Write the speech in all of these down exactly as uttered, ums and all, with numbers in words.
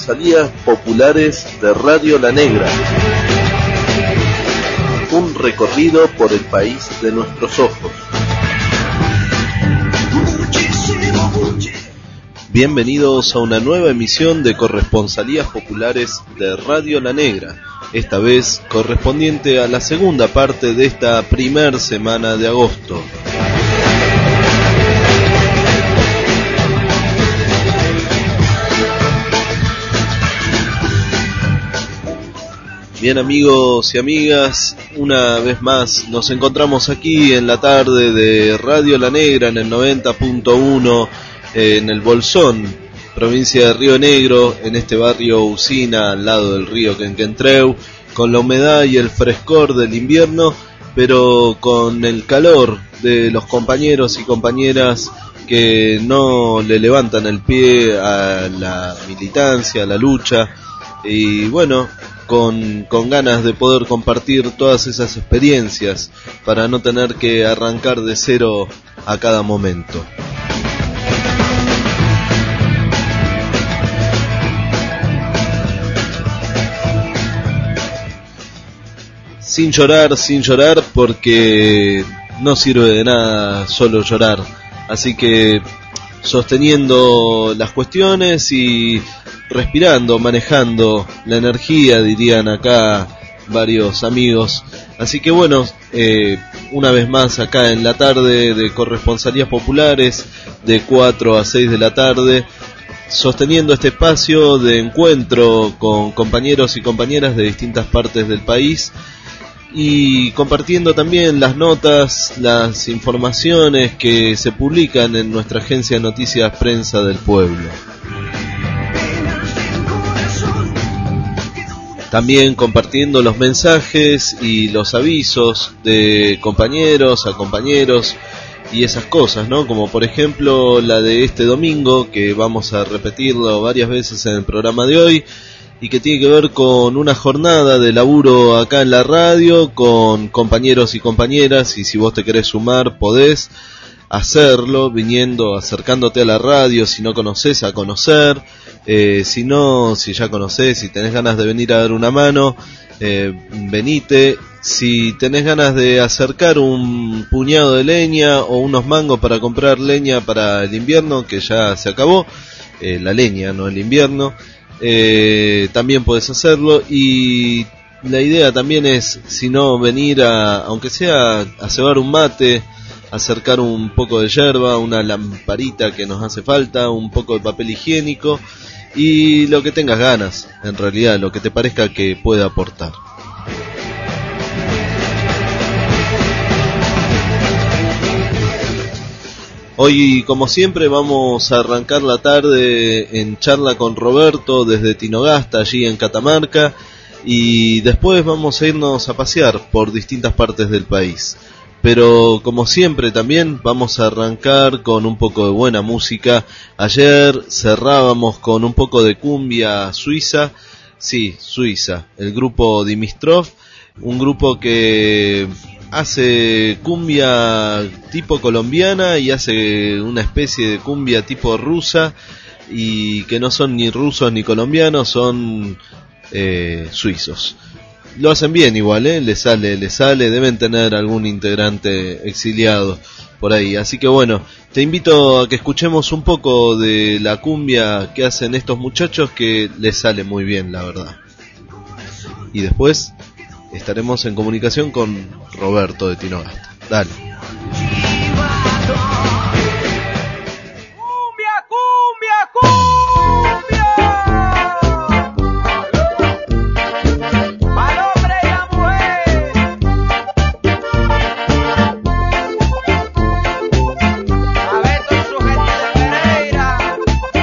corresponsalías populares de Radio La Negra. Un recorrido por el país de nuestros ojos. Bienvenidos a una nueva emisión de Corresponsalías Populares de Radio La Negra, esta vez correspondiente a la segunda parte de esta primer semana de agosto. Bien, amigos y amigas, una vez más nos encontramos aquí en la tarde de Radio La Negra en el noventa punto uno, en el Bolsón, provincia de Río Negro, en este barrio Usina, al lado del río Quenquentreu, con la humedad y el frescor del invierno, pero con el calor de los compañeros y compañeras que no le levantan el pie a la militancia, a la lucha, y bueno, con, con ganas de poder compartir todas esas experiencias para no tener que arrancar de cero a cada momento. Sin llorar, sin llorar, porque no sirve de nada solo llorar. Así que sosteniendo las cuestiones y respirando, manejando la energía, dirían acá varios amigos. Así que bueno, eh, una vez más acá en la tarde de Corresponsalías Populares, de cuatro a seis de la tarde, sosteniendo este espacio de encuentro con compañeros y compañeras de distintas partes del país, y compartiendo también las notas, las informaciones que se publican en nuestra agencia de noticias Prensa del Pueblo. También compartiendo los mensajes y los avisos de compañeros a compañeros y esas cosas, ¿no? Como por ejemplo la de este domingo, que vamos a repetirlo varias veces en el programa de hoy, y que tiene que ver con una jornada de laburo acá en la radio, con compañeros y compañeras, y si vos te querés sumar, podés hacerlo, viniendo, acercándote a la radio, si no conocés, a conocer, eh, si no, si ya conocés, si tenés ganas de venir a dar una mano, eh, venite, si tenés ganas de acercar un puñado de leña o unos mangos para comprar leña para el invierno, que ya se acabó, eh, la leña, no el invierno, Eh, también puedes hacerlo. Y la idea también es, si no, venir a, aunque sea a cebar un mate, acercar un poco de yerba, una lamparita que nos hace falta, un poco de papel higiénico y lo que tengas ganas, en realidad, lo que te parezca que pueda aportar. Hoy, como siempre, vamos a arrancar la tarde en charla con Roberto desde Tinogasta, allí en Catamarca, y después vamos a irnos a pasear por distintas partes del país. Pero, como siempre, también vamos a arrancar con un poco de buena música. Ayer cerrábamos con un poco de cumbia suiza, sí, suiza, el grupo Dimitrov, un grupo que hace cumbia tipo colombiana y hace una especie de cumbia tipo rusa, y que no son ni rusos ni colombianos, son eh, suizos. Lo hacen bien igual, ¿eh? Le sale, le sale, deben tener algún integrante exiliado por ahí. Así que bueno, te invito a que escuchemos un poco de la cumbia que hacen estos muchachos, que les sale muy bien, la verdad. Y después estaremos en comunicación con Roberto de Tinogasta. Dale. ¡Cumbia, cumbia, cumbia! ¡Para el hombre y la mujer! A ver con su gente de Pereira.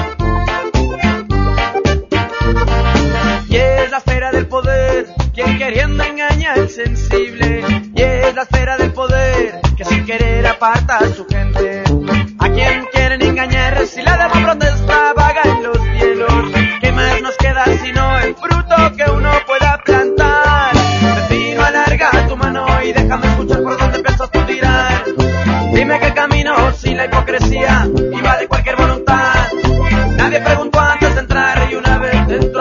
Y es la esfera del poder, quien queriendo engañar al sensible, y es la esfera del poder que sin querer aparta a su gente. A quien quieren engañar, si la dama protesta vaga en los cielos, ¿qué más nos queda sino el fruto que uno pueda plantar? Vecino, alarga tu mano y déjame escuchar por dónde piensas tú tirar. Dime qué camino sin la hipocresía y vale cualquier voluntad. Nadie preguntó antes de entrar, y una vez dentro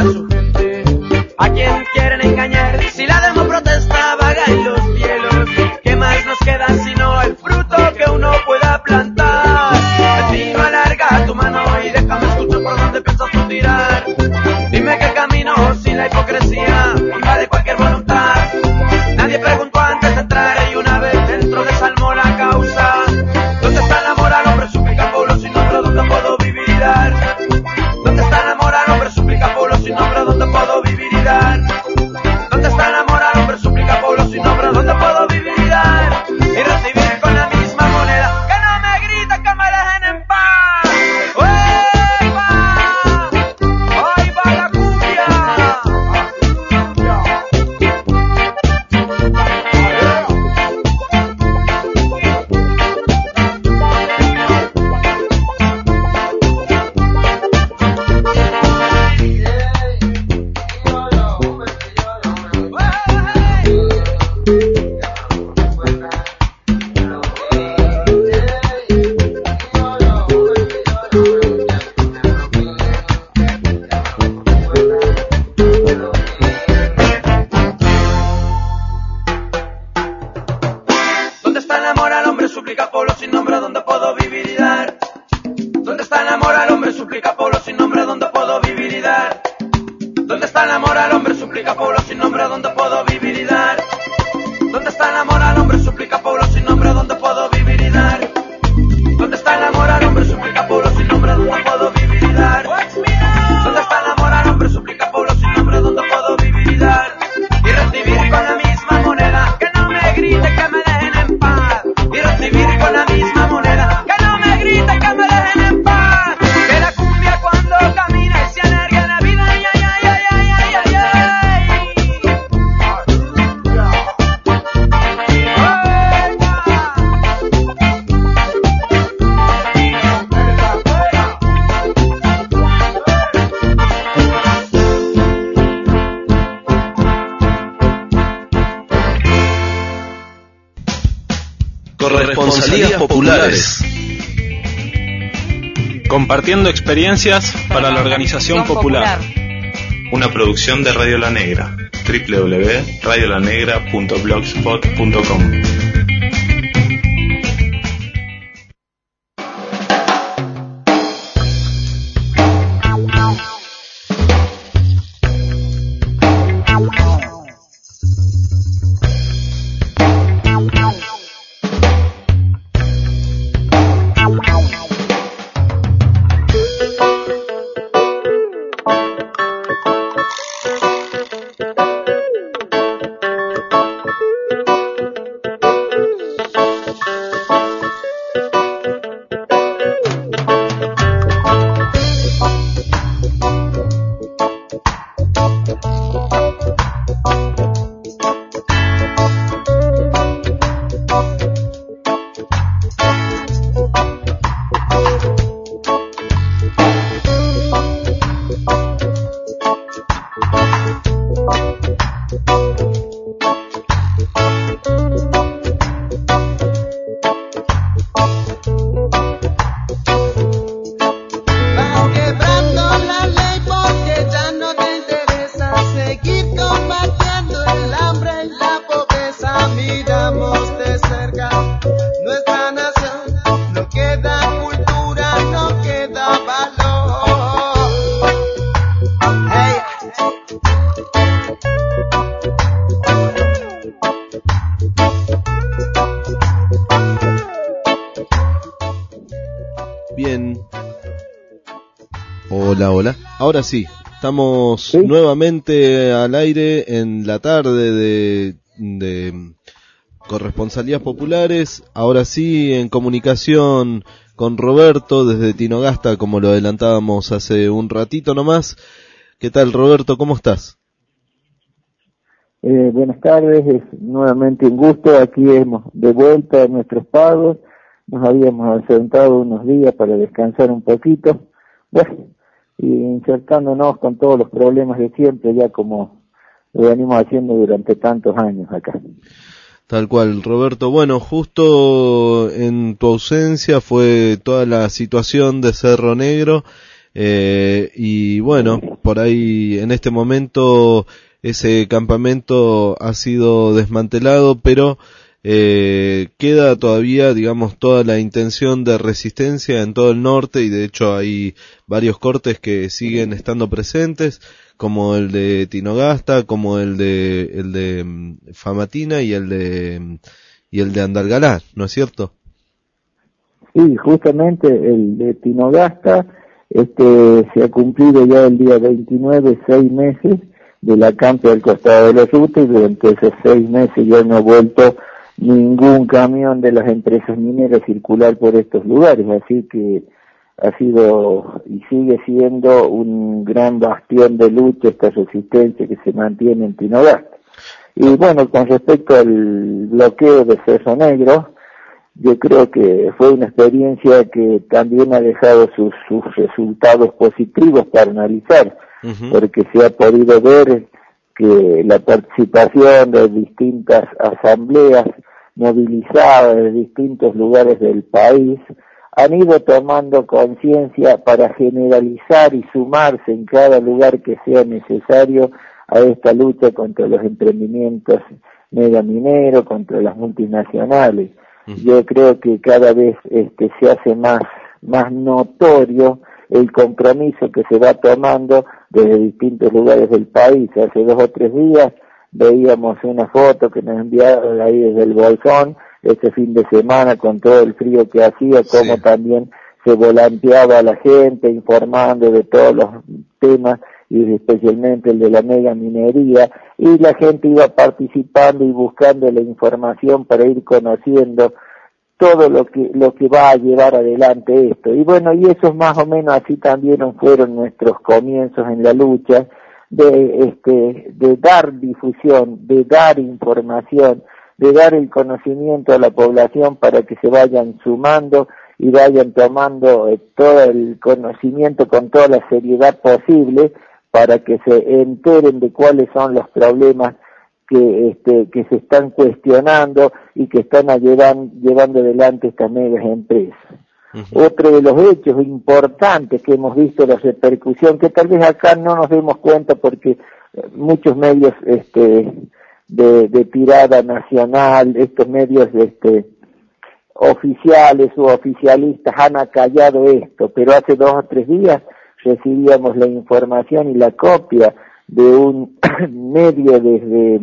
su gente. ¿A quién quieren engañar si la demo protesta vaga en los cielos? ¿Qué más nos queda sino el fruto que uno pueda plantar? Vecino, alarga tu mano y déjame escuchar por dónde piensas tú tirar. Dime qué camino sin la hipocresía invade cualquier voluntad. Nadie preguntó antes de entrar y una vez dentro desarmó la causa. ¿Dónde está el amor al hombre? Suplica pueblo sin nombre, ¿dónde puedo vivir y dar? ¿Dónde está el amor al hombre? Suplica pueblo sin nombre, ¿dónde puedo vivir y dar? ¿Dónde está el amor al hombre? Suplica pueblo sin nombre, ¿dónde puedo vivir y dar? Y recibir con la misma moneda. Que no me griten, que me dejen en paz. ¡Uepa! ¡Ahí va la cumbia! ¿Dónde está el amor al hombre? Suplica pueblo sin nombre, ¿dónde puedo vivir y dar? ¿Dónde está el amor al hombre? Suplica pueblo sin nombre, ¿dónde puedo vivir y dar? ¿Dónde está el amor al hombre? Suplica pueblo sin nombre, ¿dónde puedo vivir y dar? ¿Dónde está el amor al hombre? Suplica pueblo sin nombre, ¿dónde puedo vivir y dar? ¿Dónde está el amor al hombre? Suplica pueblo sin nombre, ¿dónde puedo vivir y dar? ¿Dónde está el amor al hombre? Suplica pueblo sin nombre, ¿dónde puedo vivir y dar? Y recibir con la misma moneda. Que no me grite, que me dejen en paz. Y recibir con la misma moneda. Que no me grite, que me dejen en paz. Que la cumbia cuando camina y se alarga la vida. Ay, ay, ay, ay, ay, ay, ay, ay. Corresponsalías populares. Compartiendo experiencias para la organización popular. Una producción de Radio La Negra. doble u doble u doble u punto radio la negra punto blogspot punto com. Bien. Hola, hola. Ahora sí, estamos ¿Sí? nuevamente al aire en la tarde de, de Corresponsalías Populares. Ahora sí, en comunicación con Roberto desde Tinogasta, como lo adelantábamos hace un ratito nomás. ¿Qué tal, Roberto? ¿Cómo estás? Eh, buenas tardes, es nuevamente un gusto. Aquí hemos de vuelta a nuestros pagos. Nos habíamos ausentado unos días para descansar un poquito. Bueno, y insertándonos con todos los problemas de siempre, ya como lo venimos haciendo durante tantos años acá. Tal cual, Roberto. Bueno, justo en tu ausencia fue toda la situación de Cerro Negro, Eh, y bueno, por ahí en este momento ese campamento ha sido desmantelado, pero eh, queda todavía, digamos, toda la intención de resistencia en todo el norte, y de hecho hay varios cortes que siguen estando presentes, como el de Tinogasta, como el de el de um, Famatina y el de y el de Andalgalá, ¿no es cierto? Sí, justamente el de Tinogasta, este se ha cumplido ya el día veintinueve, seis meses del acampe al costado de la ruta, y durante esos seis meses ya no ha vuelto ningún camión de las empresas mineras a circular por estos lugares, así que ha sido y sigue siendo un gran bastión de lucha esta resistencia que se mantiene en Tinogasta. Y bueno, con respecto al bloqueo de Cerro Negro, yo creo que fue una experiencia que también ha dejado sus, sus resultados positivos para analizar, uh-huh. porque se ha podido ver que la participación de distintas asambleas movilizadas de distintos lugares del país han ido tomando conciencia para generalizar y sumarse en cada lugar que sea necesario a esta lucha contra los emprendimientos megamineros, contra las multinacionales. Yo creo que cada vez este se hace más más notorio el compromiso que se va tomando desde distintos lugares del país. Hace dos o tres días veíamos una foto que nos enviaron ahí desde el Bolsón, este fin de semana con todo el frío que hacía, como sí. también se volanteaba a la gente informando de todos los temas, y especialmente el de la mega minería, y la gente iba participando y buscando la información para ir conociendo todo lo que lo que va a llevar adelante esto. Y bueno, y eso más o menos así también fueron nuestros comienzos en la lucha, de este de dar difusión, de dar información, de dar el conocimiento a la población para que se vayan sumando y vayan tomando eh, todo el conocimiento con toda la seriedad posible, para que se enteren de cuáles son los problemas que este que se están cuestionando y que están llevan, llevando adelante estas megas empresas. Uh-huh. Otro de los hechos importantes que hemos visto, la repercusión, que tal vez acá no nos demos cuenta porque muchos medios este de, de tirada nacional, estos medios este oficiales u oficialistas han acallado esto, pero hace dos o tres días recibíamos la información y la copia de un medio desde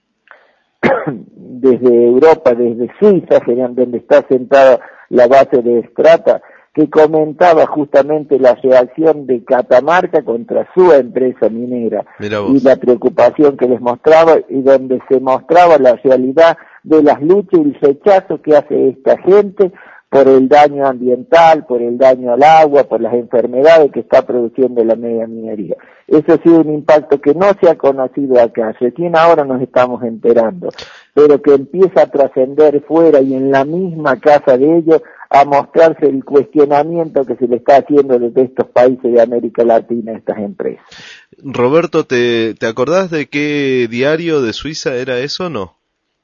desde Europa, desde Suiza, donde está sentada la base de Strata, que comentaba justamente la reacción de Catamarca contra su empresa minera y la preocupación que les mostraba, y donde se mostraba la realidad de las luchas y el rechazo que hace esta gente por el daño ambiental, por el daño al agua, por las enfermedades que está produciendo la mega minería. Eso ha sido un impacto que no se ha conocido acá, recién ahora nos estamos enterando, pero que empieza a trascender fuera y en la misma casa de ellos a mostrarse el cuestionamiento que se le está haciendo desde estos países de América Latina a estas empresas. Roberto, ¿te, te acordás de qué diario de Suiza era eso o no?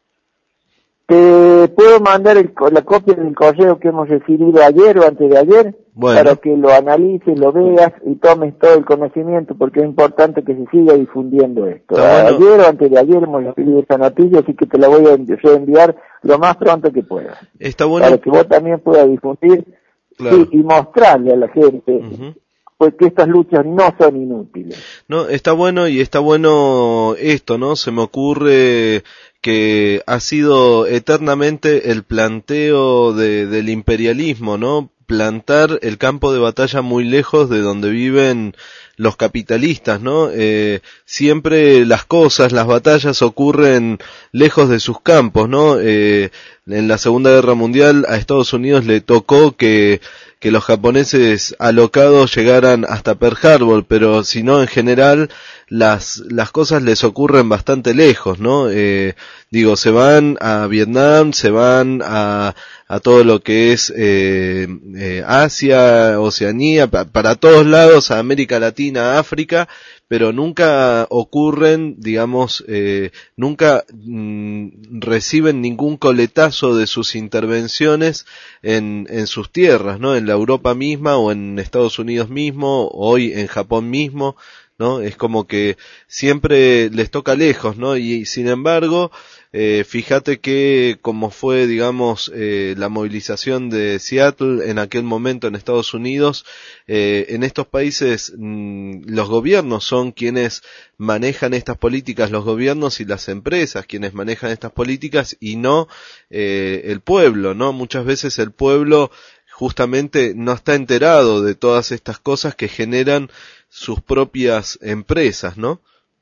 Te puedo mandar el, la copia del correo que hemos recibido ayer o antes de ayer, bueno, para que lo analices, lo veas y tomes todo el conocimiento, porque es importante que se siga difundiendo esto. Bueno. Ayer o antes de ayer hemos recibido esta noticia, así que te la voy a reenviar lo más pronto que puedas. Está bueno. Para que vos también puedas difundir, claro, sí, y mostrarle a la gente, uh-huh, porque estas luchas no son inútiles. No, está bueno, y está bueno esto, ¿no? Se me ocurre que ha sido eternamente el planteo de, del imperialismo, ¿no? Plantar el campo de batalla muy lejos de donde viven los capitalistas, ¿no? Eh, siempre las cosas, las batallas ocurren lejos de sus campos, ¿no? Eh, en la Segunda Guerra Mundial a Estados Unidos le tocó que que los japoneses alocados llegaran hasta Pearl Harbor, pero si no, en general las las cosas les ocurren bastante lejos, ¿no? Eh, digo, se van a Vietnam, se van a a todo lo que es eh, eh, Asia, Oceanía, pa, para todos lados, a América Latina, África, pero nunca ocurren, digamos, eh, nunca mm, reciben ningún coletazo de sus intervenciones en, en sus tierras, ¿no? En la Europa misma o en Estados Unidos mismo, hoy en Japón mismo, ¿no? Es como que siempre les toca lejos, ¿no? Y sin embargo, eh, fíjate que como fue, digamos, eh, la movilización de Seattle en aquel momento en Estados Unidos, eh, en estos países mmm, los gobiernos son quienes manejan estas políticas, los gobiernos y las empresas quienes manejan estas políticas y no eh, el pueblo, ¿no? Muchas veces el pueblo justamente no está enterado de todas estas cosas que generan sus propias empresas, ¿no?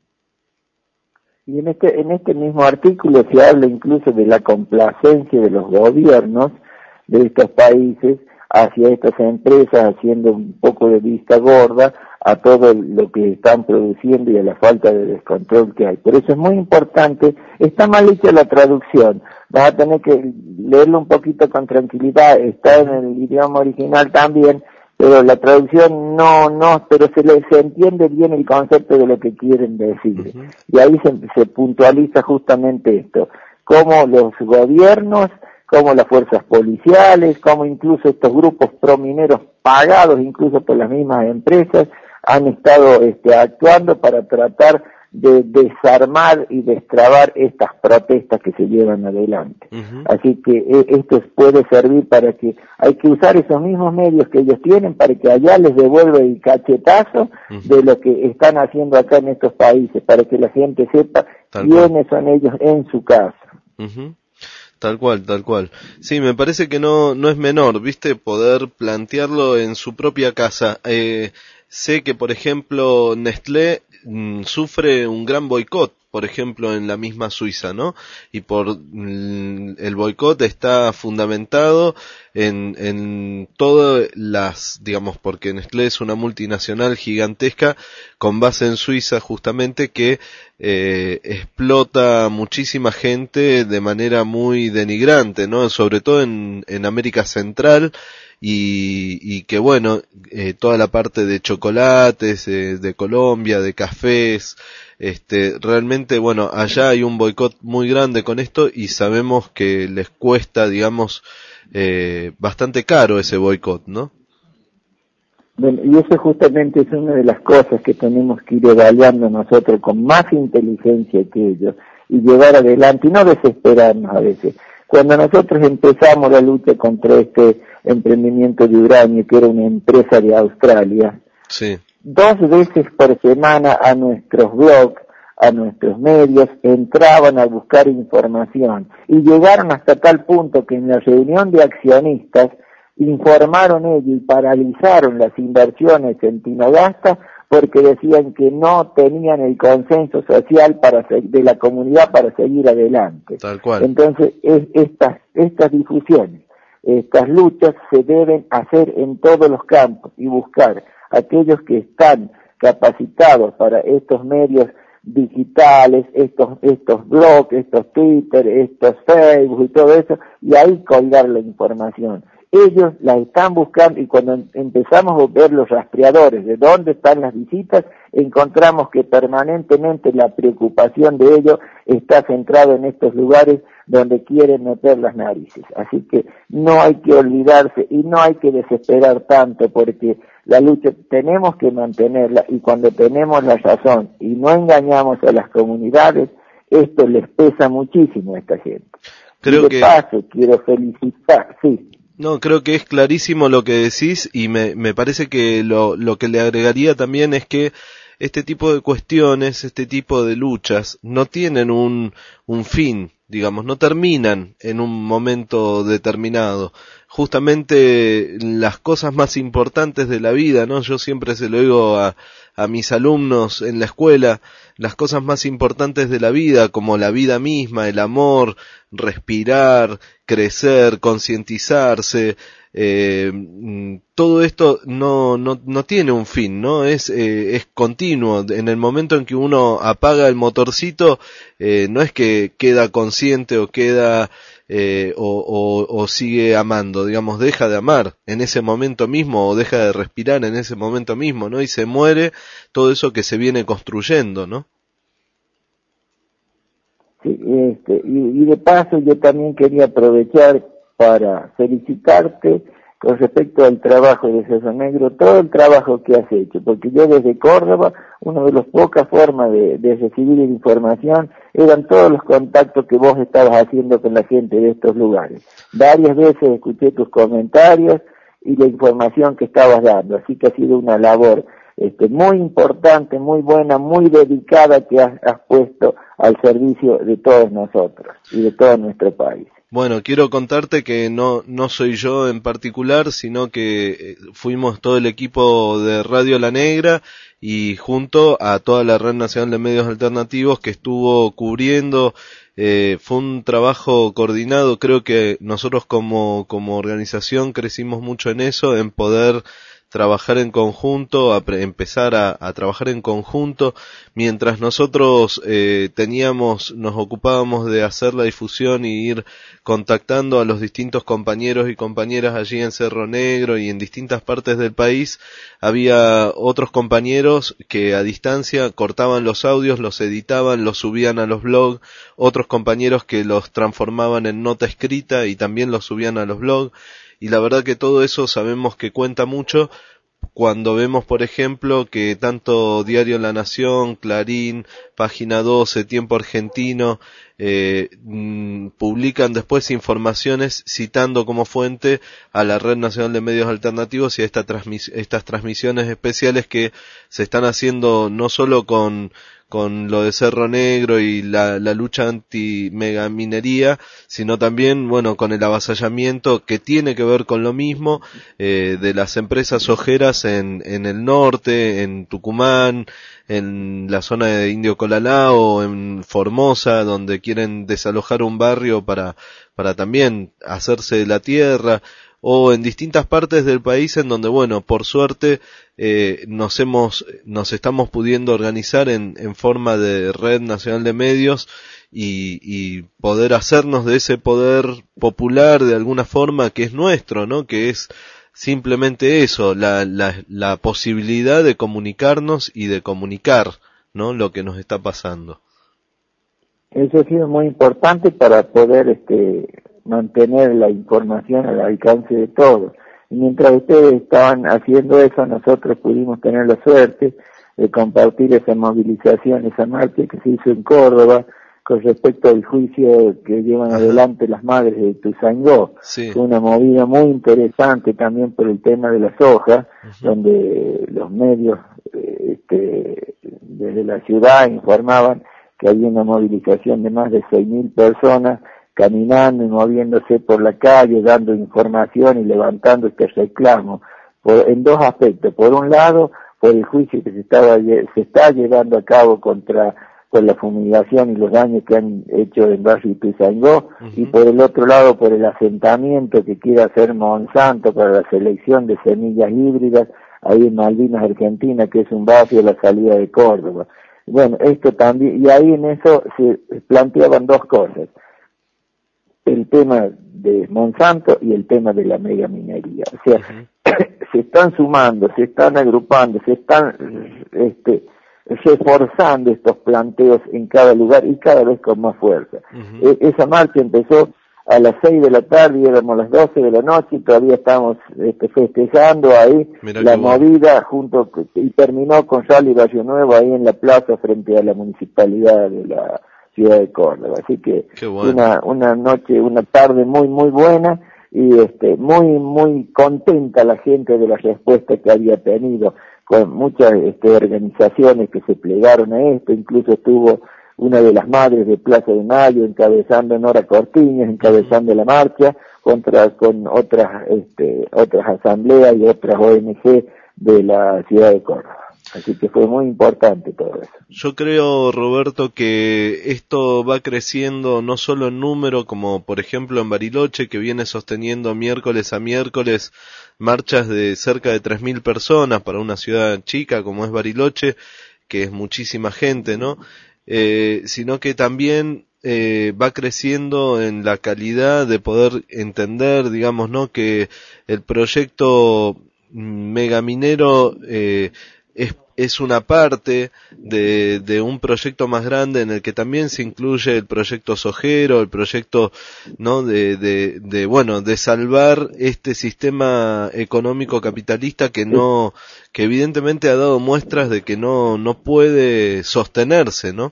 Y en este en este mismo artículo se habla incluso de la complacencia de los gobiernos de estos países hacia estas empresas, haciendo un poco de vista gorda a todo lo que están produciendo y a la falta de descontrol que hay. Por eso es muy importante, está mal hecha la traducción, vas a tener que leerlo un poquito con tranquilidad, está en el idioma original también, pero la traducción no, no, pero se le, se entiende bien el concepto de lo que quieren decir. Uh-huh. Y ahí se, se puntualiza justamente esto, cómo los gobiernos, cómo las fuerzas policiales, cómo incluso estos grupos promineros pagados incluso por las mismas empresas han estado este, actuando para tratar de desarmar y destrabar estas protestas que se llevan adelante. Uh-huh. Así que eh, esto puede servir para que hay que usar esos mismos medios que ellos tienen para que allá les devuelva el cachetazo uh-huh. de lo que están haciendo acá en estos países, para que la gente sepa tal quiénes cual. Son ellos en su casa. Uh-huh. Tal cual, tal cual. Sí, me parece que no no es menor, ¿viste? Poder plantearlo en su propia casa. Eh, sé que, por ejemplo, Nestlé mmm, sufre un gran boicot, por ejemplo, en la misma Suiza, ¿no? Y por mmm, el boicot está fundamentado en, en todas las, digamos, porque Nestlé es una multinacional gigantesca con base en Suiza justamente que eh, explota muchísima gente de manera muy denigrante, ¿no? Sobre todo en, en América Central. Y, y que bueno, eh, toda la parte de chocolates, eh, de Colombia, de cafés, este, realmente bueno, allá hay un boicot muy grande con esto y sabemos que les cuesta, digamos, eh, bastante caro ese boicot, ¿no? Bueno, y eso justamente es una de las cosas que tenemos que ir evaluando nosotros con más inteligencia que ellos y llevar adelante y no desesperarnos a veces. Cuando nosotros empezamos la lucha contra este emprendimiento de uranio, que era una empresa de Australia, sí. dos veces por semana a nuestros blogs, a nuestros medios, entraban a buscar información y llegaron hasta tal punto que en la reunión de accionistas informaron ellos y paralizaron las inversiones en Tinogasta porque decían que no tenían el consenso social para de la comunidad para seguir adelante. Tal cual. Entonces, es, estas, estas difusiones, estas luchas se deben hacer en todos los campos y buscar aquellos que están capacitados para estos medios digitales, estos, estos blogs, estos Twitter, estos Facebook y todo eso, y ahí colgar la información. Ellos la están buscando y cuando empezamos a ver los rastreadores de dónde están las visitas, encontramos que permanentemente la preocupación de ellos está centrada en estos lugares donde quieren meter las narices. Así que no hay que olvidarse y no hay que desesperar tanto porque la lucha tenemos que mantenerla y cuando tenemos la razón y no engañamos a las comunidades, esto les pesa muchísimo a esta gente. Creo y de que... paso quiero felicitar, sí. No, creo que es clarísimo lo que decís y me, me parece que lo, lo que le agregaría también es que este tipo de cuestiones, este tipo de luchas no tienen un, un fin, digamos, no terminan en un momento determinado. Justamente las cosas más importantes de la vida, ¿no? Yo siempre se lo digo a, a mis alumnos en la escuela, las cosas más importantes de la vida, como la vida misma, el amor, respirar, crecer, concientizarse, eh, todo esto no, no, no tiene un fin, ¿no? Es, eh, es continuo. En el momento en que uno apaga el motorcito, eh, no es que queda consciente o queda eh, o, o, o sigue amando, digamos, deja de amar en ese momento mismo o deja de respirar en ese momento mismo, ¿no? Y se muere todo eso que se viene construyendo, ¿no? Sí, este, y, y de paso yo también quería aprovechar para felicitarte con respecto al trabajo de Cerro Negro, todo el trabajo que has hecho, porque yo desde Córdoba, una de las pocas formas de, de recibir información eran todos los contactos que vos estabas haciendo con la gente de estos lugares. Varias veces escuché tus comentarios y la información que estabas dando, así que ha sido una labor este, muy importante, muy buena, muy dedicada que has, has puesto al servicio de todos nosotros y de todo nuestro país. Bueno, quiero contarte que no no soy yo en particular, sino que fuimos todo el equipo de Radio La Negra y junto a toda la Red Nacional de Medios Alternativos que estuvo cubriendo. Eh, fue un trabajo coordinado. Creo que nosotros como como organización crecimos mucho en eso, en poder trabajar en conjunto, a pre- empezar a, a trabajar en conjunto, mientras nosotros eh, teníamos, nos ocupábamos de hacer la difusión y ir contactando a los distintos compañeros y compañeras allí en Cerro Negro y en distintas partes del país. Había otros compañeros que a distancia cortaban los audios, los editaban, los subían a los blogs, otros compañeros que los transformaban en nota escrita y también los subían a los blogs. Y la verdad que todo eso sabemos que cuenta mucho cuando vemos, por ejemplo, que tanto Diario La Nación, Clarín, Página doce, Tiempo Argentino, eh, mmm, publican después informaciones citando como fuente a la Red Nacional de Medios Alternativos y a esta transmis- estas transmisiones especiales que se están haciendo no solo con con lo de Cerro Negro y la, la lucha anti-megaminería, sino también, bueno, con el avasallamiento que tiene que ver con lo mismo, eh, de las empresas ojeras en, en el norte, en Tucumán, en la zona de Indio Colalao, en Formosa, donde quieren desalojar un barrio para, para también hacerse de la tierra, o en distintas partes del país en donde, bueno, por suerte, eh, nos hemos, nos estamos pudiendo organizar en, en forma de Red Nacional de Medios y, y poder hacernos de ese poder popular de alguna forma que es nuestro, ¿no? Que es simplemente eso, la, la, la posibilidad de comunicarnos y de comunicar, ¿no? Lo que nos está pasando. Eso ha sido muy importante para poder este mantener la información al alcance de todos. Y mientras ustedes estaban haciendo eso, nosotros pudimos tener la suerte de compartir esa movilización, esa marcha que se hizo en Córdoba con respecto al juicio que llevan Ajá. adelante las madres de Ituzaingó. Sí. Fue una movida muy interesante también por el tema de la soja, uh-huh. donde los medios este, desde la ciudad informaban que había una movilización de más de seis mil personas caminando y moviéndose por la calle, dando información y levantando este reclamo, por, en dos aspectos. Por un lado, por el juicio que se estaba se está llevando a cabo contra por la fumigación y los daños que han hecho en Barrio Ituzaingó, uh-huh. y por el otro lado, por el asentamiento que quiere hacer Monsanto para la selección de semillas híbridas ahí en Malvinas, Argentina, que es un barrio a la salida de Córdoba. Bueno, esto también, y ahí en eso se planteaban dos cosas: el tema de Monsanto y el tema de la megaminería. O sea, uh-huh. se están sumando, se están agrupando, se están este, reforzando estos planteos en cada lugar y cada vez con más fuerza. Uh-huh. E- esa marcha empezó a las seis de la tarde y éramos las doce de la noche y todavía estamos este, festejando ahí Mirá la movida bueno. junto y terminó con Rally Barrio Nuevo ahí en la plaza frente a la municipalidad de la ciudad de Córdoba. Así que bueno. una una noche, una tarde muy muy buena y este muy muy contenta la gente de la respuesta que había tenido, con muchas este, organizaciones que se plegaron a esto, incluso estuvo una de las madres de Plaza de Mayo encabezando, Nora Cortiñas, encabezando la marcha contra con otras este, otras asambleas y otras O N G de la ciudad de Córdoba. Así que fue muy importante todo eso. Yo creo, Roberto, que esto va creciendo no solo en número, como por ejemplo en Bariloche, que viene sosteniendo miércoles a miércoles marchas de cerca de tres mil personas para una ciudad chica como es Bariloche, que es muchísima gente, ¿no? Eh, sino que también eh, va creciendo en la calidad de poder entender, digamos, ¿no?, que el proyecto megaminero eh, es es una parte de, de un proyecto más grande en el que también se incluye el proyecto sojero, el proyecto, ¿no?, de, de, de, bueno, de salvar este sistema económico capitalista que no, que evidentemente ha dado muestras de que no, no puede sostenerse, ¿no?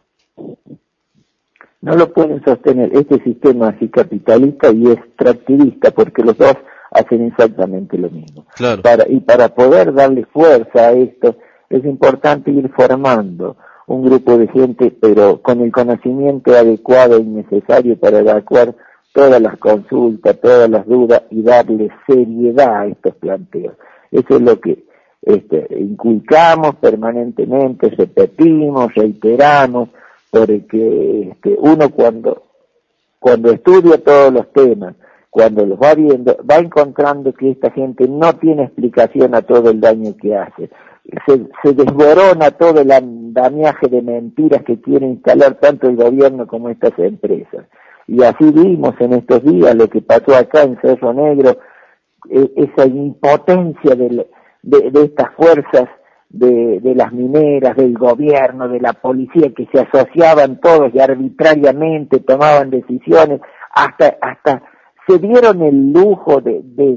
No lo pueden sostener este sistema así capitalista y extractivista, porque los dos hacen exactamente lo mismo. Claro. Para, y para poder darle fuerza a esto, es importante ir formando un grupo de gente, pero con el conocimiento adecuado y necesario para evacuar todas las consultas, todas las dudas y darle seriedad a estos planteos. Eso es lo que este, inculcamos permanentemente, repetimos, reiteramos, porque este, uno cuando, cuando estudia todos los temas, cuando los va viendo, va encontrando que esta gente no tiene explicación a todo el daño que hace. Se, se desborona todo el andamiaje de mentiras que quiere instalar tanto el gobierno como estas empresas. Y así vimos en estos días lo que pasó acá en Cerro Negro, eh, esa impotencia de, de, de estas fuerzas de, de las mineras, del gobierno, de la policía, que se asociaban todos y arbitrariamente tomaban decisiones, hasta, hasta se dieron el lujo de, de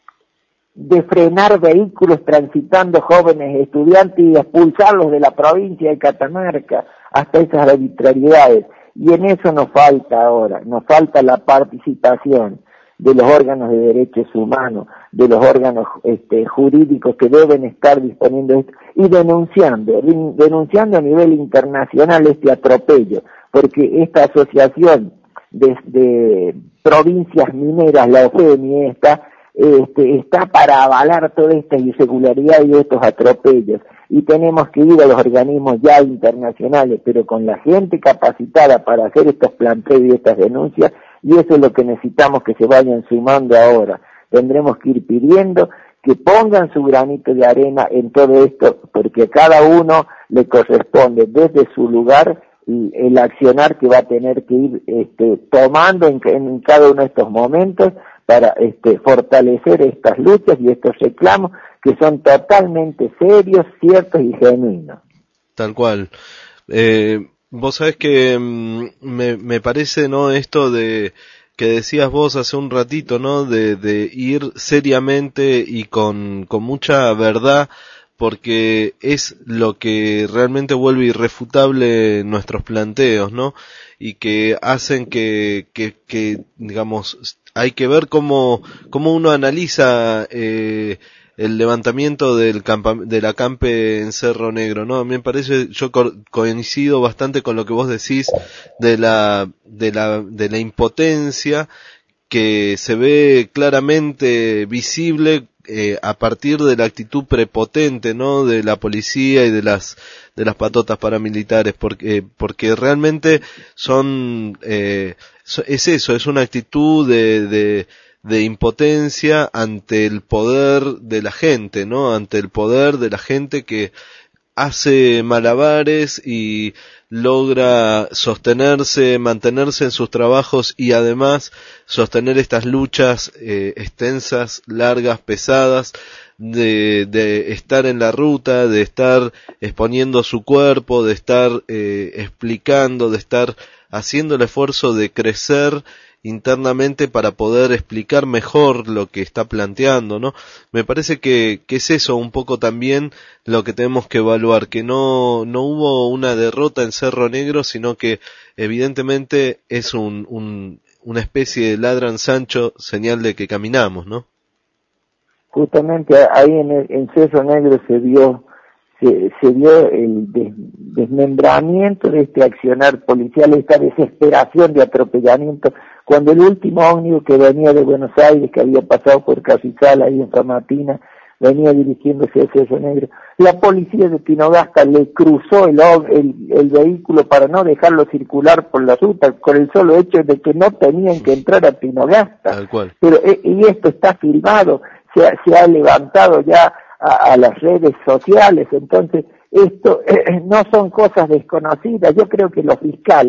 de frenar vehículos transitando jóvenes estudiantes y expulsarlos de la provincia de Catamarca, hasta esas arbitrariedades. Y en eso nos falta ahora, nos falta la participación de los órganos de derechos humanos, de los órganos este, jurídicos que deben estar disponiendo de esto, y denunciando, denunciando a nivel internacional este atropello, porque esta asociación de, de provincias mineras, la OFEMI, esta, Este, está para avalar toda esta irregularidad y estos atropellos, y tenemos que ir a los organismos ya internacionales, pero con la gente capacitada para hacer estos planteos y estas denuncias, y eso es lo que necesitamos que se vayan sumando ahora. Tendremos que ir pidiendo que pongan su granito de arena en todo esto, porque a cada uno le corresponde desde su lugar el accionar que va a tener que ir este, tomando en, en cada uno de estos momentos para este, fortalecer estas luchas y estos reclamos que son totalmente serios, ciertos y genuinos. Tal cual. Eh, vos sabés que mmm, me, me parece, ¿no?, esto de que decías vos hace un ratito, ¿no?, de, de ir seriamente y con, con mucha verdad, porque es lo que realmente vuelve irrefutable nuestros planteos, ¿no?, y que hacen que, que, que digamos, hay que ver cómo, cómo uno analiza eh, el levantamiento del campa, del acampe en Cerro Negro, ¿no? A mí me parece, yo co coincido bastante con lo que vos decís de la, de la, de la impotencia que se ve claramente visible eh, a partir de la actitud prepotente, ¿no?, de la policía y de las de las patotas paramilitares, porque porque realmente son eh, es eso, es una actitud de, de de impotencia ante el poder de la gente, ¿no?, ante el poder de la gente que hace malabares y logra sostenerse, mantenerse en sus trabajos y además sostener estas luchas eh, extensas, largas, pesadas, de, de estar en la ruta, de estar exponiendo su cuerpo, de estar eh, explicando, de estar haciendo el esfuerzo de crecer internamente para poder explicar mejor lo que está planteando, ¿no? Me parece que, que es eso un poco también lo que tenemos que evaluar, que no, no hubo una derrota en Cerro Negro, sino que evidentemente es un, un, una especie de ladran Sancho, señal de que caminamos, ¿no? Justamente ahí en, el, en Cerro Negro se vio se, se vio el des, desmembramiento de este accionar policial, esta desesperación de atropellamiento, cuando el último ómnibus que venía de Buenos Aires, que había pasado por Casizal ahí en Famatina, venía dirigiéndose a Cerro Negro, la policía de Tinogasta le cruzó el, el, el vehículo para no dejarlo circular por la ruta, con el solo hecho de que no tenían que entrar a Tinogasta. Tal cual. Pero, y esto está filmado, se ha, se ha levantado ya a, a las redes sociales, entonces esto eh, no son cosas desconocidas. Yo creo que los fiscales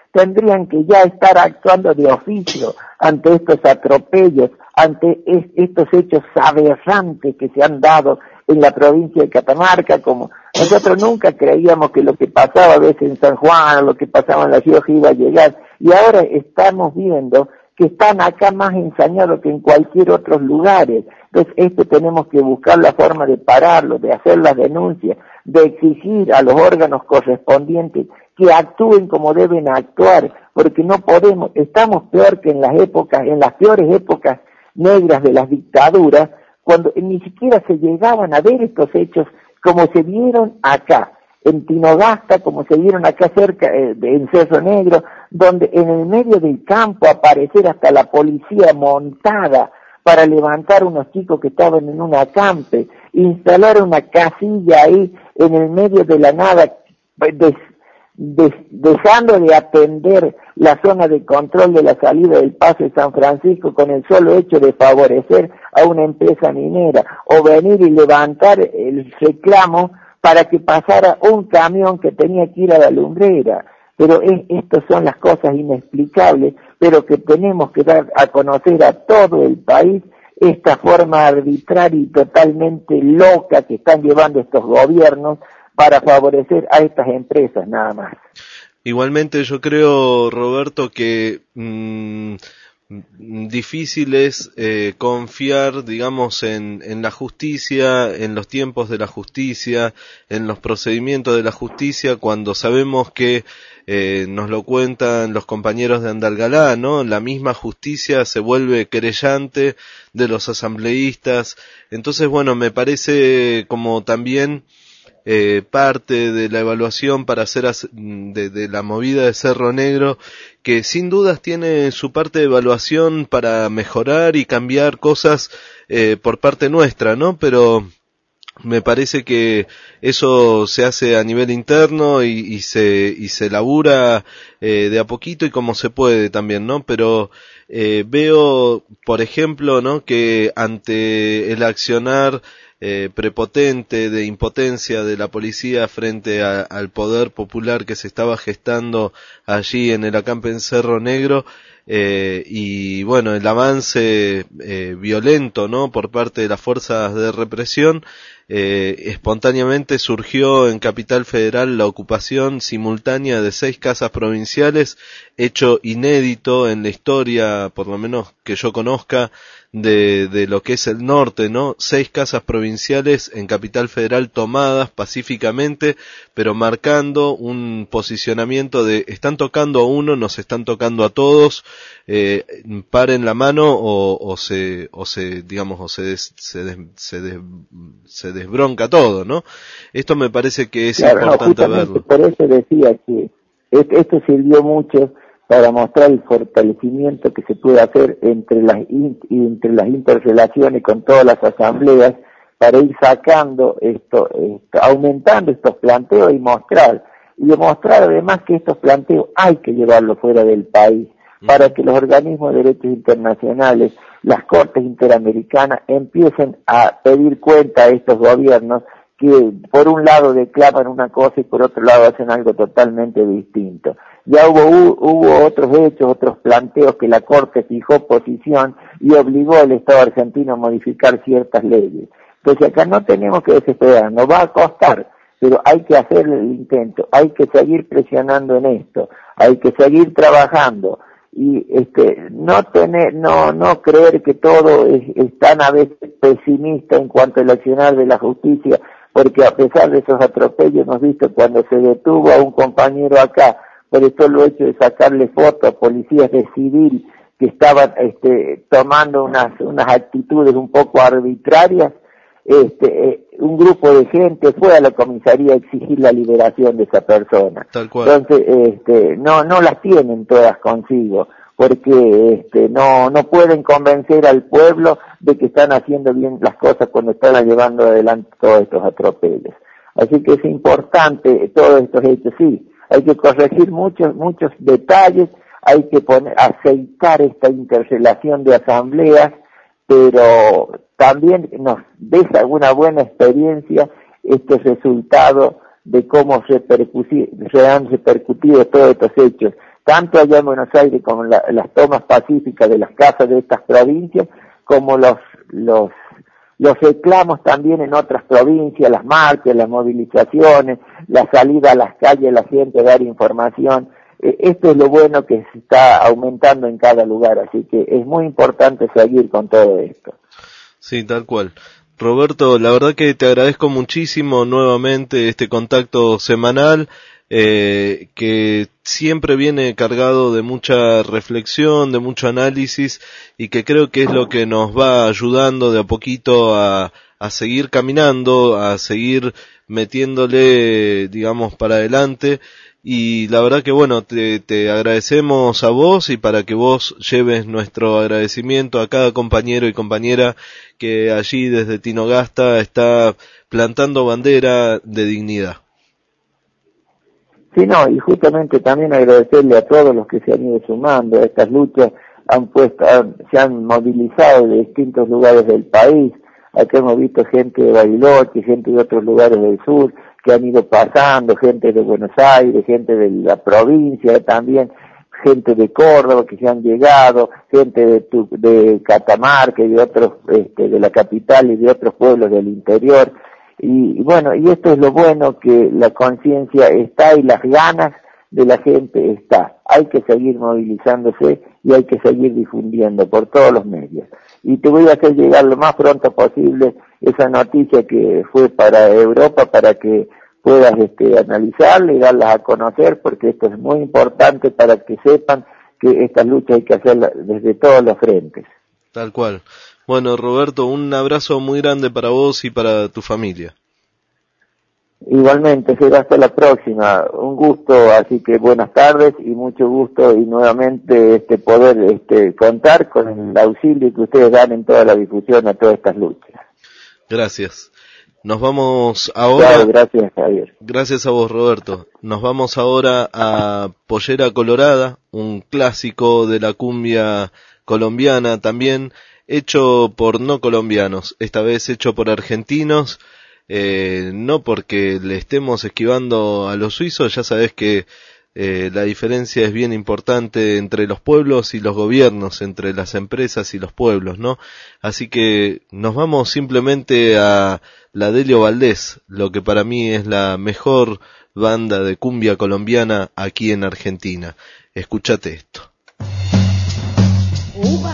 tendrían que ya estar actuando de oficio ante estos atropellos, ante es, estos hechos aberrantes que se han dado en la provincia de Catamarca. Como nosotros nunca creíamos que lo que pasaba a veces en San Juan o lo que pasaba en La Rioja iba a llegar, y ahora estamos viendo que están acá más ensañados que en cualquier otro lugar. Entonces, esto tenemos que buscar la forma de pararlo, de hacer las denuncias, de exigir a los órganos correspondientes que actúen como deben actuar, porque no podemos, estamos peor que en las épocas, en las peores épocas negras de las dictaduras, cuando ni siquiera se llegaban a ver estos hechos como se vieron acá, en Tinogasta, como se vieron acá cerca, eh, en Cerro Negro, donde en el medio del campo aparecer hasta la policía montada para levantar unos chicos que estaban en un acampe, instalar una casilla ahí en el medio de la nada, des, des, dejando de atender la zona de control de la salida del Paso de San Francisco con el solo hecho de favorecer a una empresa minera, o venir y levantar el reclamo para que pasara un camión que tenía que ir a la lumbrera. Pero es, estas son las cosas inexplicables, pero que tenemos que dar a conocer a todo el país esta forma arbitraria y totalmente loca que están llevando estos gobiernos para favorecer a estas empresas, nada más. Igualmente yo creo, Roberto, que mmm, difícil es eh, confiar, digamos, en, en la justicia, en los tiempos de la justicia, en los procedimientos de la justicia, cuando sabemos que eh, nos lo cuentan los compañeros de Andalgalá, ¿no? La misma justicia se vuelve querellante de los asambleístas. Entonces, bueno, me parece como también Eh, parte de la evaluación para hacer de, de la movida de Cerro Negro, que sin dudas tiene su parte de evaluación para mejorar y cambiar cosas eh, por parte nuestra, ¿no? Pero me parece que eso se hace a nivel interno y, y se y se labura eh, de a poquito y como se puede también, ¿no? Pero eh, veo, por ejemplo, ¿no?, que ante el accionar Eh, prepotente, de impotencia de la policía frente a, al poder popular que se estaba gestando allí en el acampe en Cerro Negro, eh, y bueno, el avance eh, violento, ¿no?, por parte de las fuerzas de represión, eh, espontáneamente surgió en Capital Federal la ocupación simultánea de seis casas provinciales, hecho inédito en la historia, por lo menos que yo conozca, de, de lo que es el norte, ¿no? Seis casas provinciales en Capital Federal tomadas pacíficamente, pero marcando un posicionamiento de están tocando a uno, nos están tocando a todos, eh, paren la mano o, o se, o se, digamos, o se des, se, des, se, des, se desbronca todo, ¿no? Esto me parece que es claro, importante no, verlo. Por eso decía que esto sirvió mucho para mostrar el fortalecimiento que se puede hacer entre las in, entre las interrelaciones con todas las asambleas, para ir sacando esto, esto, aumentando estos planteos y mostrar, y demostrar además que estos planteos hay que llevarlos fuera del país, para que los organismos de derechos internacionales, las cortes interamericanas, empiecen a pedir cuenta a estos gobiernos que por un lado declaman una cosa y por otro lado hacen algo totalmente distinto. Ya hubo, hubo otros hechos, otros planteos que la Corte fijó posición y obligó al Estado argentino a modificar ciertas leyes. Entonces acá no tenemos que desesperar, nos va a costar, pero hay que hacer el intento, hay que seguir presionando en esto, hay que seguir trabajando y este no tener, no, no creer que todo es, es tan a veces pesimista en cuanto al accionar de la justicia, porque a pesar de esos atropellos hemos visto cuando se detuvo a un compañero acá por el solo hecho de sacarle fotos a policías de civil que estaban este, tomando unas, unas actitudes un poco arbitrarias, este, eh, un grupo de gente fue a la comisaría a exigir la liberación de esa persona. Tal cual. Entonces, este, no, no las tienen todas consigo, porque este, no, no pueden convencer al pueblo de que están haciendo bien las cosas cuando están llevando adelante todos estos atropellos. Así que es importante todos estos hechos, sí. Hay que corregir muchos, muchos detalles, hay que poner, aceitar esta interrelación de asambleas, pero también nos deja alguna buena experiencia este resultado de cómo repercutir, se han repercutido todos estos hechos. tanto allá en Buenos Aires como la, las tomas pacíficas de las casas de estas provincias, como los los los reclamos también en otras provincias, las marchas, las movilizaciones, la salida a las calles, la gente a dar información. Eh, esto es lo bueno que se está aumentando en cada lugar, así que es muy importante seguir con todo esto. Sí, tal cual. Roberto, la verdad que te agradezco muchísimo nuevamente este contacto semanal, eh, que siempre viene cargado de mucha reflexión, de mucho análisis, y que creo que es lo que nos va ayudando de a poquito a, a seguir caminando, a seguir metiéndole, digamos, para adelante. Y la verdad que bueno, te, te agradecemos a vos, y para que vos lleves nuestro agradecimiento a cada compañero y compañera que allí desde Tinogasta está plantando bandera de dignidad. Sí, no, y justamente también agradecerle a todos los que se han ido sumando a estas luchas, han puesto, han, se han movilizado de distintos lugares del país. Acá hemos visto gente de Bariloche, gente de otros lugares del sur, que han ido pasando, gente de Buenos Aires, gente de la provincia también, gente de Córdoba que se han llegado, gente de, de Catamarca y de otros, este, de la capital y de otros pueblos del interior. Y, y bueno, y esto es lo bueno, que la conciencia está y las ganas de la gente está. Hay que seguir movilizándose y hay que seguir difundiendo por todos los medios. Y te voy a hacer llegar lo más pronto posible esa noticia que fue para Europa, para que puedas este, analizarla y darlas a conocer, porque esto es muy importante para que sepan que estas luchas hay que hacerlas desde todos los frentes. Tal cual. Bueno, Roberto, un abrazo muy grande para vos y para tu familia. Igualmente, será hasta la próxima. Un gusto, así que buenas tardes y mucho gusto, y nuevamente este poder este contar con el auxilio que ustedes dan en toda la difusión a todas estas luchas. Gracias. Nos vamos ahora. Claro, gracias, Javier. Gracias a vos, Roberto. Nos vamos ahora a Pollera Colorada, un clásico de la cumbia colombiana también, hecho por no colombianos, esta vez hecho por argentinos. Eh, no porque le estemos esquivando a los suizos, ya sabés que eh, la diferencia es bien importante entre los pueblos y los gobiernos, entre las empresas y los pueblos, ¿no? Así que nos vamos simplemente a la Delio Valdés, lo que para mí es la mejor banda de cumbia colombiana aquí en Argentina. Escúchate esto. Uh,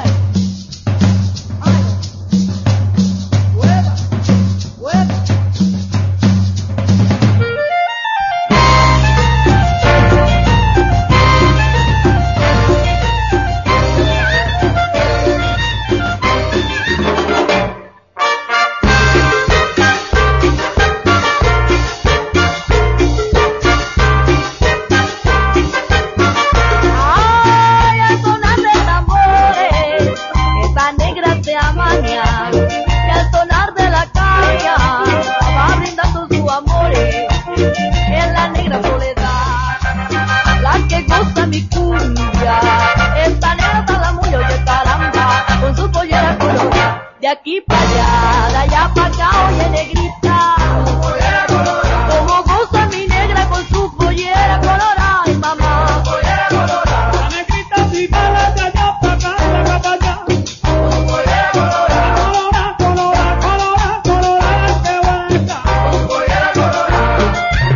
de aquí para allá, de allá para acá, oye negrita, como goza mi negra con su pollera colorada, ay mamá, pollera colorada, la negrita si baila de allá para acá, de acá para allá, con su pollera colorada, colorada, colorada, colorada, colorada, qué buena está, con pollera colorada.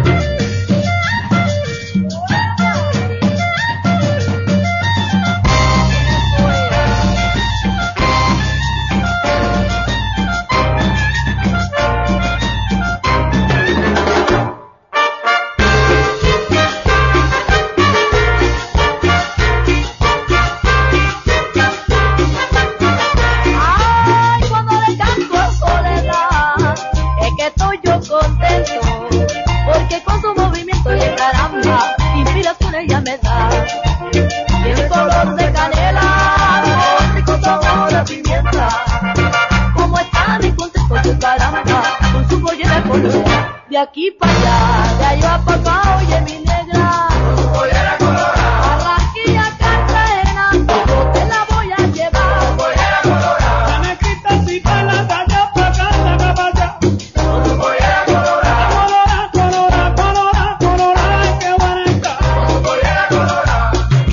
De aquí para allá, de allá para acá, oye mi negra, pollera colorada, Barranquilla, Cartagena, yo te la voy a llevar, pollera colorada, la negrita si baila de allá para acá, de acá para allá, con su pollera colorada, colorada, colorada, colorada, colorada, qué buena está, con su pollera colorada.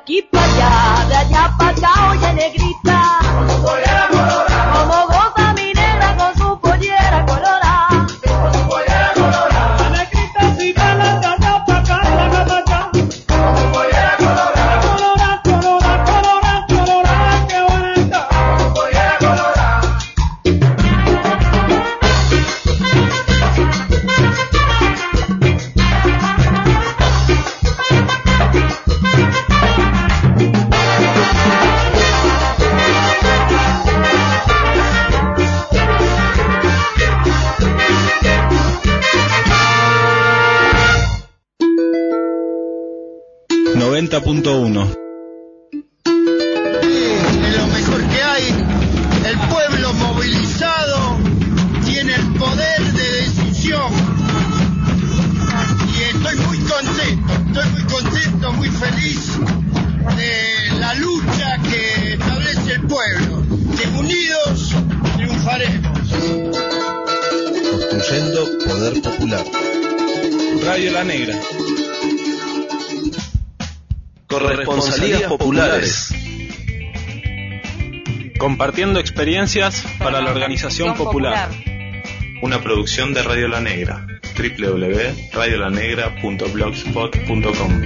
aquí para allá, de allá para acá, oye negrita, con su pollera colorada, como goza mi negra con su pollera colorada, con su pollera colorada, la negrita si baila de allá para acá, de allá para acá, con su pollera colorada, colorada, colorada, colorada, colorada, qué bonita, con su pollera colorada. noventa punto uno. Es lo mejor que hay. El pueblo movilizado tiene el poder de decisión. Y estoy muy contento, estoy muy contento, muy feliz de la lucha que establece el pueblo. Que unidos triunfaremos. Construyendo poder popular. Radio La Negra. Corresponsalías populares. Compartiendo experiencias para la organización popular. Una producción de Radio La Negra. doble u doble u doble u punto radio la negra punto blogspot punto com.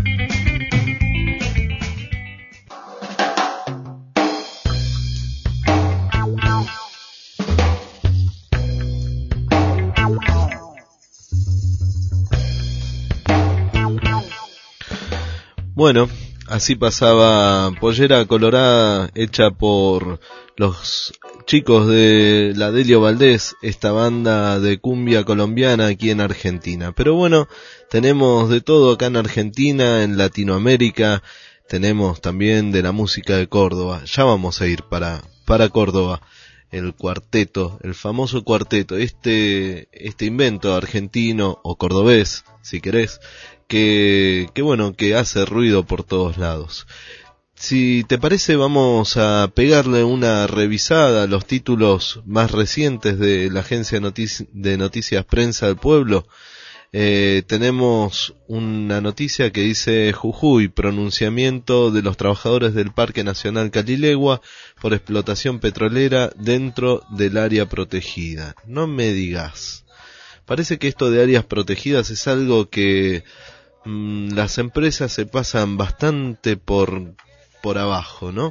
Bueno, así pasaba Pollera Colorada, hecha por los chicos de la Delio Valdés, esta banda de cumbia colombiana aquí en Argentina. Pero bueno, tenemos de todo acá en Argentina, en Latinoamérica, tenemos también de la música de Córdoba. Ya vamos a ir para, para Córdoba, el cuarteto, el famoso cuarteto, este, este invento argentino o cordobés, si querés, que, que bueno, que hace ruido por todos lados. Si te parece, vamos a pegarle una revisada a los títulos más recientes de la agencia notici- de noticias Prensa del Pueblo. Eh, tenemos una noticia que dice: Jujuy, pronunciamiento de los trabajadores del Parque Nacional Calilegua por explotación petrolera dentro del área protegida. No me digas. Parece que esto de áreas protegidas es algo que mmm, las empresas se pasan bastante por por abajo, ¿no?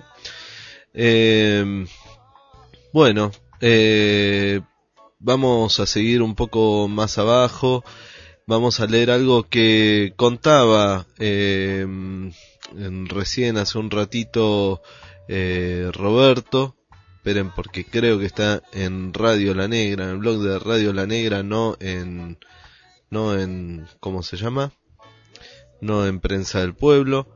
Eh, bueno, eh, vamos a seguir un poco más abajo. Vamos a leer algo que contaba eh, recién hace un ratito eh, Roberto. Esperen, porque creo que está en Radio La Negra, en el blog de Radio La Negra, no en, no en, ¿cómo se llama? No en Prensa del Pueblo.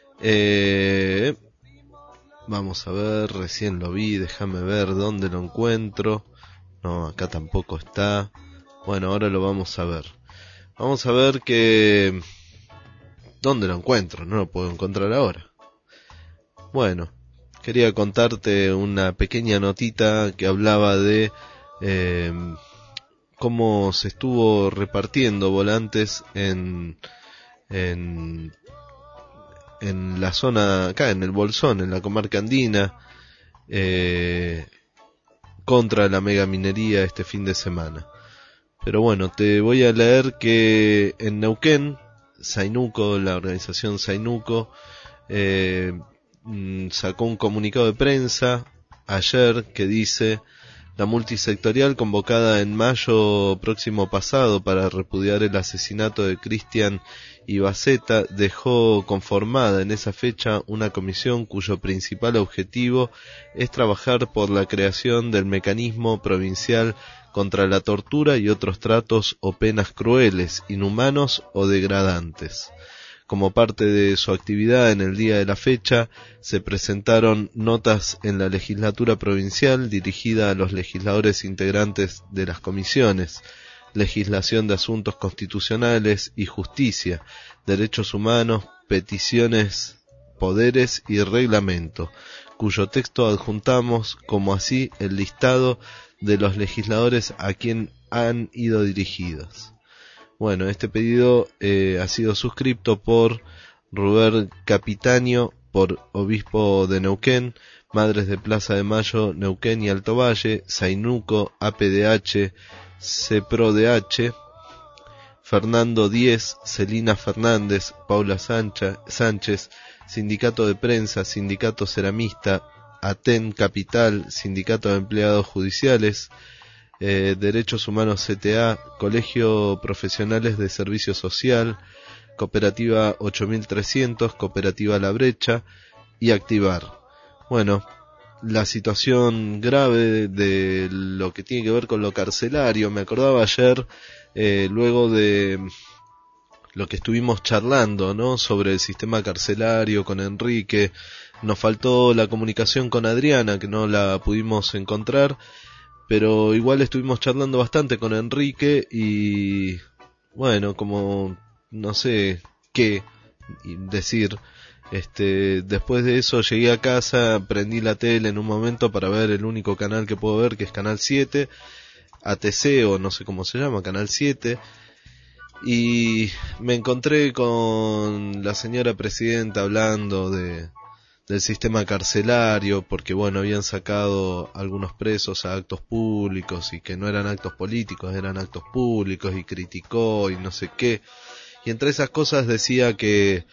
Eh, vamos a ver, recién lo vi, déjame ver dónde lo encuentro. No, acá tampoco está. Bueno, ahora lo vamos a ver. Vamos a ver que... ¿Dónde lo encuentro? No lo puedo encontrar ahora. Bueno, quería contarte una pequeña notita que hablaba de eh, cómo se estuvo repartiendo volantes en... en en la zona, acá en el Bolsón, en la comarca andina, eh, contra la megaminería este fin de semana. Pero bueno, te voy a leer que en Neuquén, Zainuco, la organización Zainuco, eh, sacó un comunicado de prensa ayer que dice: la multisectorial convocada en mayo próximo pasado para repudiar el asesinato de Cristian Ibaceta dejó conformada en esa fecha una comisión cuyo principal objetivo es trabajar por la creación del mecanismo provincial contra la tortura y otros tratos o penas crueles, inhumanos o degradantes. Como parte de su actividad en el día de la fecha, se presentaron notas en la legislatura provincial dirigida a los legisladores integrantes de las comisiones, legislación de asuntos constitucionales y justicia, derechos humanos, peticiones, poderes y reglamento, cuyo texto adjuntamos como así el listado de los legisladores a quien han ido dirigidos. Bueno, este pedido eh, ha sido suscrito por Rubén Capitaño por obispo de Neuquén, Madres de Plaza de Mayo, Neuquén y Alto Valle, Zainuco, A P D H, CEPRODH, Fernando Díez, Celina Fernández, Paula Sancha, Sánchez, Sindicato de Prensa, Sindicato Ceramista, ATEN Capital, Sindicato de Empleados Judiciales, eh, Derechos Humanos C T A, Colegio Profesionales de Servicio Social, Cooperativa ocho mil trescientos, Cooperativa La Brecha y Activar. Bueno, la situación grave de, de lo que tiene que ver con lo carcelario, me acordaba ayer, eh, luego de lo que estuvimos charlando, ¿no?, sobre el sistema carcelario con Enrique. Nos faltó la comunicación con Adriana, que no la pudimos encontrar, pero igual estuvimos charlando bastante con Enrique y, bueno, como no sé qué decir, este, después de eso llegué a casa, prendí la tele en un momento para ver el único canal que puedo ver, que es Canal siete, A T C o no sé cómo se llama, Canal siete, y me encontré con la señora presidenta hablando de del sistema carcelario, porque bueno, habían sacado algunos presos a actos públicos y que no eran actos políticos, eran actos públicos, y criticó y no sé qué, y entre esas cosas decía que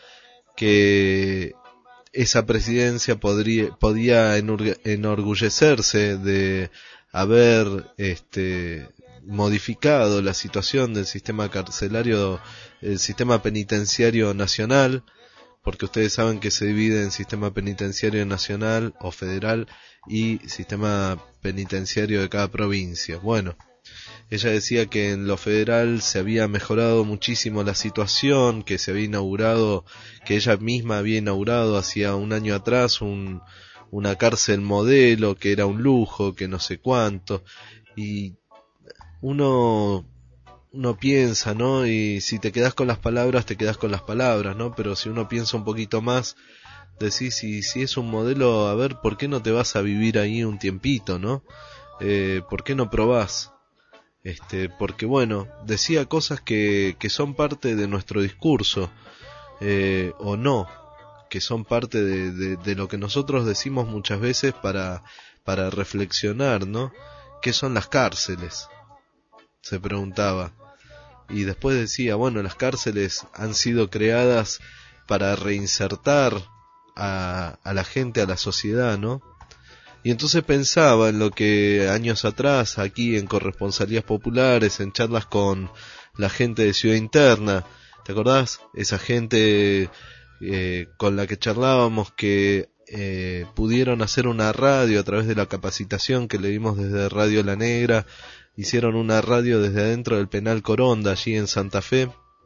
que esa presidencia podría, podía enorgullecerse de haber este modificado la situación del sistema carcelario, el sistema penitenciario nacional, porque ustedes saben que se divide en sistema penitenciario nacional o federal y sistema penitenciario de cada provincia. Bueno, ella decía que en lo federal se había mejorado muchísimo la situación, que se había inaugurado, que ella misma había inaugurado hacía un año atrás un, una cárcel modelo, que era un lujo, que no sé cuánto, y uno... uno piensa, ¿no? Y si te quedas con las palabras, te quedas con las palabras, ¿no? Pero si uno piensa un poquito más, decís, si, si es un modelo, a ver, ¿por qué no te vas a vivir ahí un tiempito, ¿no? Eh, ¿por qué no probás? Este, porque bueno, decía cosas que, que son parte de nuestro discurso, eh, o no, que son parte de, de, de lo que nosotros decimos muchas veces para, para reflexionar, ¿no? ¿Qué son las cárceles?, se preguntaba. Y después decía, bueno, las cárceles han sido creadas para reinsertar a, a la gente, a la sociedad, ¿no? Y entonces pensaba en lo que años atrás, aquí en Corresponsalías Populares, en charlas con la gente de Ciudad Interna, ¿te acordás? Esa gente eh, con la que charlábamos, que eh, pudieron hacer una radio a través de la capacitación que le dimos desde Radio La Negra. Hicieron una radio desde adentro del penal Coronda, allí en Santa Fe,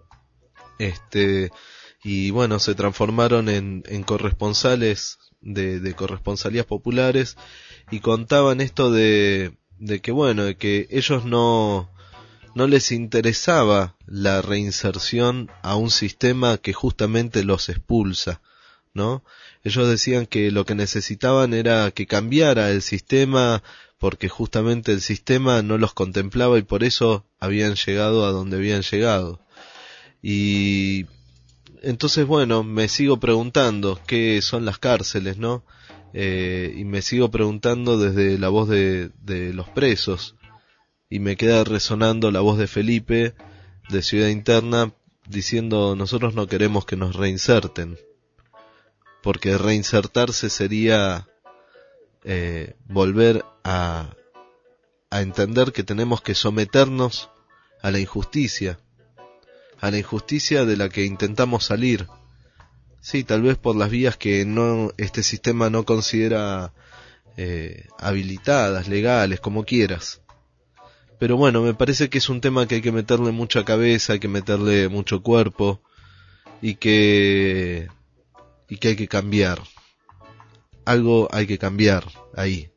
este, y bueno, se transformaron en, en corresponsales de, de Corresponsalías Populares, y contaban esto de, de que bueno, de que ellos no, no les interesaba la reinserción a un sistema que justamente los expulsa, ¿no? Ellos decían que lo que necesitaban era que cambiara el sistema, porque justamente el sistema no los contemplaba y por eso habían llegado a donde habían llegado. Y entonces, bueno, me sigo preguntando qué son las cárceles, ¿no? Eh, y me sigo preguntando desde la voz de, de los presos, y me queda resonando la voz de Felipe de Ciudad Interna diciendo: nosotros no queremos que nos reinserten, porque reinsertarse sería eh, volver a, a entender que tenemos que someternos a la injusticia, a la injusticia de la que intentamos salir. Sí, tal vez por las vías que no este sistema no considera eh, habilitadas, legales, como quieras. Pero bueno, me parece que es un tema que hay que meterle mucha cabeza, hay que meterle mucho cuerpo, y que y que hay que cambiar. Algo hay que cambiar ahí.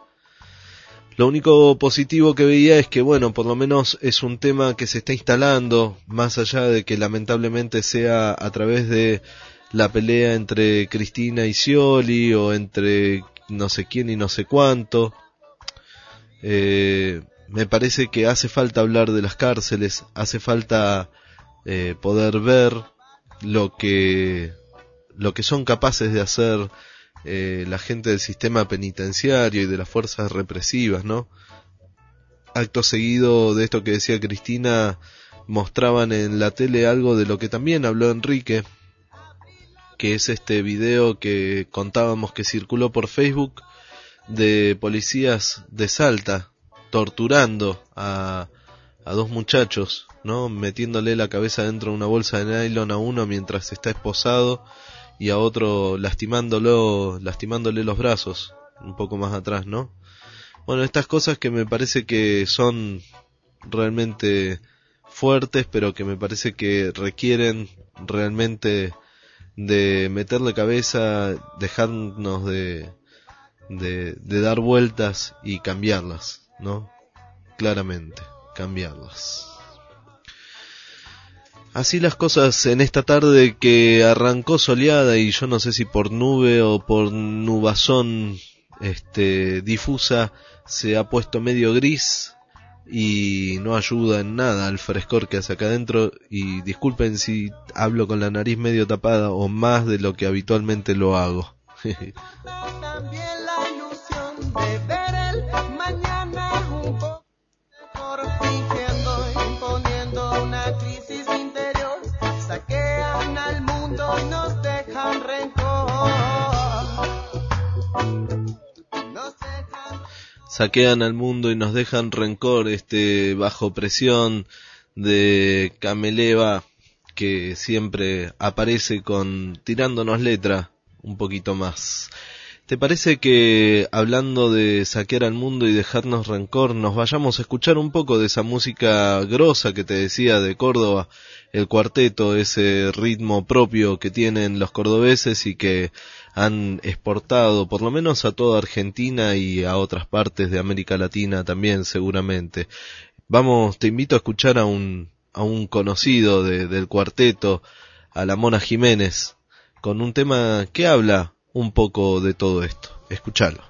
Lo único positivo que veía es que, bueno, por lo menos es un tema que se está instalando, más allá de que lamentablemente sea a través de la pelea entre Cristina y Scioli, o entre no sé quién y no sé cuánto. Eh, me parece que hace falta hablar de las cárceles, hace falta eh, poder ver lo que lo que son capaces de hacer eh, la gente del sistema penitenciario y de las fuerzas represivas, ¿no? Acto seguido de esto que decía Cristina, mostraban en la tele algo de lo que también habló Enrique, que es este video que contábamos que circuló por Facebook de policías de Salta torturando a, a dos muchachos, ¿no? Metiéndole la cabeza dentro de una bolsa de nylon a uno mientras está esposado y a otro lastimándolo, lastimándole los brazos un poco más atrás, ¿no? Bueno, estas cosas que me parece que son realmente fuertes, pero que me parece que requieren realmente de meterle cabeza, dejarnos de, de, de dar vueltas y cambiarlas, ¿no? Claramente, cambiarlas. Así las cosas en esta tarde que arrancó soleada y yo no sé si por nube o por nubazón este, difusa se ha puesto medio gris y no ayuda en nada al frescor que hace acá adentro. Y disculpen si hablo con la nariz medio tapada o más de lo que habitualmente lo hago. También la ilusión de ver el mañana un poco mejor, fingiendo, imponiendo una crisis interior. Saquean al mundo y nos dejan rencor. Nos dejan... Saquean al mundo y nos dejan rencor, este bajo presión de Cameleva que siempre aparece con tirándonos letra un poquito más. ¿Te parece que hablando de saquear al mundo y dejarnos rencor, nos vayamos a escuchar un poco de esa música grosa que te decía de Córdoba, el cuarteto, ese ritmo propio que tienen los cordobeses y que han exportado por lo menos a toda Argentina y a otras partes de América Latina también seguramente? Vamos, te invito a escuchar a un a un conocido de, del cuarteto, a la Mona Jiménez, con un tema que habla un poco de todo esto. Escuchalo.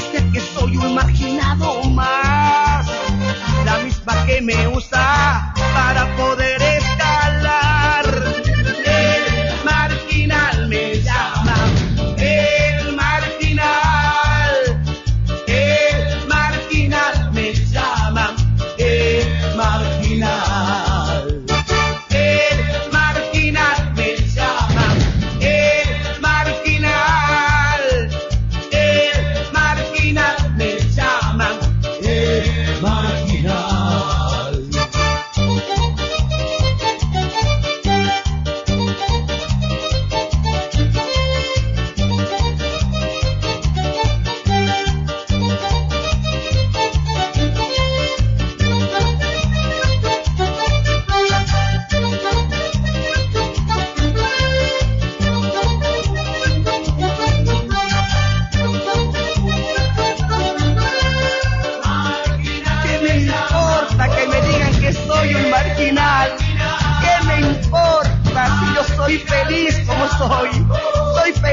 que me usa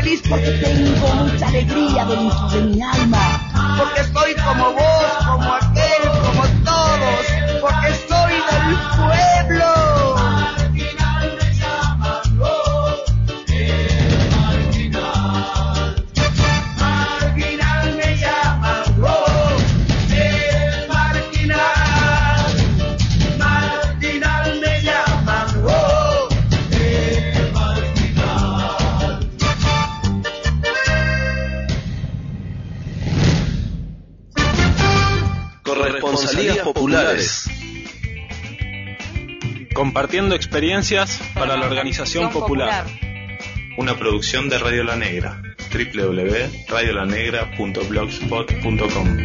feliz porque tengo mucha alegría dentro de mi alma. Porque soy como vos, como aquel, como todos, porque soy del pueblo. Marginal me llaman, oh, el marginal. Marginal me llaman, oh, el marginal. Marginal me llaman, oh, el marginal. Corresponsalías populares. Compartiendo experiencias para la organización popular. Una producción de Radio La Negra. doble u doble u doble u punto radio la negra punto blogspot punto com.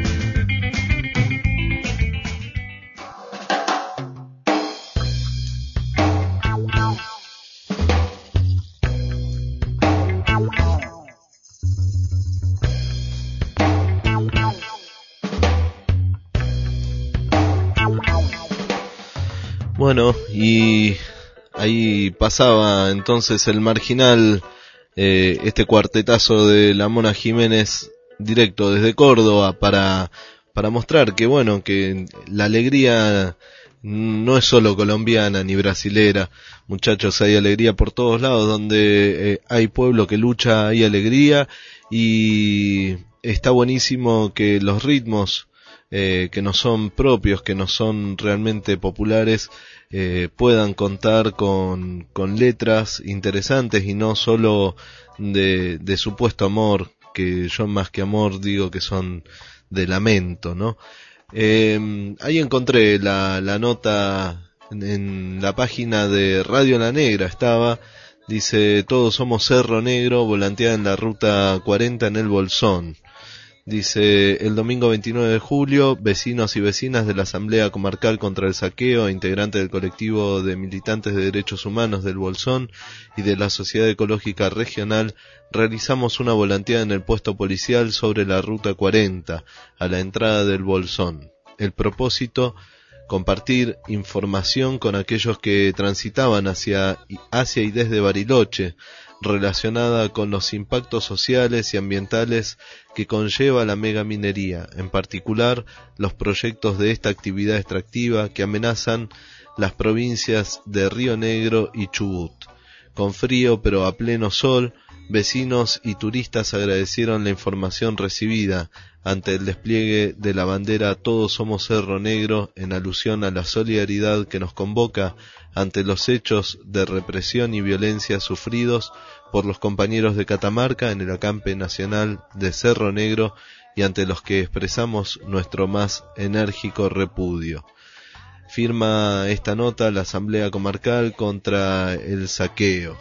Bueno, y ahí pasaba entonces el marginal, eh, este cuartetazo de la Mona Jiménez directo desde Córdoba para, para mostrar que bueno, que la alegría no es solo colombiana ni brasilera, muchachos, hay alegría por todos lados, donde eh, hay pueblo que lucha, hay alegría, y está buenísimo que los ritmos Eh, que no son propios, que no son realmente populares, eh, puedan contar con, con letras interesantes y no solo de, de supuesto amor, que yo más que amor digo que son de lamento, ¿no? Eh, ahí encontré la, la nota en, en la página de Radio La Negra, estaba, dice: todos somos Cerro Negro, volanteada en la ruta cuarenta en el Bolsón. Dice: el domingo veintinueve de julio, vecinos y vecinas de la Asamblea Comarcal contra el Saqueo, integrantes del colectivo de militantes de derechos humanos del Bolsón y de la Sociedad Ecológica Regional, realizamos una volanteada en el puesto policial sobre la ruta cuarenta, a la entrada del Bolsón. El propósito: compartir información con aquellos que transitaban hacia, hacia y desde Bariloche, relacionada con los impactos sociales y ambientales que conlleva la megaminería, en particular los proyectos de esta actividad extractiva que amenazan las provincias de Río Negro y Chubut. Con frío pero a pleno sol, vecinos y turistas agradecieron la información recibida ante el despliegue de la bandera Todos somos Cerro Negro, en alusión a la solidaridad que nos convoca ante los hechos de represión y violencia sufridos por los compañeros de Catamarca en el acampe nacional de Cerro Negro y ante los que expresamos nuestro más enérgico repudio. Firma esta nota la Asamblea Comarcal contra el Saqueo.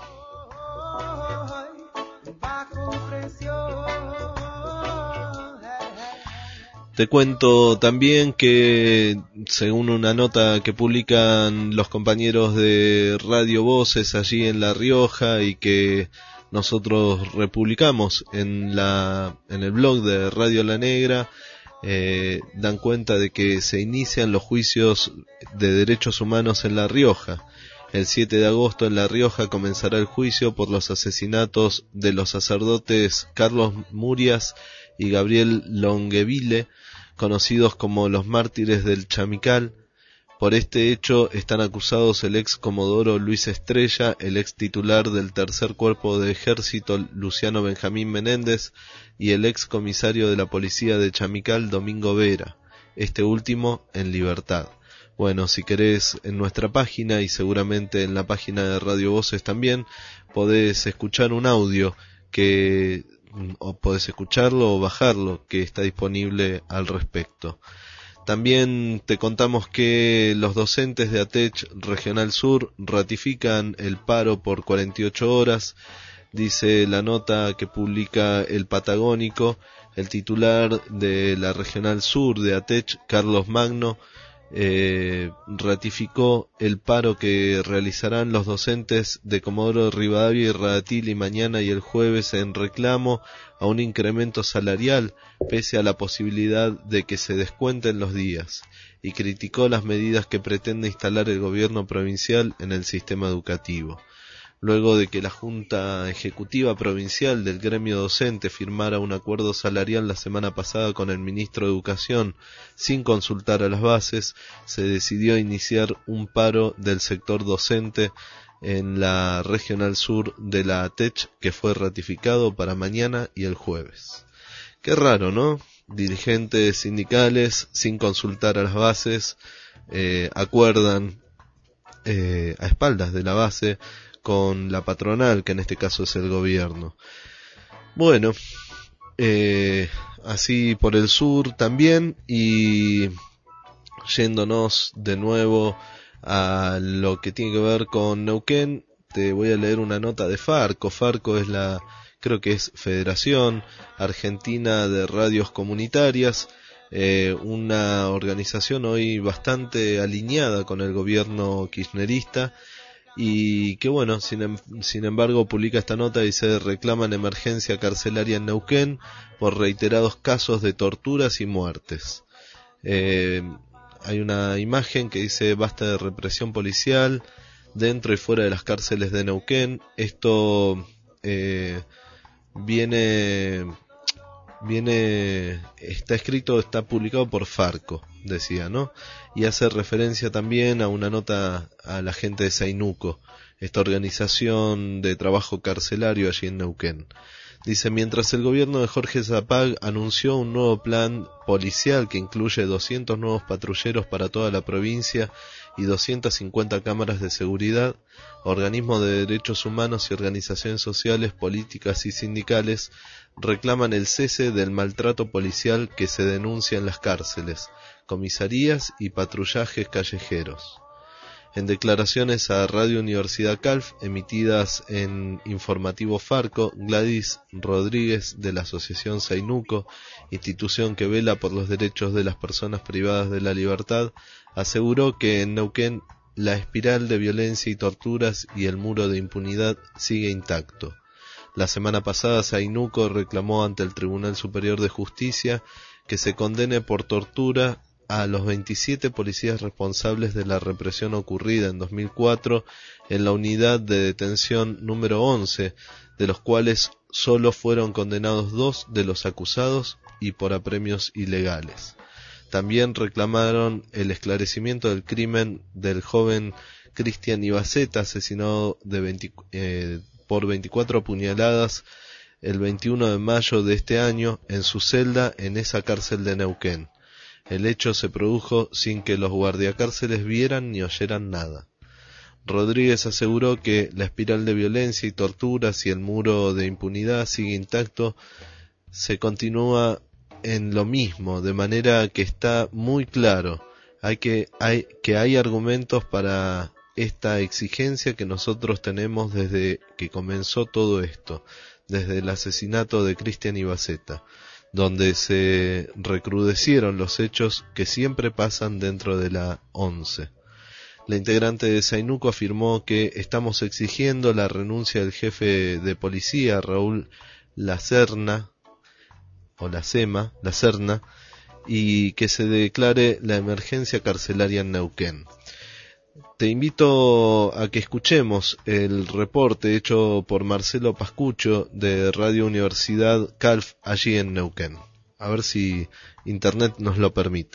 Te cuento también que, según una nota que publican los compañeros de Radio Voces allí en La Rioja y que nosotros republicamos en la en el blog de Radio La Negra, eh, dan cuenta de que se inician los juicios de derechos humanos en La Rioja. El siete de agosto en La Rioja comenzará el juicio por los asesinatos de los sacerdotes Carlos Murias y Gabriel Longueville, conocidos como los mártires del Chamical. Por este hecho están acusados el ex comodoro Luis Estrella, el ex titular del tercer cuerpo de ejército Luciano Benjamín Menéndez y el ex comisario de la policía de Chamical Domingo Vera, este último en libertad. Bueno, si querés, en nuestra página y seguramente en la página de Radio Voces también podés escuchar un audio que o podés escucharlo o bajarlo, que está disponible al respecto. También te contamos que los docentes de ATECH Regional Sur ratifican el paro por cuarenta y ocho horas, dice la nota que publica El Patagónico. El titular de la Regional Sur de ATECH, Carlos Magno, Eh, ratificó el paro que realizarán los docentes de Comodoro Rivadavia y Radatili mañana y el jueves en reclamo a un incremento salarial pese a la posibilidad de que se descuenten los días, y criticó las medidas que pretende instalar el gobierno provincial en el sistema educativo. luego de que la Junta Ejecutiva Provincial del Gremio Docente firmara un acuerdo salarial la semana pasada con el Ministro de Educación sin consultar a las bases, se decidió iniciar un paro del sector docente en la Regional Sur de la A T E C H, que fue ratificado para mañana y el jueves. Qué raro, ¿no? Dirigentes sindicales, sin consultar a las bases, eh, acuerdan eh, a espaldas de la base con la patronal, que en este caso es el gobierno. Bueno, eh, así por el sur también, y yéndonos de nuevo a lo que tiene que ver con Neuquén, te voy a leer una nota de Farco. Farco es la, creo que es Federación Argentina de Radios Comunitarias, eh, una organización hoy bastante alineada con el gobierno kirchnerista, y que bueno, sin, em, sin embargo publica esta nota y dice: reclaman emergencia carcelaria en Neuquén por reiterados casos de torturas y muertes. Eh, hay una imagen que dice: basta de represión policial dentro y fuera de las cárceles de Neuquén. Esto eh, viene viene está escrito, está publicado por Farco, decía, ¿no? Y hace referencia también a una nota a la gente de Zainuco, esta organización de trabajo carcelario allí en Neuquén. Dice: mientras el gobierno de Jorge Zapag anunció un nuevo plan policial que incluye doscientos nuevos patrulleros para toda la provincia y doscientas cincuenta cámaras de seguridad, organismos de derechos humanos y organizaciones sociales, políticas y sindicales reclaman el cese del maltrato policial que se denuncia en las cárceles, comisarías y patrullajes callejeros. En declaraciones a Radio Universidad Calf, emitidas en Informativo Farco, Gladys Rodríguez, de la Asociación Zainuco, institución que vela por los derechos de las personas privadas de la libertad, aseguró que en Neuquén la espiral de violencia y torturas y el muro de impunidad sigue intacto. La semana pasada Zainuco reclamó ante el Tribunal Superior de Justicia que se condene por tortura a los veintisiete policías responsables de la represión ocurrida en dos mil cuatro en la unidad de detención número once, de los cuales solo fueron condenados dos de los acusados y por apremios ilegales. También reclamaron el esclarecimiento del crimen del joven Cristian Ibaceta, asesinado de veinte, eh, por veinticuatro puñaladas el veintiuno de mayo de este año en su celda en esa cárcel de Neuquén. El hecho se produjo sin que los guardiacárceles vieran ni oyeran nada. Rodríguez aseguró que la espiral de violencia y torturas y el muro de impunidad sigue intacto, se continúa en lo mismo, de manera que está muy claro hay que, hay, que hay argumentos para esta exigencia que nosotros tenemos desde que comenzó todo esto, desde el asesinato de Cristian Ibaceta, donde se recrudecieron los hechos que siempre pasan dentro de la once. La integrante de Zainuco afirmó que estamos exigiendo la renuncia del jefe de policía, Raúl Lacerna, o Lacema, Lacerna, y que se declare la emergencia carcelaria en Neuquén. Te invito a que escuchemos el reporte hecho por Marcelo Pascucho de Radio Universidad Calf allí en Neuquén. A ver si internet nos lo permite.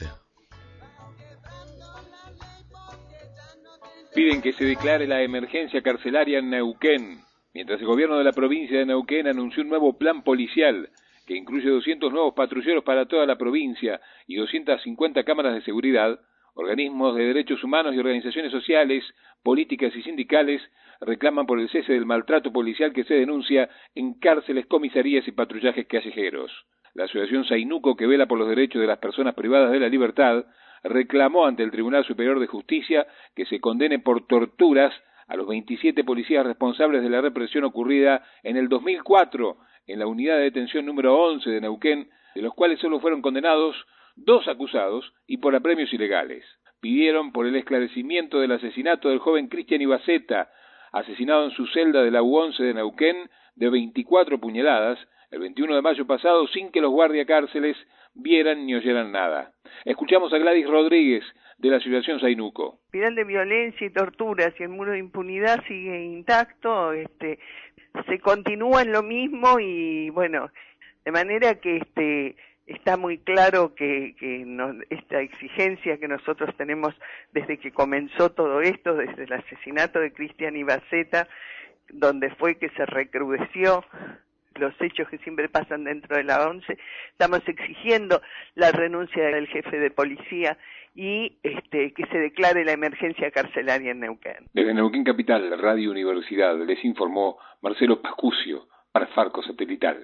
Piden que se declare la emergencia carcelaria en Neuquén, mientras el gobierno de la provincia de Neuquén anunció un nuevo plan policial que incluye doscientos nuevos patrulleros para toda la provincia y doscientas cincuenta cámaras de seguridad. Organismos de derechos humanos y organizaciones sociales, políticas y sindicales reclaman por el cese del maltrato policial que se denuncia en cárceles, comisarías y patrullajes callejeros. La Asociación Zainuco, que vela por los derechos de las personas privadas de la libertad, reclamó ante el Tribunal Superior de Justicia que se condene por torturas a los veintisiete policías responsables de la represión ocurrida en el dos mil cuatro en la unidad de detención número once de Neuquén, de los cuales solo fueron condenados dos acusados y por apremios ilegales. Pidieron por el esclarecimiento del asesinato del joven Cristian Ibaceta, asesinado en su celda de la U once de Neuquén de veinticuatro puñaladas el veintiuno de mayo pasado sin que los guardiacárceles vieran ni oyeran nada. Escuchamos a Gladys Rodríguez, de la Asociación Zainuco. Espiral de violencia y torturas y el muro de impunidad sigue intacto, este, se continúa en lo mismo y bueno, de manera que este está muy claro que, que nos, esta exigencia que nosotros tenemos desde que comenzó todo esto, desde el asesinato de Cristian Ibaceta, donde fue que se recrudeció los hechos que siempre pasan dentro de la ONCE, estamos exigiendo la renuncia del jefe de policía y este, que se declare la emergencia carcelaria en Neuquén. Desde Neuquén Capital, Radio Universidad, les informó Marcelo Pascucio para Farco Satelital.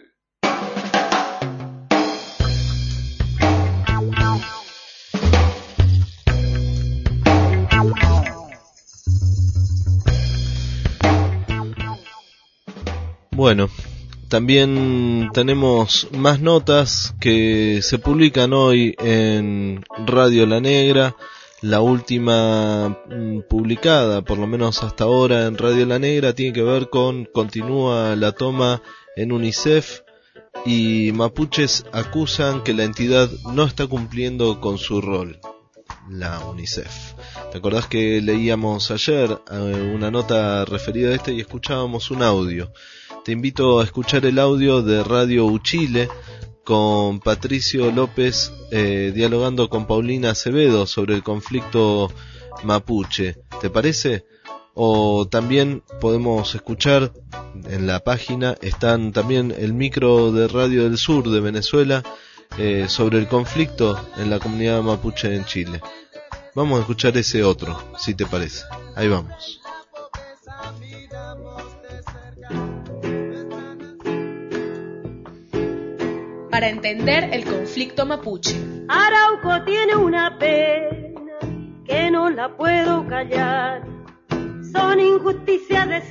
Bueno, también tenemos más notas que se publican hoy en Radio La Negra. La última publicada, por lo menos hasta ahora en Radio La Negra, tiene que ver con continúa la toma en UNICEF y mapuches acusan que la entidad no está cumpliendo con su rol, la UNICEF. ¿Te acordás que leíamos ayer una nota referida a este y escuchábamos un audio? Te invito a escuchar el audio de Radio Uchile con Patricio López eh, dialogando con Paulina Acevedo sobre el conflicto mapuche. ¿Te parece? O también podemos escuchar en la página, están también el micro de Radio del Sur de Venezuela eh, sobre el conflicto en la comunidad mapuche en Chile. Vamos a escuchar ese otro, si te parece. Ahí vamos. Para entender el conflicto mapuche. Arauco tiene una pena que no la puedo callar. Son injusticias de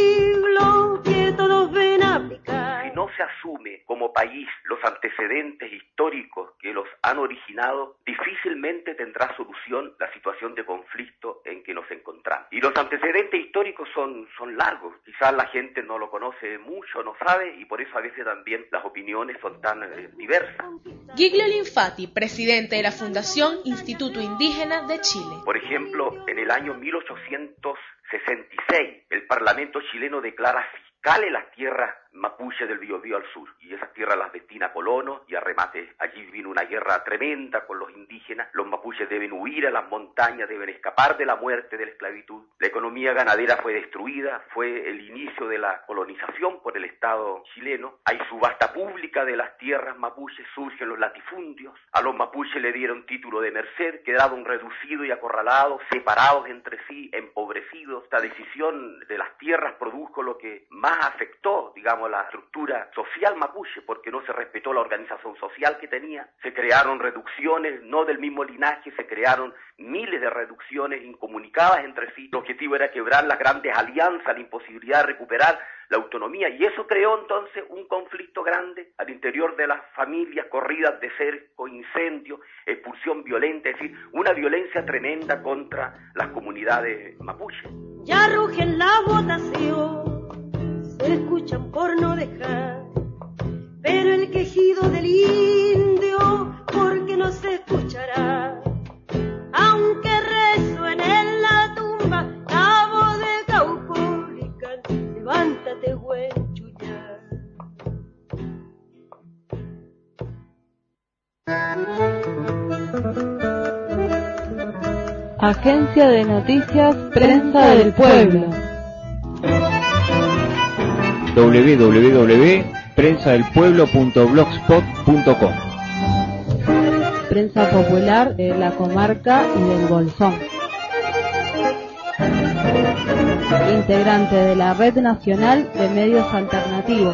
siglo que todos ven aplicar. Si no se asume como país los antecedentes históricos que los han originado, difícilmente tendrá solución la situación de conflicto en que nos encontramos. Y los antecedentes históricos son, son largos. Quizás la gente no lo conoce mucho, no sabe, y por eso a veces también las opiniones son tan eh, diversas. Giglio Linfati, presidente de la Fundación Instituto Indígena de Chile. Por ejemplo, en el año mil ochocientos sesenta y seis, el Parlamento chileno declara fiscales las tierras mapuche del Biobío al sur, y esas tierras las destina a colonos, y a remate allí vino una guerra tremenda con los indígenas. Los mapuches deben huir a las montañas, deben escapar de la muerte, de la esclavitud. La economía ganadera fue destruida, fue el inicio de la colonización por el Estado chileno. Hay subasta pública de las tierras mapuches, surgen los latifundios. A los mapuches le dieron título de merced, quedaron reducidos y acorralados, separados entre sí, empobrecidos. Esta decisión de las tierras produjo lo que más afectó, digamos, la estructura social mapuche, porque no se respetó la organización social que tenía. Se crearon reducciones, no del mismo linaje, se crearon miles de reducciones incomunicadas entre sí. El objetivo era quebrar las grandes alianzas, la imposibilidad de recuperar la autonomía, y eso creó entonces un conflicto grande al interior de las familias, corridas de cerco, incendios, expulsión violenta, es decir, una violencia tremenda contra las comunidades mapuche. Ya rugen la votación, se escuchan por no dejar, pero el quejido del indio, porque no se escuchará, aunque resuene en la tumba la voz de Caupolicán, levántate, Huenchullán. Agencia de Noticias Prensa del Pueblo. doble u doble u doble u punto prensa del pueblo punto blogspot punto com. Prensa popular de la comarca y del Bolsón. Integrante de la Red Nacional de Medios Alternativos.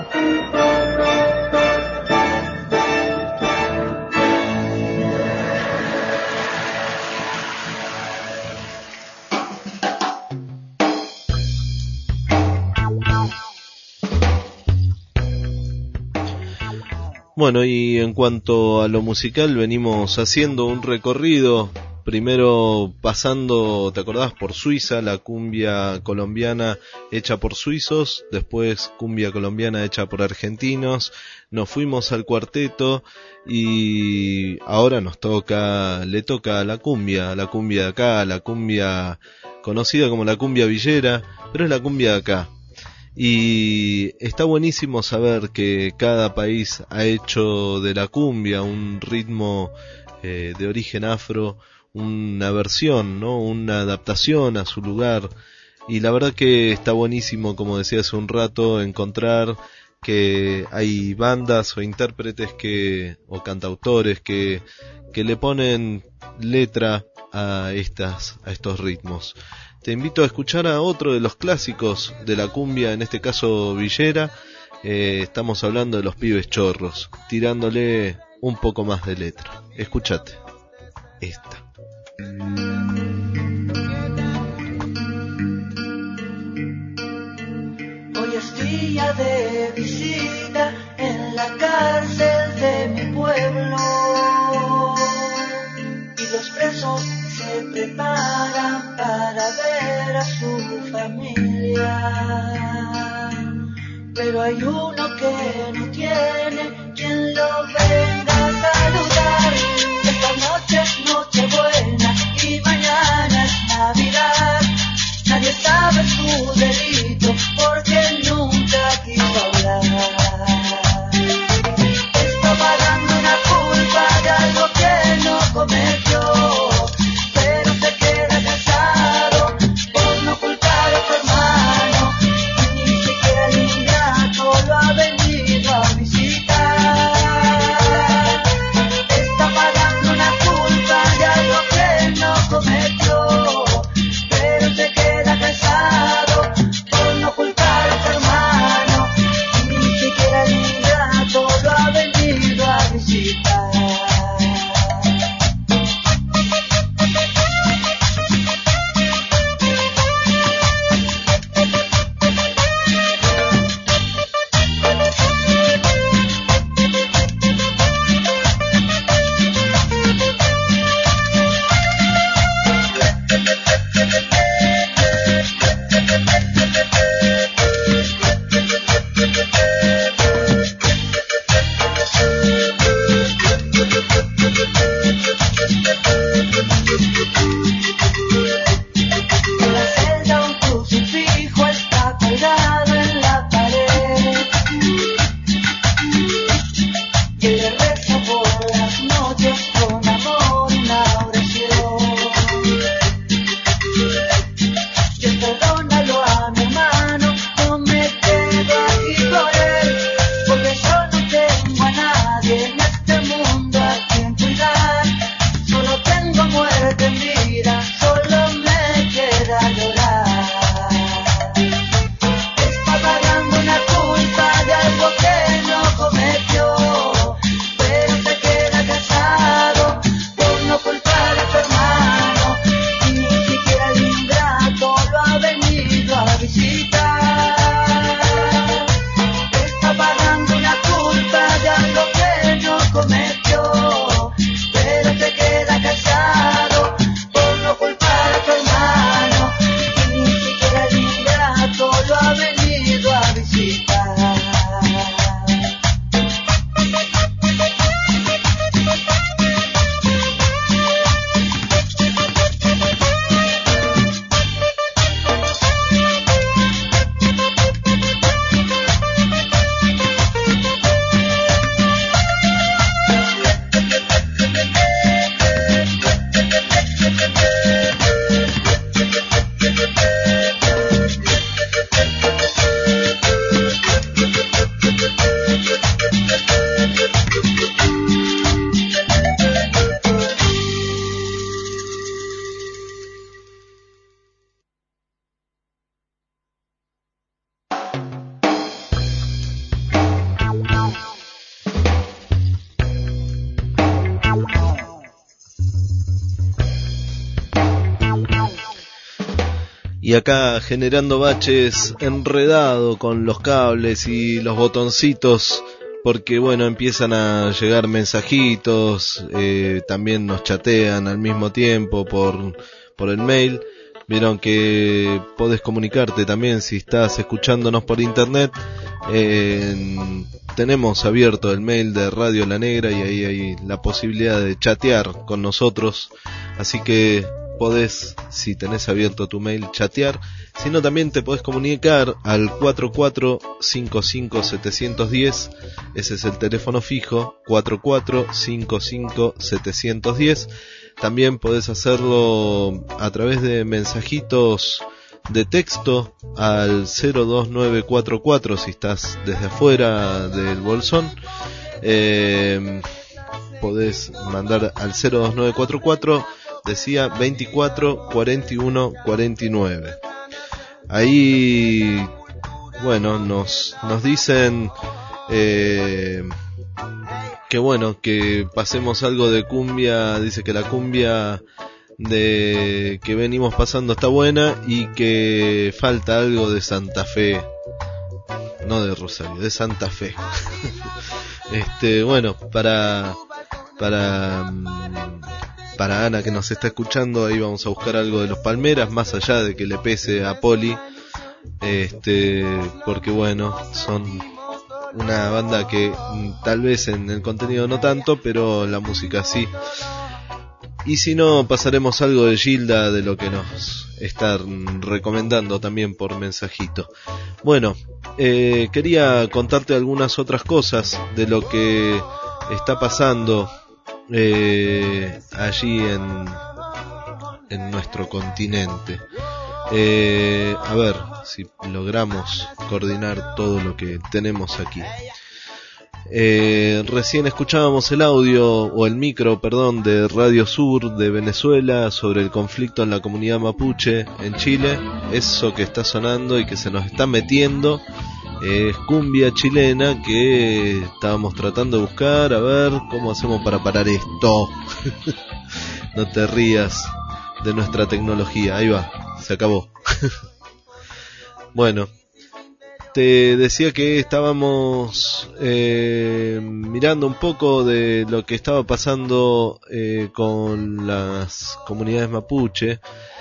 Bueno, y en cuanto a lo musical, venimos haciendo un recorrido primero pasando, ¿te acordás? Por Suiza, la cumbia colombiana hecha por suizos, después cumbia colombiana hecha por argentinos, nos fuimos al cuarteto y ahora nos toca, le toca a la cumbia, la cumbia de acá, la cumbia conocida como la cumbia villera, pero es la cumbia de acá. Y está buenísimo saber que cada país ha hecho de la cumbia un ritmo eh, de origen afro, una versión, ¿no? Una adaptación a su lugar. Y la verdad que está buenísimo, como decía hace un rato, encontrar que hay bandas o intérpretes que o cantautores que que le ponen letra a estas a estos ritmos. Te invito a escuchar a otro de los clásicos de la cumbia, en este caso villera. Eh, estamos hablando de los Pibes Chorros, tirándole un poco más de letra. Escúchate esta. Hoy es día de visita en la cárcel de mi pueblo y los presos se preparan para ver a su familia, pero hay uno que no tiene quien lo venga a saludar. Esta noche es Nochebuena y mañana es Navidad. Nadie sabe su delito porque nunca quiso hablar. Está pagando una culpa de algo que no cometió, pero se queda cansado por no culpar a su hermano. Y ni siquiera el ingrato lo ha venido a visitar. Está pagando una culpa de algo que no cometió, pero se queda cansado por no culpar a su hermano. Y ni siquiera el ingrato lo ha venido a visitar. En la celda un crucifijo está colgado en la pared, y le reza por las noches con amor una oración. Dios perdónalo a mi hermano, no me quedo aquí por él, porque yo no tengo a nadie en este mundo a quien cuidar. Solo tengo muerte en vida, solo me queda llorar. Está pagando una culpa de algo que no cometió, pero se queda cansado por no culpar a su hermano. Y ni siquiera el ingrato lo ha venido a visitar. Está pagando una culpa de algo que no cometió, pero se queda cansado por no culpar a su hermano. Y ni siquiera el ingrato lo ha venido a visitar. Y acá generando baches, enredado con los cables y los botoncitos, porque bueno, empiezan a llegar mensajitos, eh, también nos chatean al mismo tiempo por, por el mail. Vieron que podés comunicarte también si estás escuchándonos por internet. Eh, tenemos abierto el mail de Radio La Negra y ahí hay la posibilidad de chatear con nosotros. Así que podés, si tenés abierto tu mail, chatear. Si no, también te podés comunicar al cuatro cuatro cinco cinco siete uno cero. Ese es el teléfono fijo, cuatro cuatro cinco cinco siete uno cero. También podés hacerlo a través de mensajitos de texto al cero dos nueve cuatro cuatro si estás desde afuera del bolsón. Eh, podés mandar al cero dos nueve cuatro cuatro, decía veinticuatro cuarenta y uno cuarenta y nueve. Ahí, bueno, nos, nos dicen eh, que bueno, que pasemos algo de cumbia. Dice que la cumbia de que venimos pasando está buena y que falta algo de Santa Fe, no de Rosario, de Santa Fe. este, bueno, para para para Ana que nos está escuchando, ahí vamos a buscar algo de los Palmeras, más allá de que le pese a Poli, este, porque bueno, son una banda que tal vez en el contenido no tanto, pero la música sí. Y si no, pasaremos algo de Gilda, de lo que nos están recomendando también por mensajito. Bueno, eh, quería contarte algunas otras cosas de lo que está pasando eh, allí en, en nuestro continente. Eh, a ver si logramos coordinar todo lo que tenemos aquí. Eh, recién escuchábamos el audio o el micro, perdón, de Radio Sur de Venezuela sobre el conflicto en la comunidad mapuche en Chile. Eso que está sonando y que se nos está metiendo es cumbia chilena que estábamos tratando de buscar. A ver cómo hacemos para parar esto. No te rías de nuestra tecnología. Ahí va, se acabó. Bueno, te decía que estábamos eh, mirando un poco de lo que estaba pasando eh, con las comunidades mapuche.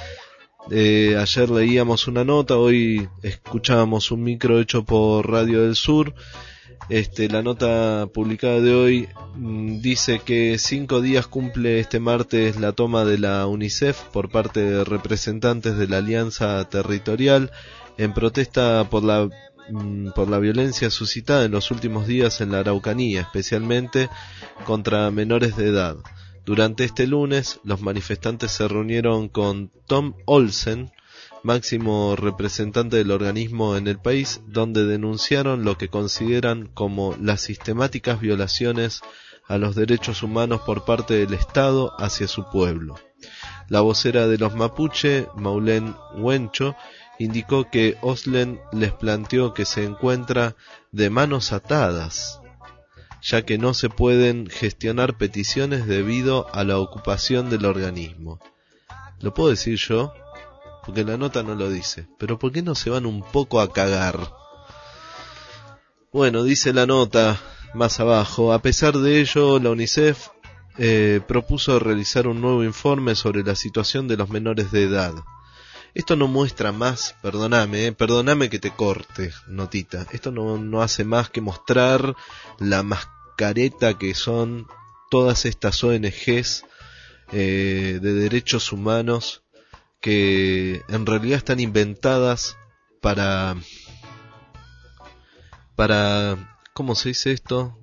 Eh, ayer leíamos una nota, hoy escuchábamos un micro hecho por Radio del Sur. Este, la nota publicada de hoy mmm, dice que cinco días cumple este martes la toma de la UNICEF por parte de representantes de la Alianza Territorial en protesta por la mmm, por la violencia suscitada en los últimos días en la Araucanía, especialmente contra menores de edad. Durante este lunes, los manifestantes se reunieron con Tom Olsen, máximo representante del organismo en el país, donde denunciaron lo que consideran como las sistemáticas violaciones a los derechos humanos por parte del Estado hacia su pueblo. La vocera de los mapuche, Maulén Huencho, indicó que Olsen les planteó que se encuentra de manos atadas, ya que no se pueden gestionar peticiones debido a la ocupación del organismo. ¿Lo puedo decir yo? Porque la nota no lo dice. Pero ¿por qué no se van un poco a cagar? Bueno, dice la nota más abajo. A pesar de ello, la UNICEF eh, propuso realizar un nuevo informe sobre la situación de los menores de edad. Esto no muestra más, perdóname, eh, perdóname que te corte, notita. Esto no, no hace más que mostrar la mascareta que son todas estas O N Ges eh, de derechos humanos, que en realidad están inventadas para, para, ¿cómo se dice esto?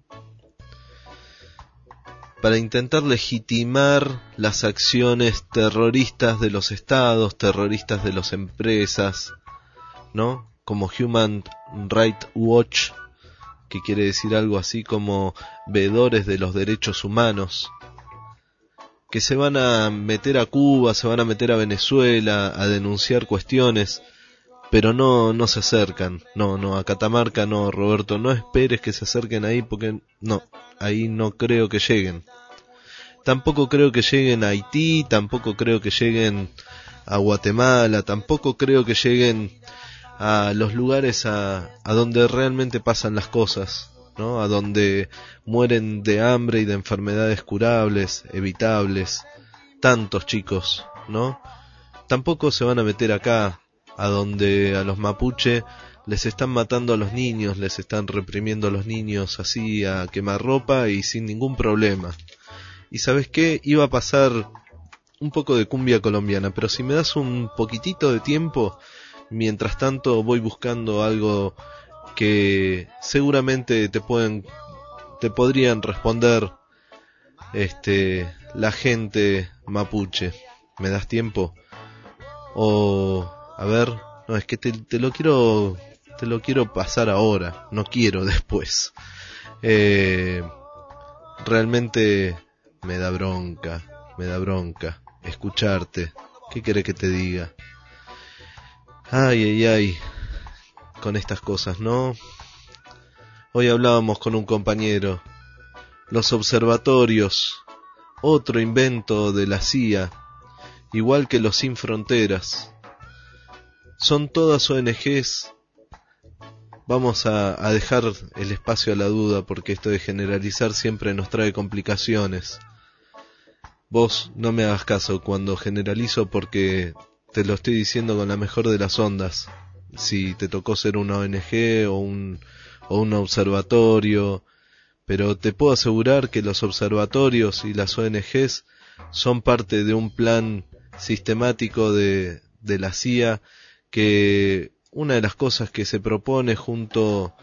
Para intentar legitimar las acciones terroristas de los estados, terroristas de las empresas, ¿no? Como Human Rights Watch, que quiere decir algo así como veedores de los derechos humanos, que se van a meter a Cuba, se van a meter a Venezuela a denunciar cuestiones, pero no no se acercan. No, no, a Catamarca no, Roberto, no esperes que se acerquen ahí porque no, ahí no creo que lleguen. Tampoco creo que lleguen a Haití, tampoco creo que lleguen a Guatemala, tampoco creo que lleguen a los lugares a, a donde realmente pasan las cosas, ¿no? A donde mueren de hambre y de enfermedades curables, evitables, tantos chicos, ¿no? Tampoco se van a meter acá, a donde a los mapuche les están matando a los niños, les están reprimiendo a los niños así a quemarropa y sin ningún problema. Y ¿sabes qué? Iba a pasar un poco de cumbia colombiana, pero si me das un poquitito de tiempo, mientras tanto voy buscando algo que seguramente te pueden, te podrían responder este la gente mapuche. ¿Me das tiempo? O a ver, no, es que te, te lo quiero te lo quiero pasar ahora, no quiero después. Eh, realmente me da bronca, me da bronca escucharte. ¿Qué querés que te diga? Ay, ay, ay, con estas cosas, ¿no? Hoy hablábamos con un compañero, los observatorios, otro invento de la C I A, igual que los Sin Fronteras, son todas O N Ges. Vamos a, a dejar el espacio a la duda, porque esto de generalizar siempre nos trae complicaciones. Vos no me hagas caso cuando generalizo, porque te lo estoy diciendo con la mejor de las ondas. Si te tocó ser una O N Ge o un, o un observatorio, pero te puedo asegurar que los observatorios y las O N Ges son parte de un plan sistemático de, de la C I A, que una de las cosas que se propone junto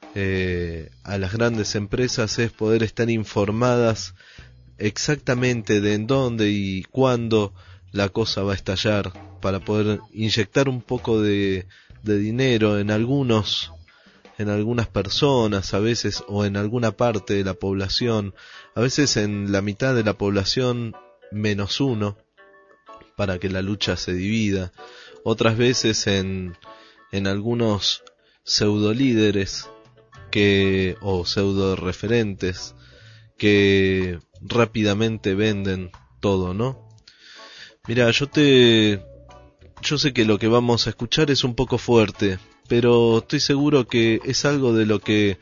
eh, a las grandes empresas es poder estar informadas exactamente de en dónde y cuándo la cosa va a estallar, para poder inyectar un poco de, de dinero en algunos, en algunas personas, a veces, o en alguna parte de la población, a veces en la mitad de la población menos uno, para que la lucha se divida, otras veces en, en algunos pseudo líderes que, o pseudo referentes que rápidamente venden todo, ¿no? Mira, yo te, yo sé que lo que vamos a escuchar es un poco fuerte, pero estoy seguro que es algo de lo que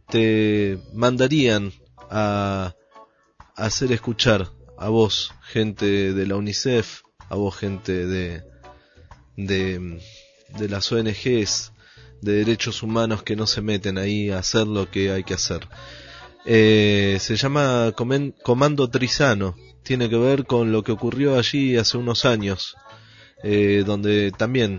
te mandarían a, a hacer escuchar a vos, gente de la UNICEF, a vos, gente de, de, de las O N Ges, de derechos humanos, que no se meten ahí a hacer lo que hay que hacer. Eh, se llama Comen- Comando Trizano. Tiene que ver con lo que ocurrió allí hace unos años, eh, donde también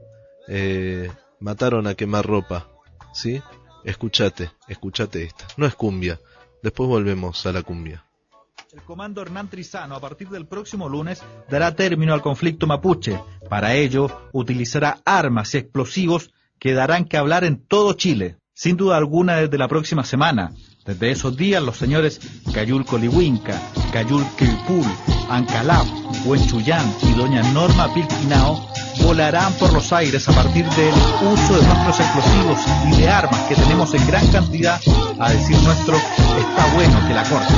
eh, mataron a quemarropa, ¿sí? Escuchate, escuchate esta. No es cumbia, después volvemos a la cumbia. El comando Hernán Trizano, a partir del próximo lunes, dará término al conflicto mapuche. Para ello, utilizará armas y explosivos que darán que hablar en todo Chile, sin duda alguna desde la próxima semana. Desde esos días, los señores Cayul Colihuinca, Cayul Quilpul, Ancalaf, Huenchuyán y doña Norma Pilquinao volarán por los aires a partir del uso de nuestros explosivos y de armas que tenemos en gran cantidad. A decir nuestro, está bueno que la corten.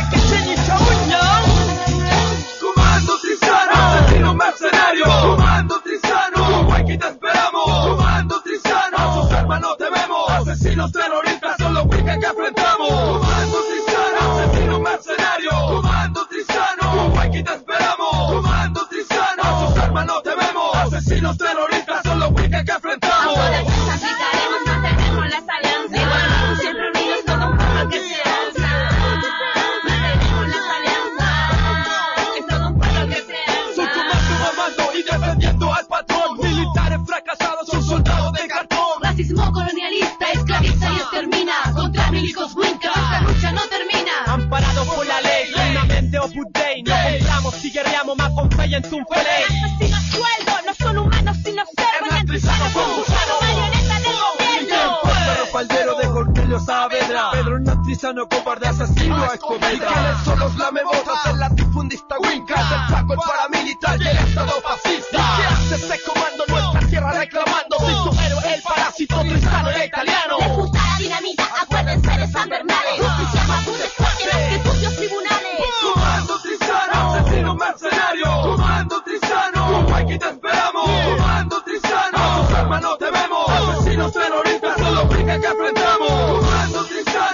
Comando Trizano, asesino mercenario. Comando Trizano, aquí te esperamos. Comando Trizano, sus armas no tememos. Asesinos terroristas son los wikis que enfrentamos. Comando Trizano, asesino mercenario. Comando Trizano, aquí te esperamos. Comando Trizano, sus armas no tememos. Asesinos terroristas son los wikis que enfrentamos. A todas aplicaremos, mantenemos las alianzas. Siempre unidos todo un pueblo que se alza. Mantenemos las alianzas. Es todo un pueblo que se alza. Son comando mamando y defendiendo al patrón. Militares fracasados son soldados de cartón. Racismo colonialista, esclaviza y extermina. Contra milicos Winca, esta lucha no termina. Amparados por la ley, plenamente Opus Dei. No compramos y guerreamos más con fe y en su fe. Asesinos sueldo, no son humanos sino cerdos. Hernán Trizano fue un gusano. Marioneta del gobierno. Pedro Faldero de Cornelio Saavedra. Pedro Hernán Trizano, cobarde asesino a Escobedo. Y quienes son los lamebotas del latifundista Winca, del Chaco el paramilitar y el estado fascista. ¿Qué hace ese comando en nuestra tierra reclamando? Si su héroe el parásito Trizano era italiano. De puta la dinamita, acuérdense de San Bernales. Justicia mapuche en los tributos tribunales. Comando Trizano, asesino mercenario. Comando Trizano, aquí te esperamos. Comando Trizano, sus armas no tememos. Asesinos terroristas son los wikis que enfrentamos. Comando Trizano.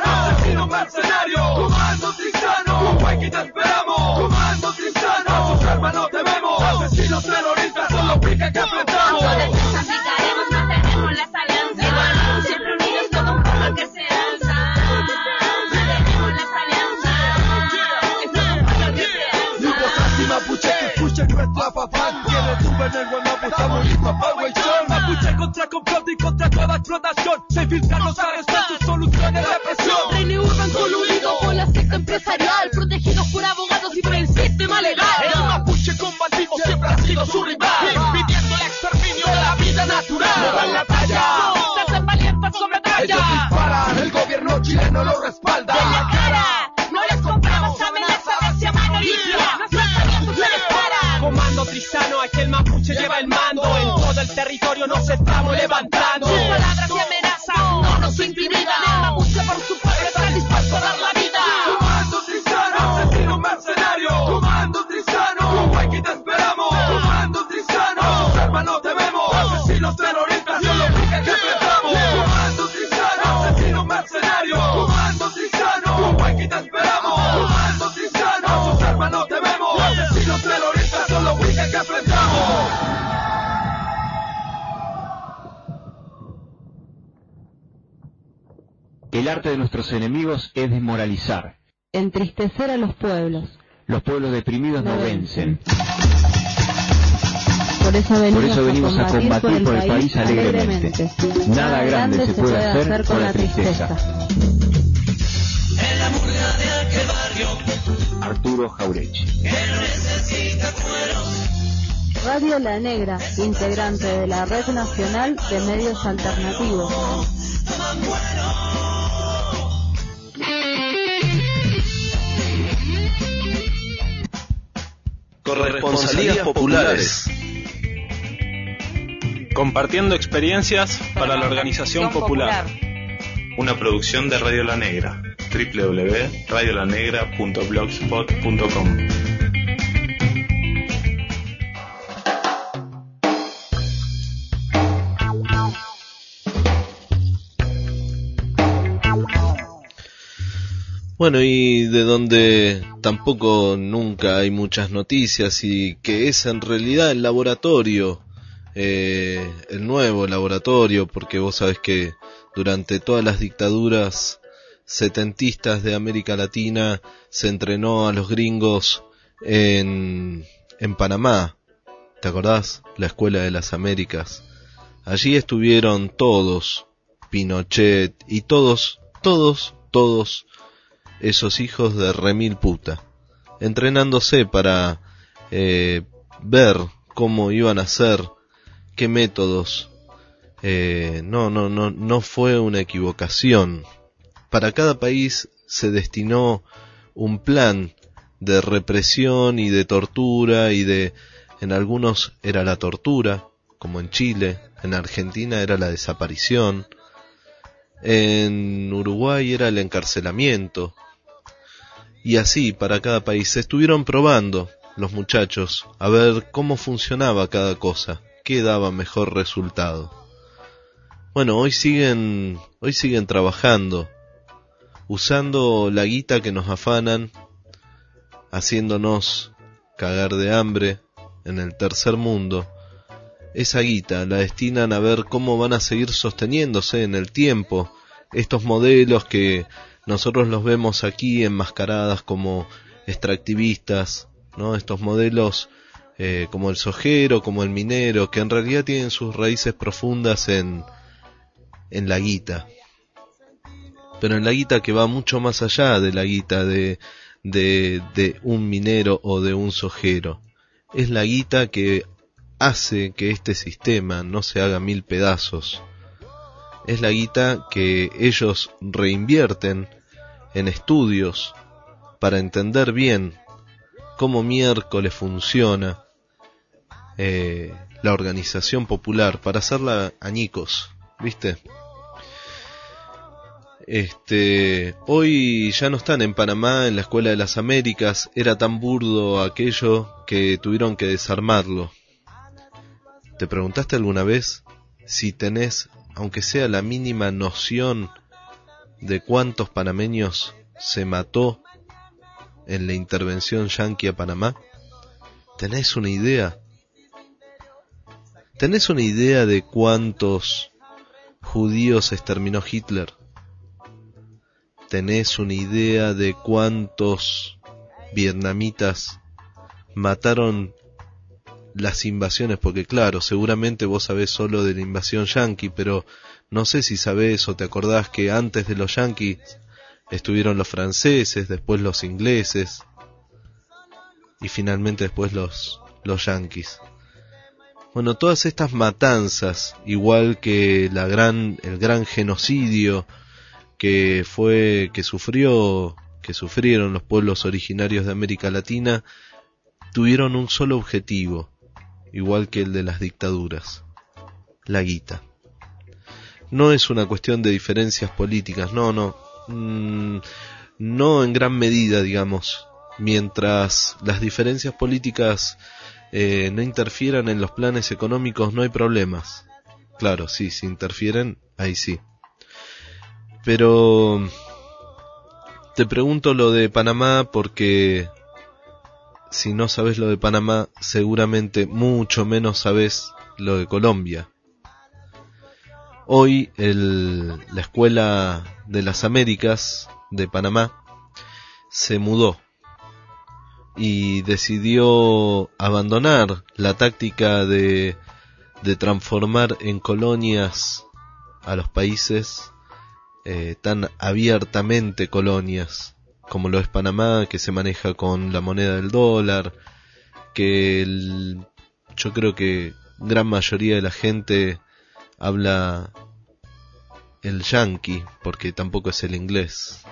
mapuche nuestro afafán. Quienes suben el Guanapo, estamos listos para el Huaychón. Mapuche contra complot y contra toda explotación. Se filtran los arrestos, sus soluciones de presión. Reine Urban coludido con la secta empresarial, protegidos por abogados y por el sistema legal. El mapuche combativo siempre ha sido su rival, impidiendo el exterminio de la vida natural. No dan la talla, se hacen valientes sobre tralla. Ellos disparan, el gobierno chileno lo respalda. En la cara, no les compramos amenazas hacia mano limpia. Los tratamientos se disparan. Comando Trizano, aquel mapuche lleva el mando. En todo el territorio nos estamos levantando. Sus palabras y amenazas no nos intimidan. El mapuche por su pueblo está dispuesto a dar la vida. Comando Trizano, asesino mercenario. Comando Trizano, Uruguay que te esperamos. Comando Trizano, sus armas no tememos. Asesinos terroristas son los únicos que enfrentamos. Comando Trizano, asesino mercenario. Comando Trizano, Uruguay que te esperamos. Comando Trizano, sus armas no tememos. Asesinos terroristas son los únicos que enfrentamos. El arte de nuestros enemigos es desmoralizar. Entristecer a los pueblos. Los pueblos deprimidos no, No vencen. Por eso venimos, Por eso venimos a combatir por el país alegremente. alegremente. Nada grande se puede hacer con la tristeza. En la murga de aquel barrio, Arturo Jaurechi. que necesita cueros. Radio La Negra, integrante de la Red Nacional de Medios Alternativos. Corresponsalías populares. Compartiendo experiencias para la organización popular. Una producción de Radio La Negra. doble u doble u doble u punto radio la negra punto blogspot punto com. Bueno, y de donde tampoco nunca hay muchas noticias y que es en realidad el laboratorio, eh, el nuevo laboratorio, porque vos sabés que durante todas las dictaduras setentistas de América Latina se entrenó a los gringos en, en Panamá, ¿te acordás? La Escuela de las Américas. Allí estuvieron todos, Pinochet y todos, todos, todos esos hijos de remil puta, entrenándose para eh, ver cómo iban a ser, qué métodos. Eh, no, no, no, no fue una equivocación. Para cada país se destinó un plan de represión y de tortura y de, en algunos era la tortura, como en Chile, en Argentina era la desaparición, en Uruguay era el encarcelamiento. Y así para cada país se estuvieron probando los muchachos a ver cómo funcionaba cada cosa, qué daba mejor resultado. Bueno, hoy siguen, hoy siguen trabajando, usando la guita que nos afanan, haciéndonos cagar de hambre en el tercer mundo. Esa guita la destinan a ver cómo van a seguir sosteniéndose en el tiempo estos modelos que nosotros los vemos aquí enmascaradas como extractivistas, ¿no? Estos modelos eh, como el sojero, como el minero, que en realidad tienen sus raíces profundas en, en la guita. Pero en la guita que va mucho más allá de la guita de, de, de un minero o de un sojero. Es la guita que hace que este sistema no se haga mil pedazos. Es la guita que ellos reinvierten en estudios para entender bien cómo miércoles funciona eh, la organización popular, para hacerla añicos, ¿viste? Este, hoy ya no están en Panamá, en la Escuela de las Américas. Era tan burdo aquello que tuvieron que desarmarlo. ¿Te preguntaste alguna vez si tenés, aunque sea la mínima noción de cuántos panameños se mató en la intervención yanqui a Panamá? ¿Tenés una idea? ¿Tenés una idea de cuántos judíos exterminó Hitler? ¿Tenés una idea de cuántos vietnamitas mataron las invasiones, porque claro, seguramente vos sabés solo de la invasión yanqui, pero no sé si sabés o te acordás que antes de los yanquis estuvieron los franceses, después los ingleses y finalmente después los, los yanquis. Bueno, todas estas matanzas, igual que la gran, el gran genocidio que fue, que sufrió, que sufrieron los pueblos originarios de América Latina, tuvieron un solo objetivo, igual que el de las dictaduras: la guita. No es una cuestión de diferencias políticas, no, no, mm, no en gran medida, digamos, mientras las diferencias políticas eh, no interfieran en los planes económicos, no hay problemas. Claro, sí, si interfieren, ahí sí. Pero te pregunto lo de Panamá porque si no sabes lo de Panamá, seguramente mucho menos sabes lo de Colombia. Hoy el, la Escuela de las Américas de Panamá se mudó y decidió abandonar la táctica de, de transformar en colonias a los países eh, tan abiertamente colonias como lo es Panamá, que se maneja con la moneda del dólar, que el, yo creo que gran mayoría de la gente habla el yanqui, porque tampoco es el inglés.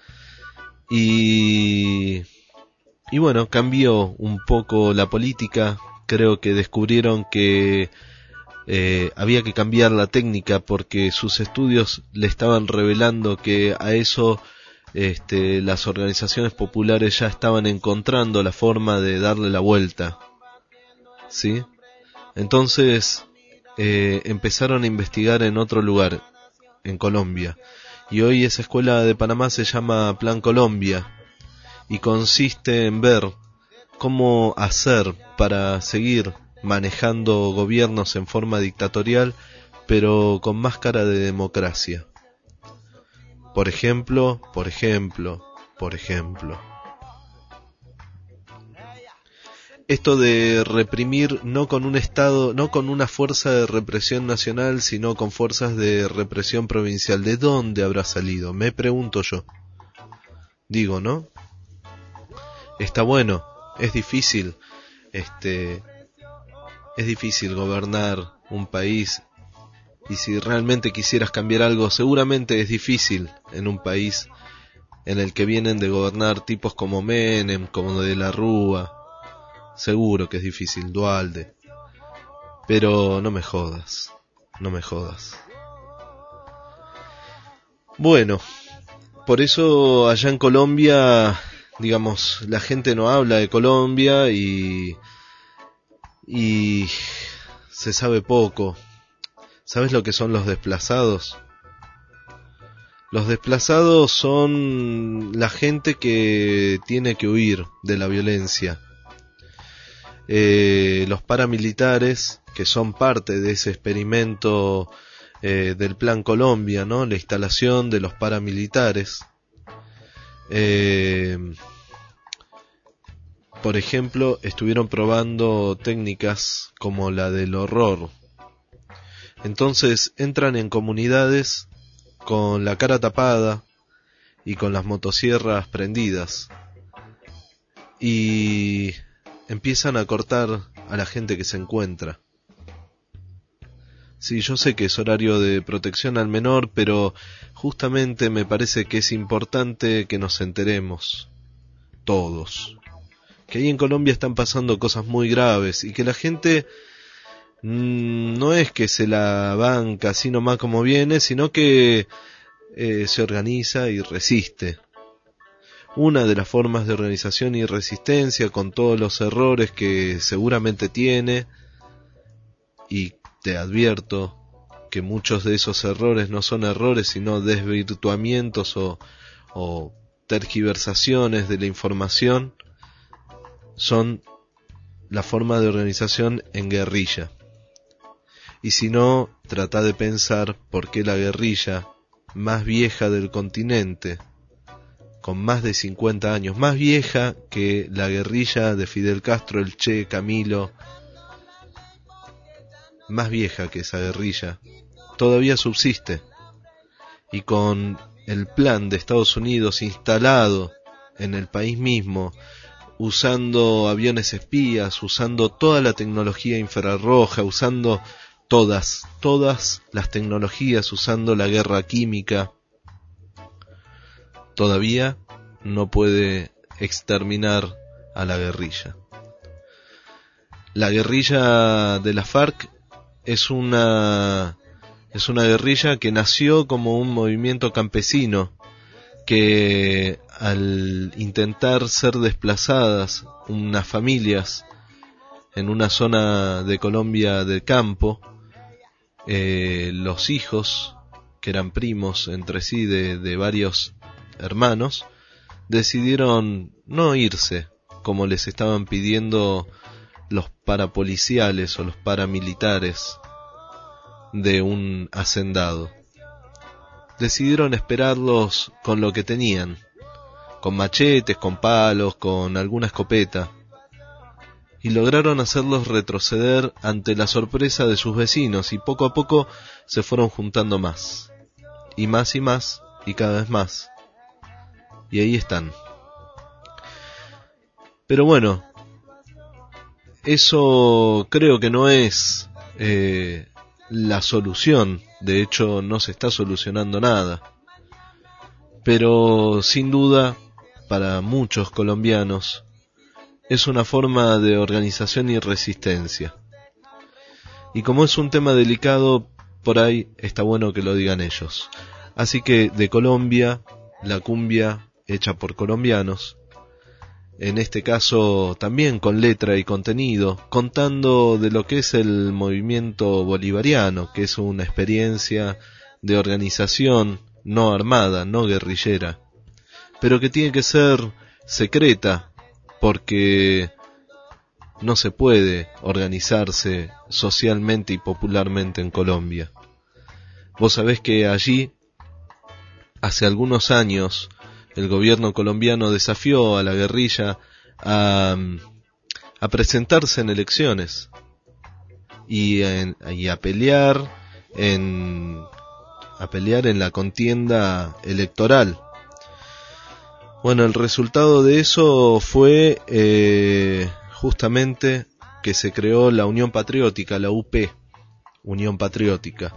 Y, y bueno, cambió un poco la política. Creo que descubrieron que eh, había que cambiar la técnica porque sus estudios le estaban revelando que a eso este, las organizaciones populares ya estaban encontrando la forma de darle la vuelta, ¿sí? Entonces eh, empezaron a investigar en otro lugar, en Colombia, y hoy esa escuela de Panamá se llama Plan Colombia y consiste en ver cómo hacer para seguir manejando gobiernos en forma dictatorial, pero con máscara de democracia. Por ejemplo, por ejemplo, por ejemplo. Esto de reprimir no con un estado, no con una fuerza de represión nacional, sino con fuerzas de represión provincial. ¿De dónde habrá salido? Me pregunto yo. Digo, ¿no? Está bueno, es difícil, este, es difícil gobernar un país. Y si realmente quisieras cambiar algo, seguramente es difícil en un país en el que vienen de gobernar tipos como Menem, como de la Rúa. Seguro que es difícil, Duhalde. Pero no me jodas, no me jodas. Bueno, por eso allá en Colombia, digamos, la gente no habla de Colombia y, y se sabe poco. ¿Sabes lo que son los desplazados? Los desplazados son la gente que tiene que huir de la violencia. Eh, los paramilitares, que son parte de ese experimento eh, del Plan Colombia, ¿no? La instalación de los paramilitares. Eh, por ejemplo, estuvieron probando técnicas como la del horror. Entonces entran en comunidades con la cara tapada y con las motosierras prendidas y empiezan a cortar a la gente que se encuentra. Sí, yo sé que es horario de protección al menor, pero justamente me parece que es importante que nos enteremos, todos, que ahí en Colombia están pasando cosas muy graves y que la gente no es que se la banca así nomás como viene, sino que eh, se organiza y resiste. Una de las formas de organización y resistencia, con todos los errores que seguramente tiene, y te advierto que muchos de esos errores no son errores, sino desvirtuamientos o, o tergiversaciones de la información, son la forma de organización en guerrilla. Y si no, trata de pensar por qué la guerrilla más vieja del continente, con más de cincuenta años, más vieja que la guerrilla de Fidel Castro, el Che, Camilo, más vieja que esa guerrilla, todavía subsiste, y con el plan de Estados Unidos instalado en el país mismo, usando aviones espías, usando toda la tecnología infrarroja, usando todas, todas las tecnologías, usando la guerra química, todavía no puede exterminar a la guerrilla. La guerrilla de la FARC es una es una guerrilla que nació como un movimiento campesino que, al intentar ser desplazadas unas familias en una zona de Colombia de campo, eh, los hijos, que eran primos entre sí de, de varios hermanos, decidieron no irse como les estaban pidiendo los parapoliciales o los paramilitares de un hacendado. Decidieron esperarlos con lo que tenían, con machetes, con palos, con alguna escopeta, y lograron hacerlos retroceder ante la sorpresa de sus vecinos, y poco a poco se fueron juntando más, y más y más, y cada vez más, y ahí están. Pero bueno, eso creo que no es eh, la solución. De hecho, no se está solucionando nada. Pero sin duda, para muchos colombianos, es una forma de organización y resistencia. Y como es un tema delicado, por ahí está bueno que lo digan ellos. Así que de Colombia, la cumbia hecha por colombianos, en este caso también con letra y contenido, contando de lo que es el movimiento bolivariano, que es una experiencia de organización no armada, no guerrillera, pero que tiene que ser secreta, porque no se puede organizarse socialmente y popularmente en Colombia. Vos sabés que allí, hace algunos años, el gobierno colombiano desafió a la guerrilla a, a presentarse en elecciones y, en, y a pelear en a pelear en la contienda electoral. Bueno, el resultado de eso fue eh, justamente que se creó la Unión Patriótica, la U P, Unión Patriótica.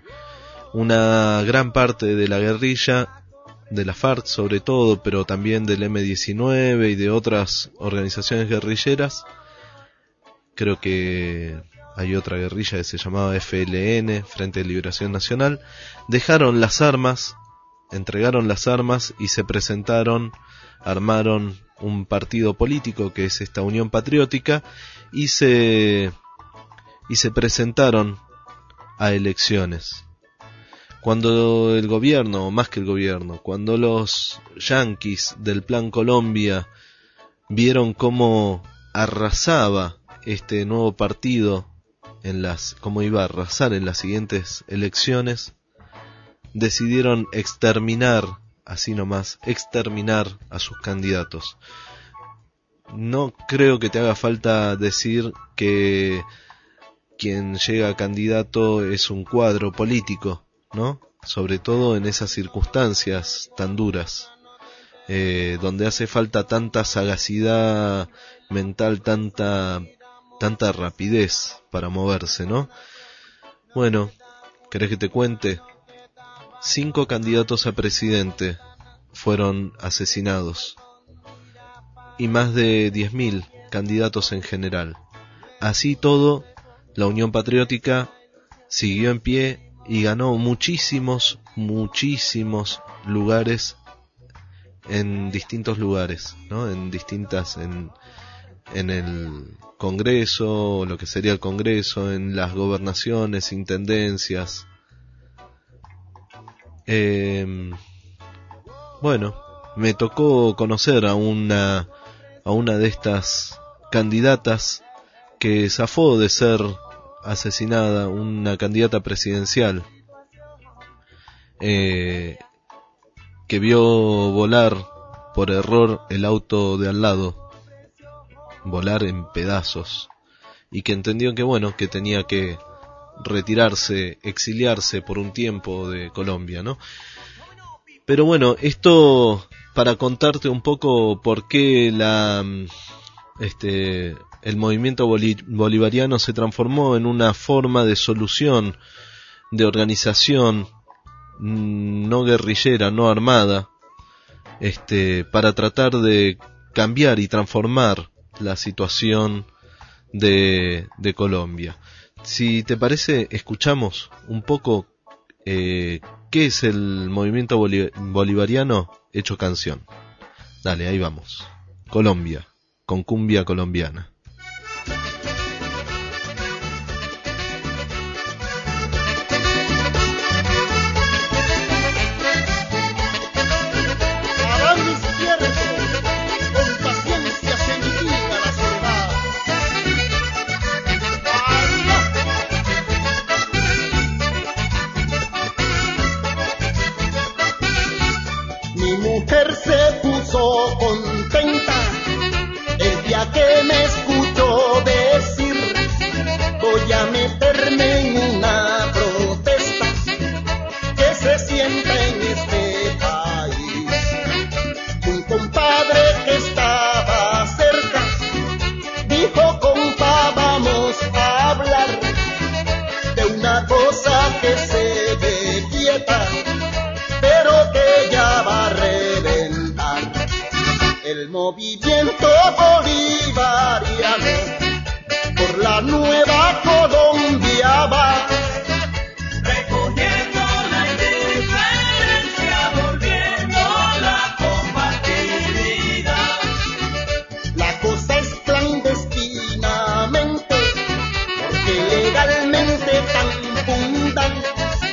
Una gran parte de la guerrilla, de la FARC sobre todo, pero también del eme diecinueve y de otras organizaciones guerrilleras. Creo que hay otra guerrilla que se llamaba F L N, Frente de Liberación Nacional. Dejaron las armas, entregaron las armas y se presentaron, armaron un partido político que es esta Unión Patriótica y se, y se presentaron a elecciones. Cuando el gobierno, o más que el gobierno, cuando los yanquis del Plan Colombia vieron cómo arrasaba este nuevo partido en las, cómo iba a arrasar en las siguientes elecciones, decidieron exterminar, así nomás, exterminar a sus candidatos. No creo que te haga falta decir que quien llega a candidato es un cuadro político, ¿no? Sobre todo en esas circunstancias tan duras, eh, donde hace falta tanta sagacidad mental, tanta tanta rapidez para moverse, ¿no? Bueno, ¿querés que te cuente? Cinco candidatos a presidente fueron asesinados y más de diez mil candidatos en general. Así todo, la Unión Patriótica siguió en pie y ganó muchísimos, muchísimos lugares en distintos lugares, ¿no? En distintas, en, en el Congreso, lo que sería el Congreso, en las gobernaciones, intendencias. Eh, bueno, me tocó conocer a una, a una de estas candidatas que zafó de ser asesinada, una candidata presidencial, eh, que vio volar por error el auto de al lado, volar en pedazos, y que entendió que bueno, que tenía que retirarse, exiliarse por un tiempo de Colombia, ¿no? Pero bueno, esto para contarte un poco por qué la, este, el movimiento boli- bolivariano se transformó en una forma de solución, de organización no guerrillera, no armada, este, para tratar de cambiar y transformar la situación de, de Colombia. Si te parece, escuchamos un poco eh, qué es el movimiento boli- bolivariano hecho canción. Dale, ahí vamos. Colombia, con cumbia colombiana. Se puso contenta el día que me escuchó decir: voy a meterme en una protesta que se sienta en este país. Un compadre que estaba cerca dijo: compa, vamos a hablar de una cosa que se ve quieta, pero que ya va a reventar. El movimiento bolivariano por la nueva Colombia va, recogiendo la indiferencia, volviendo la combatividad. La cosa es clandestinamente, porque legalmente tan fundante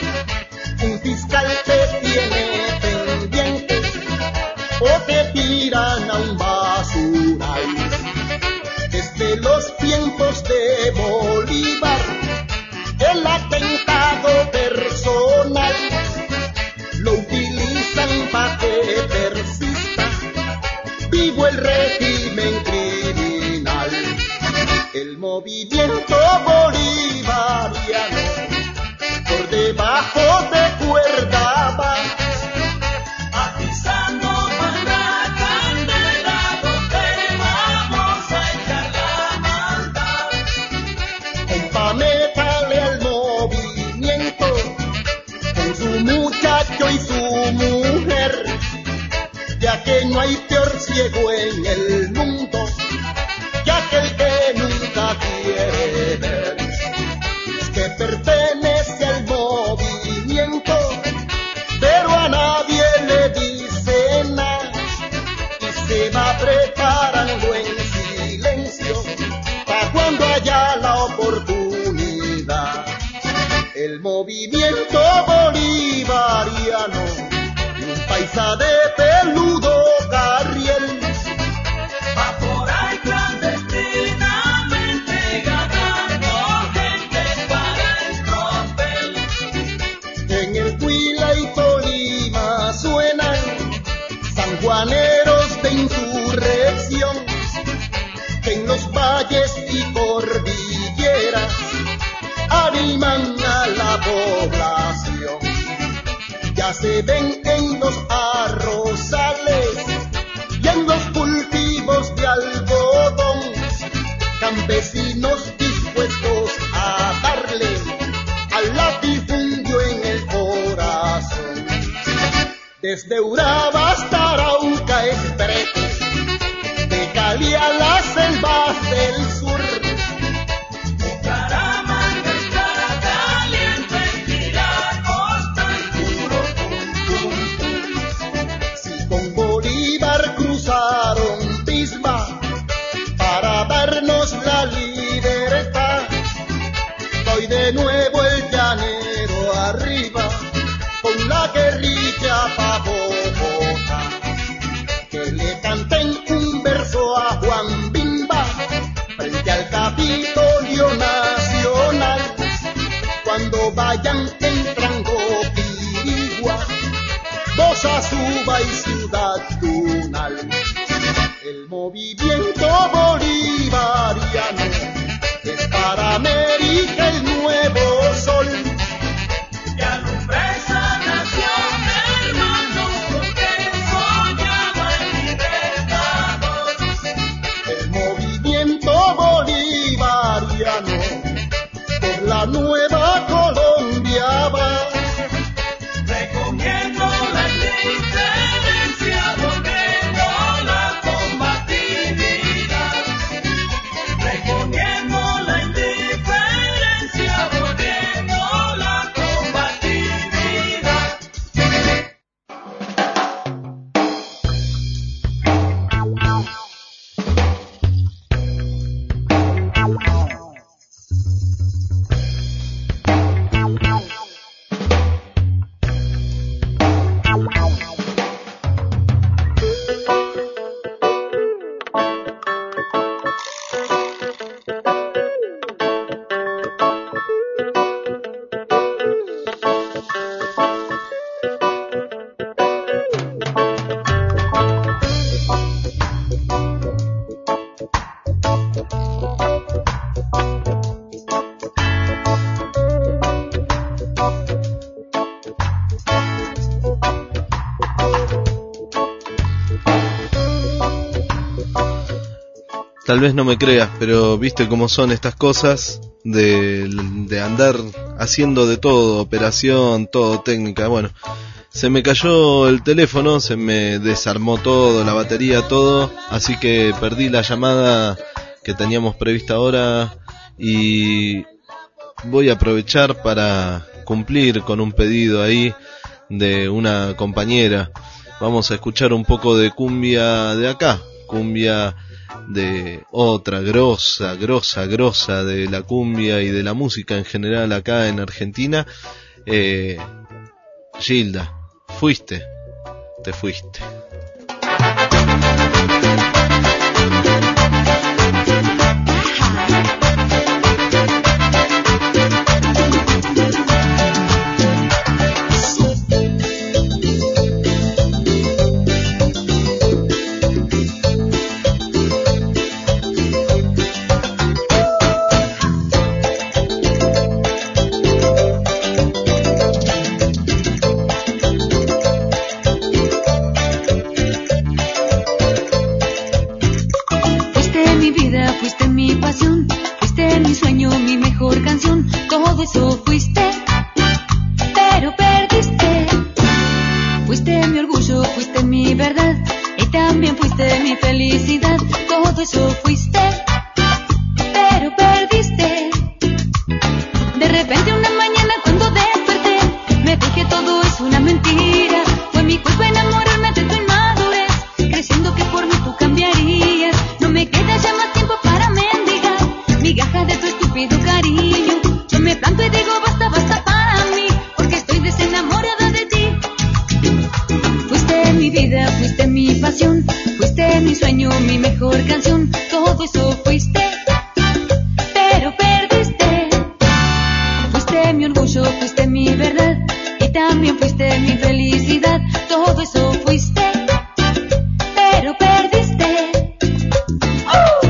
un fiscal te tiene pendiente o te tiran a un basural. Desde los tiempos de Bolívar, el atentado personal lo utilizan para que persista vivo el régimen criminal. El movimiento bolivariano por debajo de cuerda va, atizando con la candela donde vamos a echar la maldad. Compa, métale al movimiento con su muchacho y su mujer, ya que no hay peor ciego en el mundo que aquel que nunca quiere ver. Es que pertenece al movimiento, pero a nadie le dice nada, y se va preparando en silencio para cuando haya la oportunidad. El movimiento bolivariano, un paisa de peludo carriel, va por ahí clandestinamente ganando gente para el tropel. en el Huila y Tolima suenan sanjuaneros de insurrección, en los valles y cordilleras animan a la población. Ya se ven en los arrozales y en los cultivos de algodón campesinos dispuestos a darle al latifundio en el corazón. Desde Urabá hasta Arauca es brete, de Cali a las selvas del sur. Bucaramanga está caliente, tira costa y puro pum pum pum. Si con Bolívar cruzaron Pisma para darnos la libertad, hoy de nuevo el llanero arriba con la guerrilla pa' Bogotá. Que le canten un verso a Juan Bimba frente al Capitolio Nacional, cuando vayan entrando Pirigua, Bosa, Suba y Ciudad Tunal. El movimiento bolivariano es para América el nuevo Tal vez no me creas, pero viste cómo son estas cosas de, de andar haciendo de todo, operación, todo, técnica. Bueno, se me cayó el teléfono, se me desarmó todo, la batería, todo, así que perdí la llamada que teníamos prevista ahora y voy a aprovechar para cumplir con un pedido ahí de una compañera. Vamos a escuchar un poco de cumbia de acá, cumbia de otra grosa, grosa, grosa de la cumbia y de la música en general acá en Argentina. eh, Gilda, fuiste, te fuiste. Todo eso fuiste, pero perdiste. Fuiste mi orgullo, fuiste mi verdad, y también fuiste mi felicidad. Todo eso fuiste, pero perdiste. De repente una mañana cuando desperté, me dije todo es una mentira. Fue mi culpa enamorarme de tu inmadurez, creyendo que por mí tú cambiarías. No me queda ya más tiempo para mendigar migajas de tu estúpido cariño. Yo me planto y digo basta, basta para mí, porque estoy desenamorada de ti. Fuiste mi vida, fuiste mi pasión, fuiste mi sueño, mi mejor canción. Todo eso fuiste, pero perdiste. Fuiste mi orgullo, fuiste mi verdad, y también fuiste mi felicidad. Todo eso fuiste, pero perdiste. ¡Oh!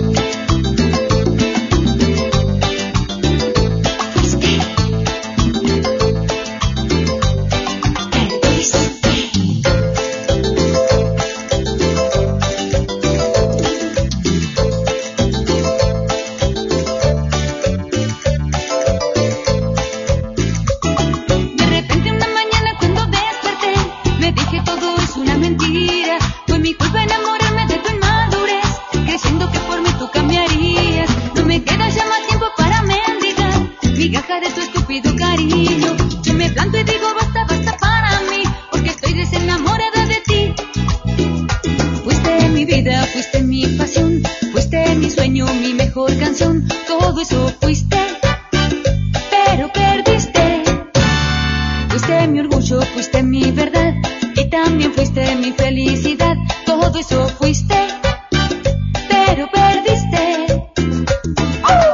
De tu estúpido cariño, yo me planto y digo basta, basta para mí, porque estoy desenamorada de ti. Fuiste mi vida, fuiste mi pasión, fuiste mi sueño, mi mejor canción. Todo eso fuiste, pero perdiste. Fuiste mi orgullo, fuiste mi verdad, y también fuiste mi felicidad. Todo eso fuiste, pero perdiste. ¡Oh!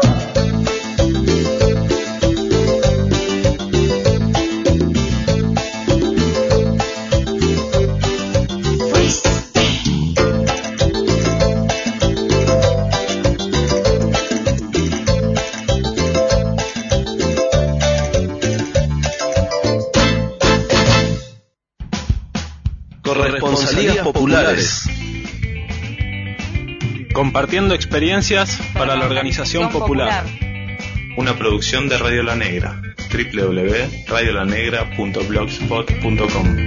Corresponsalías populares. Compartiendo experiencias para la organización popular. Una producción de Radio La Negra. doble u doble u doble u punto radio la negra punto blogspot punto com.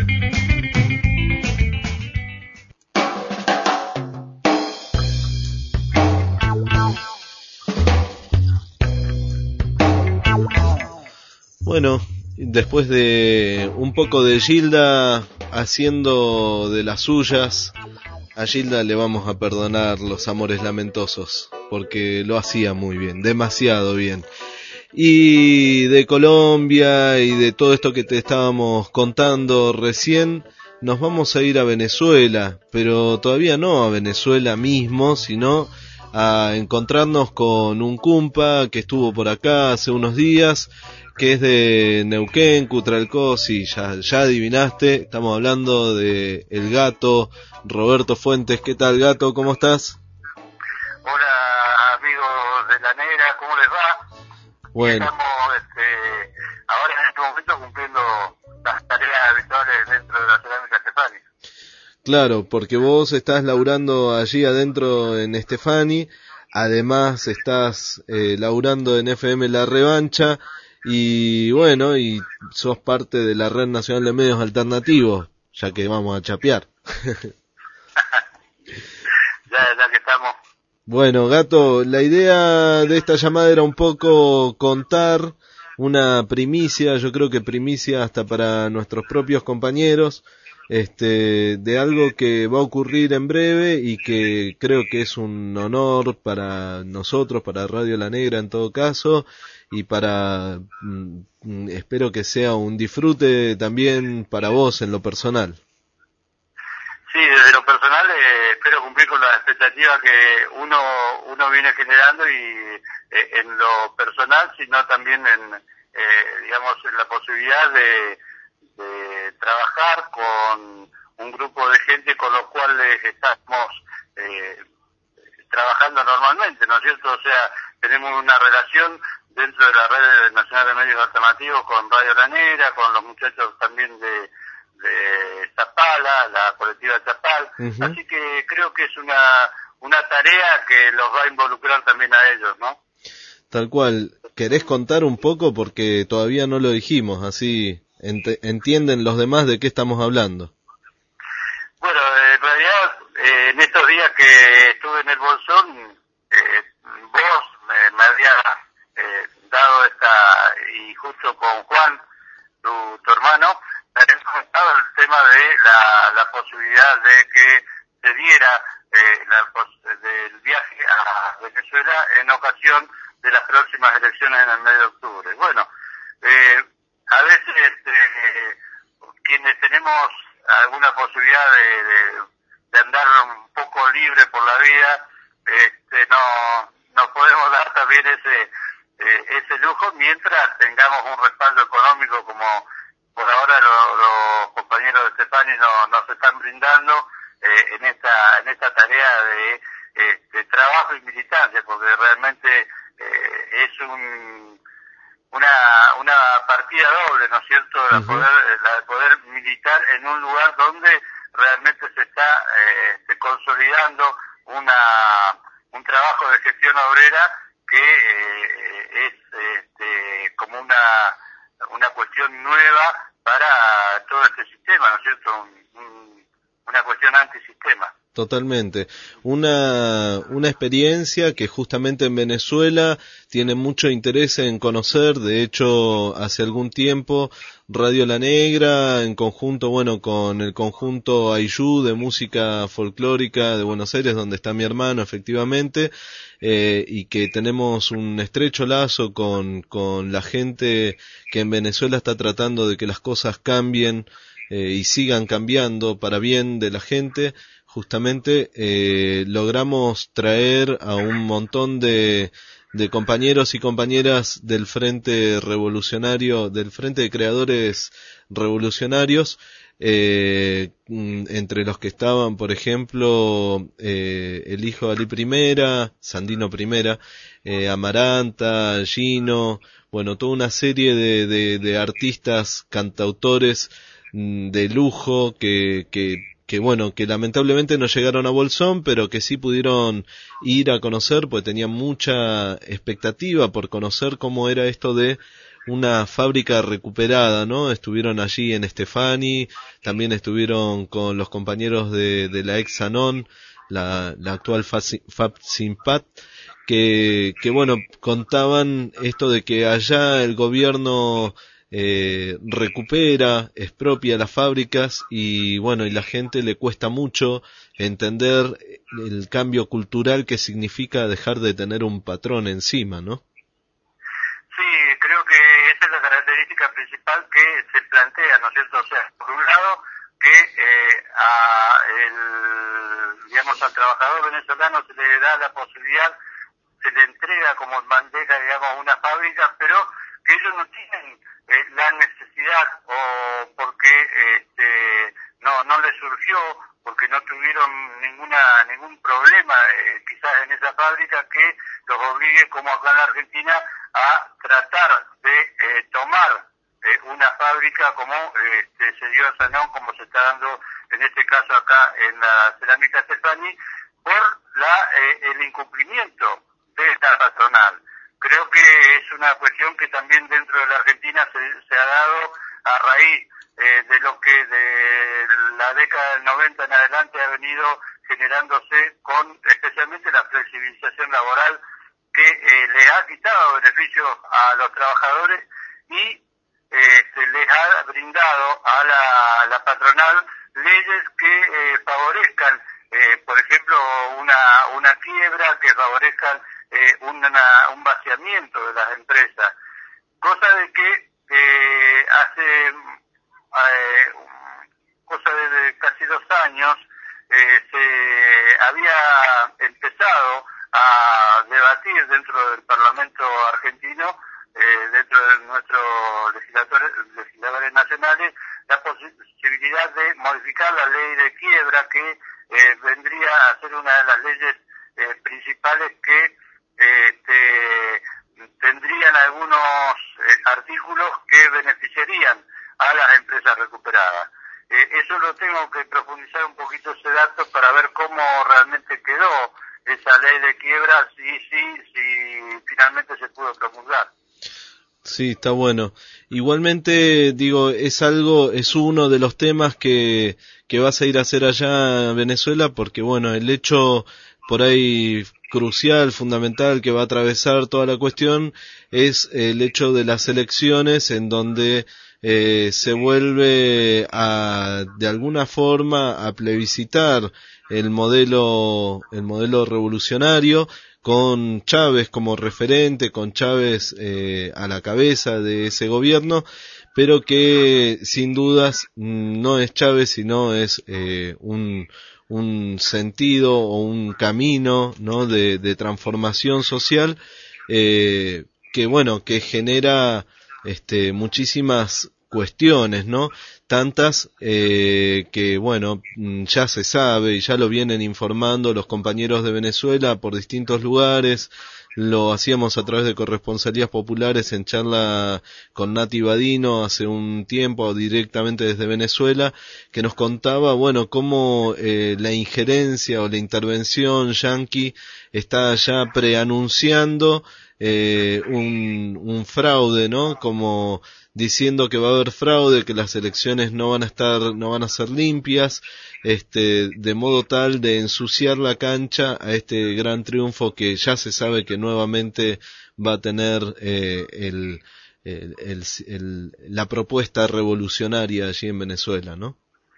Bueno, después de un poco de Gilda haciendo de las suyas, a Gilda le vamos a perdonar los amores lamentosos, porque lo hacía muy bien, demasiado bien. Y de Colombia y de todo esto que te estábamos contando recién, nos vamos a ir a Venezuela, pero todavía no a Venezuela mismo, sino a encontrarnos con un cumpa que estuvo por acá hace unos días, que es de Neuquén, Cutralcó. Sí, ya, ya adivinaste, estamos hablando de el Gato, Roberto Fuentes. ¿Qué tal, Gato? ¿Cómo estás? Hola, amigos de La Negra, ¿cómo les va? Bueno. Estamos este, ahora en este momento cumpliendo las tareas habituales dentro de la cerámica Cefali. Claro, porque vos estás laburando allí adentro en Estefani, además estás eh, laburando en F M La Revancha, y bueno, y sos parte de la Red Nacional de Medios Alternativos, ya que vamos a chapear. ya, ya que estamos. Bueno, Gato, la idea de esta llamada era un poco contar una primicia, yo creo que primicia hasta para nuestros propios compañeros, este, de algo que va a ocurrir en breve y que creo que es un honor para nosotros, para Radio La Negra en todo caso, y para, mm, espero que sea un disfrute también para vos en lo personal. Sí, desde lo personal eh, espero cumplir con las expectativas que uno uno viene generando y eh, en lo personal, sino también en, eh, digamos, en la posibilidad de, de trabajar con un grupo de gente con los cuales estamos eh, trabajando normalmente, ¿no es cierto? O sea, tenemos una relación dentro de la Red Nacional de Medios Alternativos con Radio La Negra, con los muchachos también de de Zapala, la colectiva de Zapal, uh-huh. Así que creo que es una una tarea que los va a involucrar también a ellos, ¿no? Tal cual. ¿Querés contar un poco? Porque todavía no lo dijimos, así ent- entienden los demás de qué estamos hablando. Bueno, en realidad, eh, en estos días que estuve en el Bolsón, eh, vos me, me habías eh, dado esta, y justo con Juan, tu, tu hermano, habías comentado el tema de la, la posibilidad de que se diera eh, la pos- del viaje a Venezuela en ocasión de las próximas elecciones en el mes de octubre. Bueno, eh, a veces eh, quienes tenemos alguna posibilidad de, de, de andar un poco libre por la vida, este, no, no podemos dar también ese eh, ese lujo mientras tengamos un respaldo económico como por ahora lo, los compañeros de Estefani no, nos están brindando eh, en esta en esta tarea de, eh, de trabajo y militancia, porque realmente eh, es un una una partida doble, ¿no es cierto? La, uh-huh. poder, la de poder militar en un lugar donde realmente se está eh, consolidando una un trabajo de gestión obrera que eh, es este, como una una cuestión nueva para todo este sistema, ¿no es cierto? Un, un, una cuestión antisistema. Totalmente. Una, una experiencia que justamente en Venezuela tiene mucho interés en conocer. De hecho, hace algún tiempo Radio La Negra, en conjunto, bueno, con el conjunto Ayú de música folclórica de Buenos Aires, donde está mi hermano, efectivamente, eh, y que tenemos un estrecho lazo con, con la gente que en Venezuela está tratando de que las cosas cambien eh, y sigan cambiando para bien de la gente. Justamente eh, logramos traer a un montón de, de compañeros y compañeras del Frente Revolucionario, del Frente de Creadores Revolucionarios, eh, entre los que estaban, por ejemplo, eh, el hijo de Ali Primera, Sandino Primera, eh, Amaranta, Gino, bueno, toda una serie de, de, de artistas, cantautores de lujo que, que que bueno, que lamentablemente no llegaron a Bolsón, pero que sí pudieron ir a conocer, pues tenían mucha expectativa por conocer cómo era esto de una fábrica recuperada, ¿no? Estuvieron allí en Estefani, también estuvieron con los compañeros de, de la ex Anon, la, la actual FAPSIMPAT, que, que bueno, contaban esto de que allá el gobierno Eh, recupera, expropia las fábricas y bueno, y la gente le cuesta mucho entender el cambio cultural que significa dejar de tener un patrón encima, ¿no? Sí, creo que esa es la característica principal que se plantea, ¿no es cierto? O sea, por un lado, que eh, a el, digamos, al trabajador venezolano se le da la posibilidad, se le entrega como bandeja, digamos, una fábrica, pero que ellos no tienen eh, la necesidad o porque este, no no les surgió, porque no tuvieron ninguna ningún problema eh, quizás en esa fábrica que los obligue, como acá en la Argentina, a tratar de eh, tomar eh, una fábrica como este, se dio en Sanón, como se está dando en este caso acá en la cerámica Stefani, por la, eh, el incumplimiento de esta patronal. Creo que es una cuestión que también dentro de la Argentina se, se ha dado a raíz eh, de lo que de la década del noventa en adelante ha venido generándose con especialmente la flexibilización laboral que eh, le ha quitado beneficios a los trabajadores y eh, se les ha brindado a la, la patronal leyes que eh, favorezcan, eh, por ejemplo, una, una quiebra, que favorezcan eh, una, un vaciamiento de las empresas, cosa de que eh, hace eh, cosa de casi dos años eh, se había empezado a debatir dentro del Parlamento argentino, eh, dentro de nuestros legisladores, legisladores nacionales, la posibilidad de modificar la ley de quiebra, que eh, vendría a ser una de las leyes eh, principales que eh, este, tendrían algunos eh, artículos que beneficiarían a las empresas recuperadas. Eh, eso lo tengo que profundizar un poquito ese dato para ver cómo realmente quedó esa ley de quiebra, si, si, si finalmente se pudo promulgar. Sí, está bueno. Igualmente, digo, es algo, es uno de los temas que, que vas a ir a hacer allá en Venezuela, porque bueno, el hecho por ahí crucial, fundamental, que va a atravesar toda la cuestión, es el hecho de las elecciones, en donde eh, se vuelve a, de alguna forma, a plebiscitar el modelo, el modelo revolucionario, con Chávez como referente, con Chávez eh, a la cabeza de ese gobierno, pero que sin dudas no es Chávez, sino es eh, un un sentido o un camino, ¿no?, de, de transformación social eh, que bueno, que genera este muchísimas cuestiones, ¿no? Tantas eh, que, bueno, ya se sabe y ya lo vienen informando los compañeros de Venezuela por distintos lugares. Lo hacíamos a través de corresponsalías populares en charla con Nati Badino hace un tiempo, directamente desde Venezuela, que nos contaba, bueno, cómo eh, la injerencia o la intervención yanqui está ya preanunciando eh, un, un fraude, ¿no? Como diciendo que va a haber fraude, que las elecciones no van a estar, no van a ser limpias, este, de modo tal de ensuciar la cancha a este gran triunfo que ya se sabe que nuevamente va a tener eh, el, el, el, el, la propuesta revolucionaria allí en Venezuela, ¿no?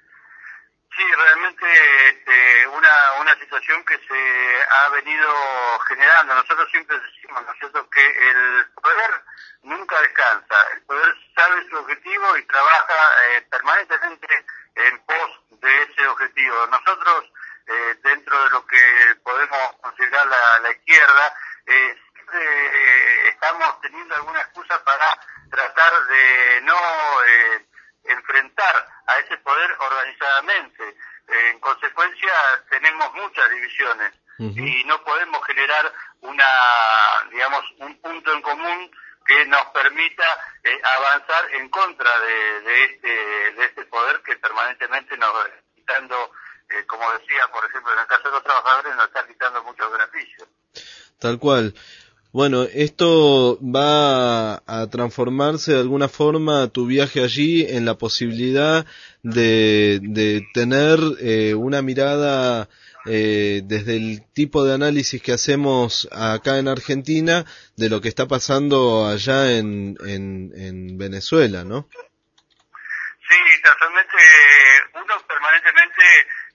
Sí, realmente este, una, una situación que se ha venido generando. Nosotros siempre decimos, ¿no es cierto?, que el poder nunca descansa. El poder sabe su objetivo y trabaja eh, permanentemente en pos de ese objetivo. Nosotros, eh, dentro de lo que podemos considerar la, la izquierda, eh, siempre eh, estamos teniendo alguna excusa para tratar de no eh, enfrentar a ese poder organizadamente. Eh, en consecuencia, tenemos muchas divisiones uh-huh. y no podemos generar una, digamos, un punto en común que nos permita eh, avanzar en contra de, de este de este poder que permanentemente nos está quitando, eh, como decía, por ejemplo, en el caso de los trabajadores, nos está quitando muchos beneficios. Tal cual. Bueno, esto va a transformarse de alguna forma tu viaje allí en la posibilidad de, de tener eh, una mirada eh, desde el tipo de análisis que hacemos acá en Argentina de lo que está pasando allá en, en, en Venezuela, ¿no? Sí, casualmente uno permanentemente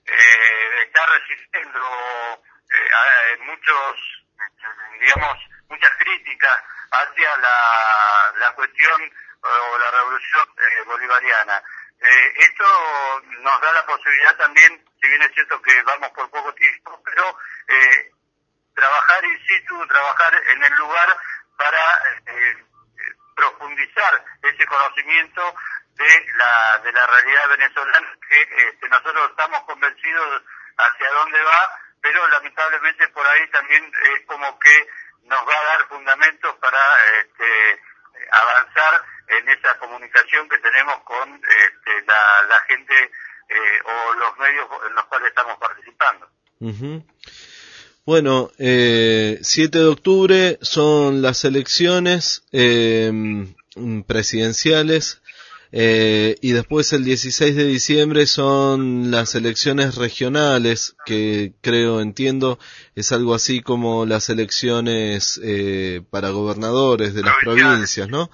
eh, está resistiendo eh, a muchos, digamos, muchas críticas hacia la, la cuestión o la revolución eh, bolivariana. Eh, esto nos da la posibilidad también, si bien es cierto que vamos por poco tiempo, pero eh, trabajar in situ, trabajar en el lugar para eh, profundizar ese conocimiento de la de la realidad venezolana, que este, nosotros estamos convencidos hacia dónde va, pero lamentablemente por ahí también es como que nos va a dar fundamentos para este, avanzar en esa comunicación que tenemos con este, la, la gente eh, o los medios en los cuales estamos participando. Uh-huh. Bueno, eh, siete de octubre son las elecciones eh, presidenciales. Eh, y después el dieciséis de diciembre son las elecciones regionales, que creo, entiendo, es algo así como las elecciones eh, para gobernadores de las provincias, ¿no?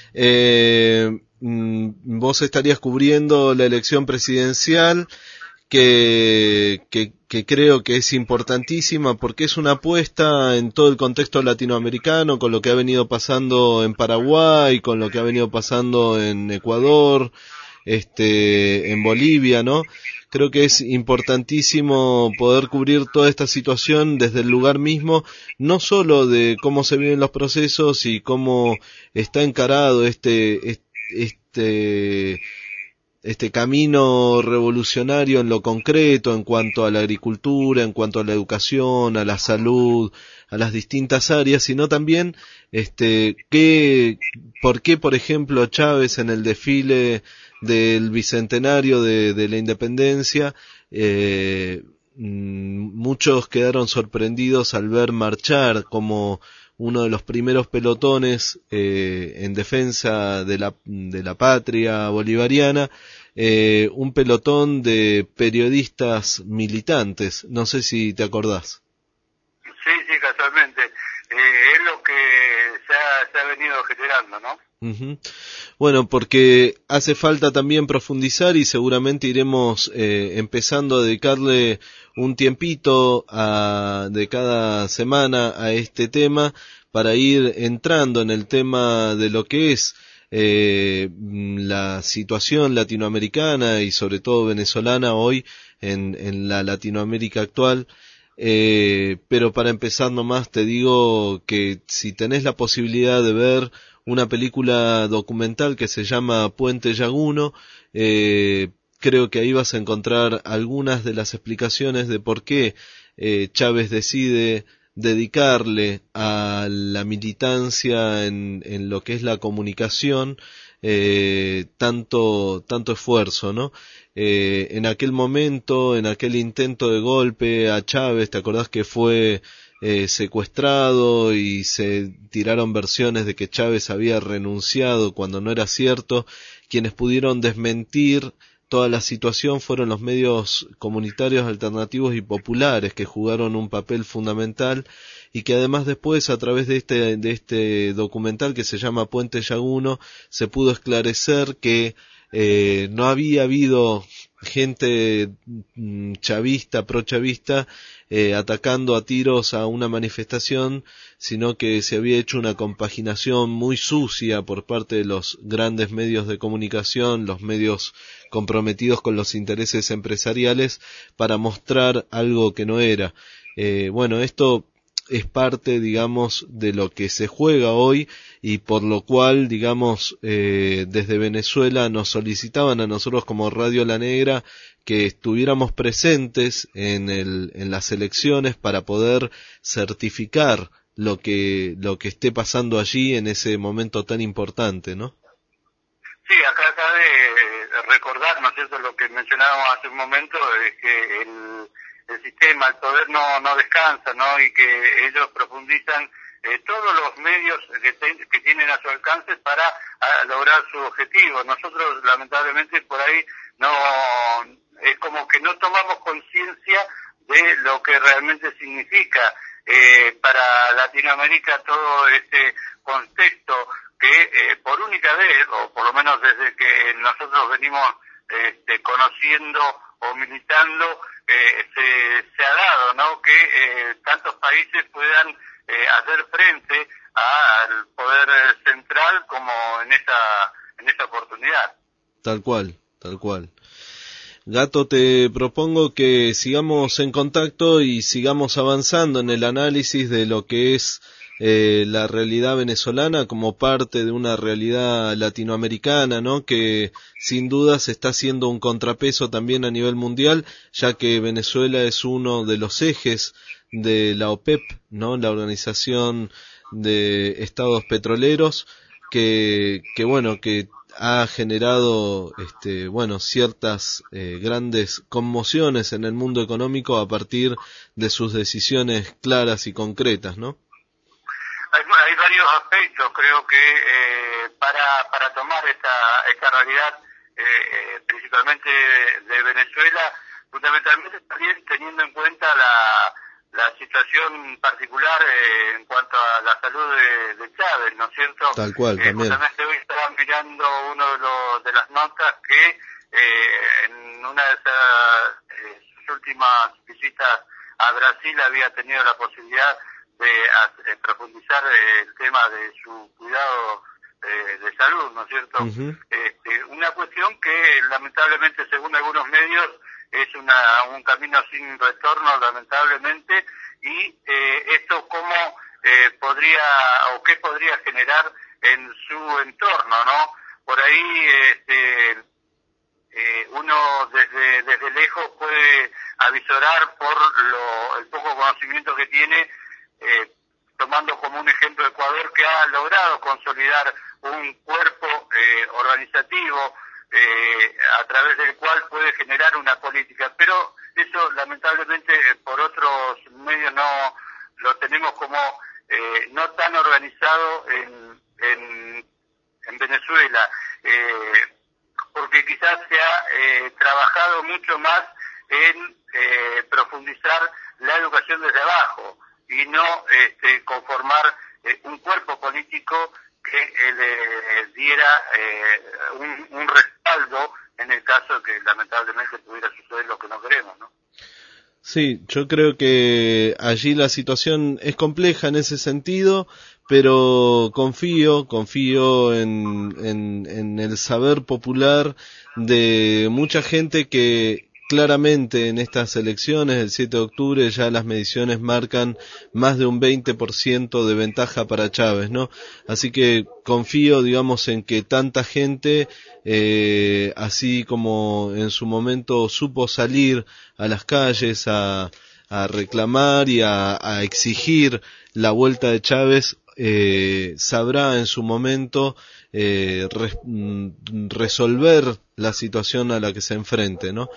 Eh, vos estarías cubriendo la elección presidencial, que, que, que creo que es importantísima porque es una apuesta en todo el contexto latinoamericano, con lo que ha venido pasando en Paraguay, con lo que ha venido pasando en Ecuador, este, en Bolivia, ¿no? Creo que es importantísimo poder cubrir toda esta situación desde el lugar mismo, no solo de cómo se viven los procesos y cómo está encarado este, este, este camino revolucionario en lo concreto en cuanto a la agricultura, en cuanto a la educación, a la salud, a las distintas áreas, sino también este qué, por qué, por ejemplo, Chávez en el desfile del bicentenario de, de la independencia, eh, muchos quedaron sorprendidos al ver marchar como uno de los primeros pelotones eh, en defensa de la, de la patria bolivariana, eh, un pelotón de periodistas militantes. No sé si te acordás. Sí, sí, casualmente. Eh, es lo que se ha, se ha venido generando, ¿no? Uh-huh. Bueno, porque hace falta también profundizar y seguramente iremos eh, empezando a dedicarle un tiempito a, de cada semana a este tema para ir entrando en el tema de lo que es eh, la situación latinoamericana y sobre todo venezolana hoy en, en la Latinoamérica actual. Eh, pero para empezar nomás te digo que si tenés la posibilidad de ver una película documental que se llama Puente Llaguno, eh, creo que ahí vas a encontrar algunas de las explicaciones de por qué eh, Chávez decide dedicarle a la militancia en, en lo que es la comunicación eh, tanto tanto esfuerzo, ¿no? Eh, en aquel momento, en aquel intento de golpe a Chávez, ¿te acordás que fue eh, secuestrado y se tiraron versiones de que Chávez había renunciado cuando no era cierto? Quienes pudieron desmentir toda la situación fueron los medios comunitarios alternativos y populares, que jugaron un papel fundamental y que además después, a través de este, de este documental que se llama Puente Llaguno, se pudo esclarecer que eh, no había habido gente chavista, pro-chavista, eh, atacando a tiros a una manifestación, sino que se había hecho una compaginación muy sucia por parte de los grandes medios de comunicación, los medios comprometidos con los intereses empresariales, para mostrar algo que no era. Eh, bueno, esto es parte, digamos, de lo que se juega hoy y por lo cual, digamos, eh, desde Venezuela nos solicitaban a nosotros como Radio La Negra que estuviéramos presentes en el, en las elecciones para poder certificar lo que, lo que esté pasando allí en ese momento tan importante, ¿no? Sí, acá cabe recordar, ¿no es cierto?, lo que mencionábamos hace un momento, es que el el sistema, el poder no, no descansa, ¿no? Y que ellos profundizan eh, todos los medios que, te, que tienen a su alcance para a, lograr su objetivo. Nosotros, lamentablemente, por ahí no, es como que no tomamos conciencia de lo que realmente significa eh, para Latinoamérica todo este contexto que eh, por única vez, o por lo menos desde que nosotros venimos este, conociendo o militando, eh, se, se ha dado, ¿no?, que eh, tantos países puedan eh, hacer frente al poder central como en esta en esta oportunidad. Tal cual, tal cual. Gato, te propongo que sigamos en contacto y sigamos avanzando en el análisis de lo que es eh, la realidad venezolana como parte de una realidad latinoamericana, ¿no?, que sin dudas está haciendo un contrapeso también a nivel mundial, ya que Venezuela es uno de los ejes de la OPEP, ¿no?, la Organización de Estados Petroleros, que, que bueno, que ha generado, este, bueno, ciertas eh, grandes conmociones en el mundo económico a partir de sus decisiones claras y concretas, ¿no? Hay, hay varios aspectos, creo que eh, para, para tomar esta, esta realidad, eh, principalmente de, de Venezuela, fundamentalmente también teniendo en cuenta la, la situación particular eh, en cuanto a la salud de, de Chávez, ¿no es cierto? Tal cual, eh, también. Justamente hoy estaba mirando uno de, los, de las notas que eh, en una de esas, eh, sus últimas visitas a Brasil había tenido la posibilidad de, de profundizar eh, el tema de su cuidado eh, de salud, ¿no es cierto? Uh-huh. Este, una cuestión que lamentablemente, según algunos medios, es una, un camino sin retorno, lamentablemente, y eh, esto cómo eh, podría o qué podría generar en su entorno, ¿no? Por ahí este, eh, uno desde, desde lejos puede avisorar por lo, el poco conocimiento que tiene, eh, tomando como un ejemplo Ecuador, que ha logrado consolidar un cuerpo eh, organizativo eh, a través del cual puede generar una política, pero eso lamentablemente eh, por otros medios no lo tenemos como eh, no tan organizado en, en, en Venezuela, eh, porque quizás se ha eh, trabajado mucho más en eh, profundizar la educación desde abajo y no este, conformar eh, un cuerpo político que eh, le diera eh, un, un respaldo en el caso de que lamentablemente pudiera suceder lo que no queremos, ¿no? Sí, yo creo que allí la situación es compleja en ese sentido, pero confío, confío en, en, en el saber popular de mucha gente que claramente en estas elecciones del siete de octubre ya las mediciones marcan más de un veinte por ciento de ventaja para Chávez, ¿no? Así que confío, digamos, en que tanta gente, eh, así como en su momento supo salir a las calles a, a reclamar y a, a exigir la vuelta de Chávez, eh, sabrá en su momento eh, res, resolver la situación a la que se enfrente, ¿no?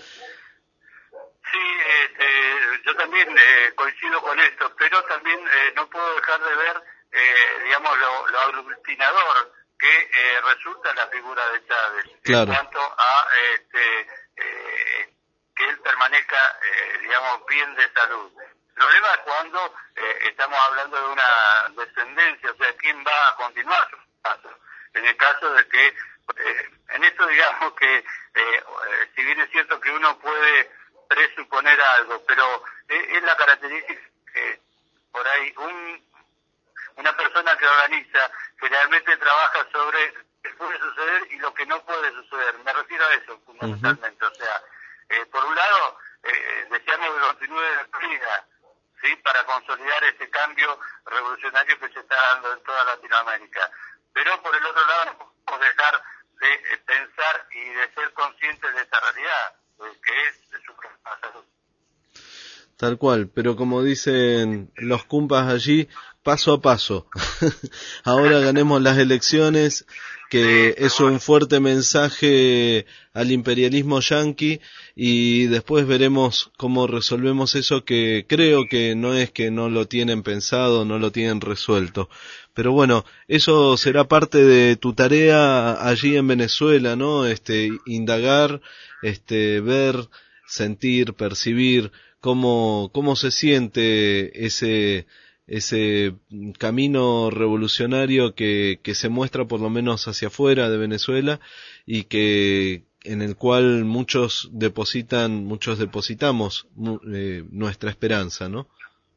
Yo también eh, coincido con esto, pero también eh, no puedo dejar de ver, eh, digamos, lo, lo aglutinador que eh, resulta la figura de Chávez claro. en cuanto a este, eh, que él permanezca, eh, digamos, bien de salud. El problema es cuando eh, estamos hablando de una descendencia, o sea, ¿quién va a continuar su paso? En el caso de que, eh, en esto digamos que, eh, si bien es cierto que uno puede presuponer algo, pero es la característica que por ahí un, una persona que organiza generalmente trabaja sobre lo que puede suceder y lo que no puede suceder. Me refiero a eso fundamentalmente. Uh-huh. O sea, eh, por un lado, eh, deseamos que continúe la vida, ¿sí? Para consolidar ese cambio revolucionario que se está dando en toda Latinoamérica. Pero por el otro lado, no podemos dejar de eh, pensar y de ser conscientes de esta realidad, eh, que es de su propia salud. Tal cual, pero como dicen los cumpas allí, paso a paso. Ahora ganemos las elecciones, que es un fuerte mensaje al imperialismo yanqui, y después veremos cómo resolvemos eso, que creo que no es que no lo tienen pensado, no lo tienen resuelto. Pero bueno, eso será parte de tu tarea allí en Venezuela, ¿no? Este, indagar, este, ver, sentir, percibir cómo cómo se siente ese ese camino revolucionario que que se muestra por lo menos hacia afuera de Venezuela, y que en el cual muchos depositan muchos depositamos eh, nuestra esperanza, ¿no?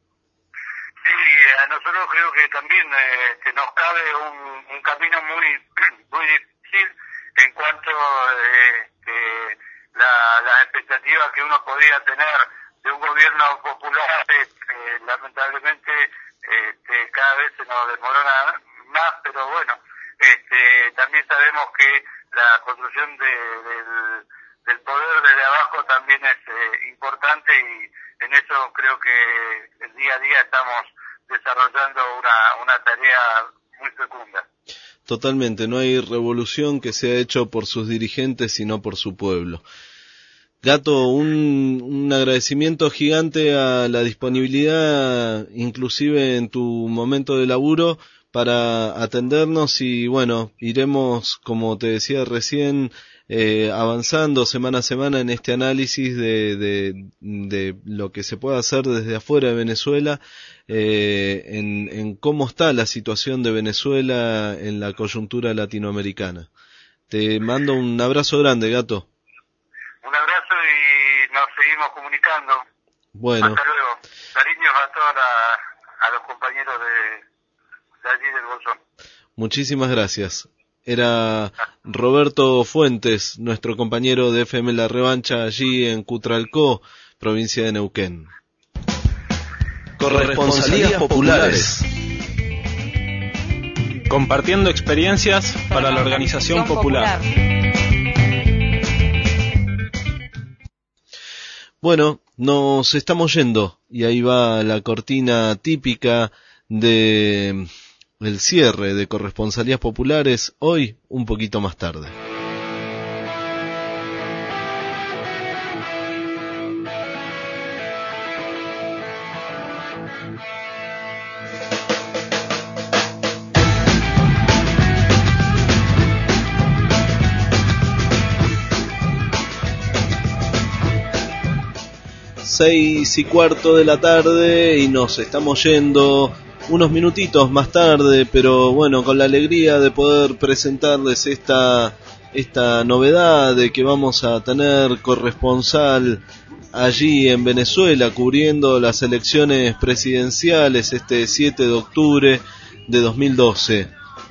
Sí, a nosotros creo que también eh, que nos cabe un, un camino muy muy difícil en cuanto eh, que la, la expectativa que uno podía tener de un gobierno popular, este, lamentablemente este, cada vez se nos desmorona más, pero bueno, este, también sabemos que la construcción de, del, del poder desde abajo también es eh, importante, y en eso creo que el día a día estamos desarrollando una, una tarea muy fecunda. totalmente. No hay revolución que sea hecha por sus dirigentes, sino por su pueblo. Gato, un, un agradecimiento gigante a la disponibilidad, inclusive en tu momento de laburo, para atendernos y bueno, iremos, como te decía recién, eh, avanzando semana a semana en este análisis de, de, de lo que se puede hacer desde afuera de Venezuela, eh, en, en cómo está la situación de Venezuela en la coyuntura latinoamericana. Te mando un abrazo grande, Gato. Un abrazo y nos seguimos comunicando. Bueno. Hasta luego. Cariños a todos la, a los compañeros de, de allí del Bolsón. Muchísimas gracias. Era Roberto Fuentes, nuestro compañero de F M La Revancha allí en Cutralcó, provincia de Neuquén. Corresponsalías populares. Compartiendo experiencias para la organización popular. Bueno, nos estamos yendo y ahí va la cortina típica de el cierre de Corresponsalías Populares, hoy un poquito más tarde. Seis y cuarto de la tarde y nos estamos yendo unos minutitos más tarde, pero bueno, con la alegría de poder presentarles esta esta novedad de que vamos a tener corresponsal allí en Venezuela cubriendo las elecciones presidenciales este siete de octubre de dos mil doce.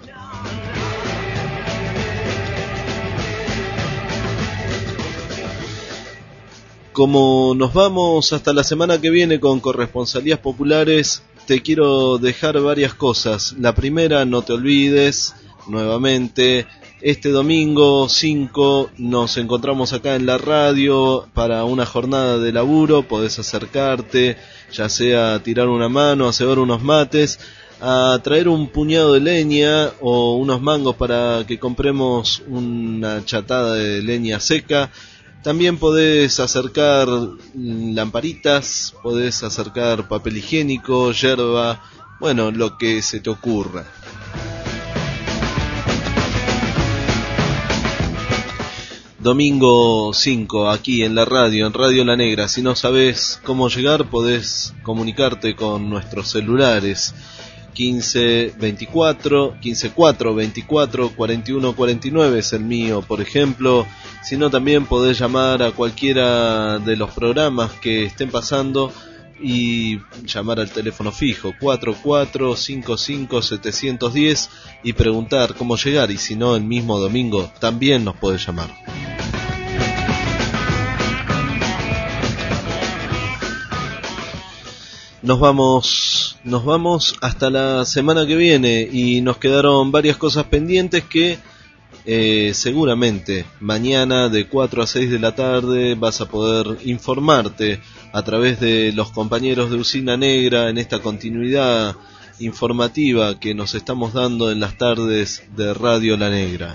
Como nos vamos hasta la semana que viene con Corresponsalías Populares, te quiero dejar varias cosas. La primera, no te olvides, nuevamente, este domingo cinco nos encontramos acá en la radio para una jornada de laburo. Podés acercarte, ya sea a tirar una mano, a cebar unos mates, a traer un puñado de leña o unos mangos para que compremos una chatada de leña seca. También podés acercar lamparitas, podés acercar papel higiénico, yerba, bueno, lo que se te ocurra. Domingo cinco, aquí en la radio, en Radio La Negra. Si no sabés cómo llegar, podés comunicarte con nuestros celulares. quince veinticuatro, quince cuatro veinticuatro cuarenta y uno cuarenta y nueve es el mío, por ejemplo. Si no, también podés llamar a cualquiera de los programas que estén pasando y llamar al teléfono fijo cuatro cuatro cinco cinco siete uno cero y preguntar cómo llegar. Y si no, el mismo domingo también nos podés llamar. Nos vamos, nos vamos hasta la semana que viene y nos quedaron varias cosas pendientes que eh, seguramente mañana de cuatro a seis de la tarde vas a poder informarte a través de los compañeros de Usina Negra en esta continuidad informativa que nos estamos dando en las tardes de Radio La Negra.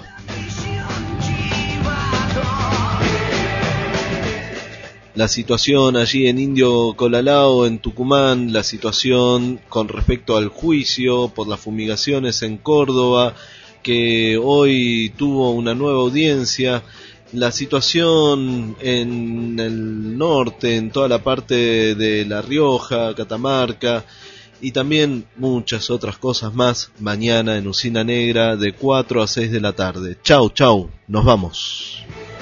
La situación allí en Indio Colalao, en Tucumán, la situación con respecto al juicio por las fumigaciones en Córdoba, que hoy tuvo una nueva audiencia, la situación en el norte, en toda la parte de La Rioja, Catamarca, y también muchas otras cosas más, mañana en Usina Negra de cuatro a seis de la tarde. Chau, chau, nos vamos.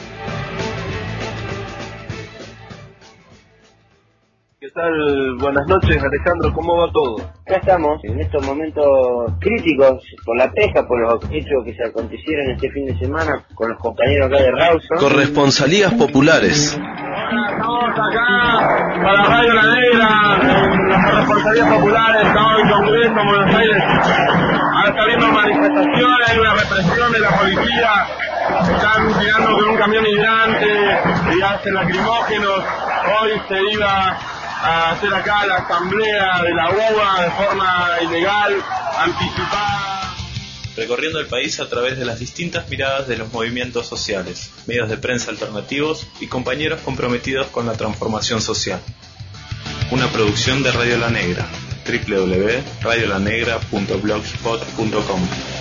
¿Qué tal? Buenas noches, Alejandro, ¿cómo va todo? Acá estamos, en estos momentos críticos por la pesca, por los hechos que se acontecieron este fin de semana con los compañeros acá de Rawson. Corresponsalías Populares. Estamos acá para Radio La Negra, en las Corresponsalías Populares, estamos en Congreso, en Buenos Aires. Ahora está habiendo manifestaciones, hay una represión de la policía, están tirando con un camión hidrante y hacen lacrimógenos. Hoy se iba a hacer acá la asamblea de la U B A de forma ilegal, anticipada. recorriendo el país a través de las distintas miradas de los movimientos sociales, medios de prensa alternativos y compañeros comprometidos con la transformación social. Una producción de Radio La Negra, doble u doble u doble u punto radio la negra punto blogspot punto com.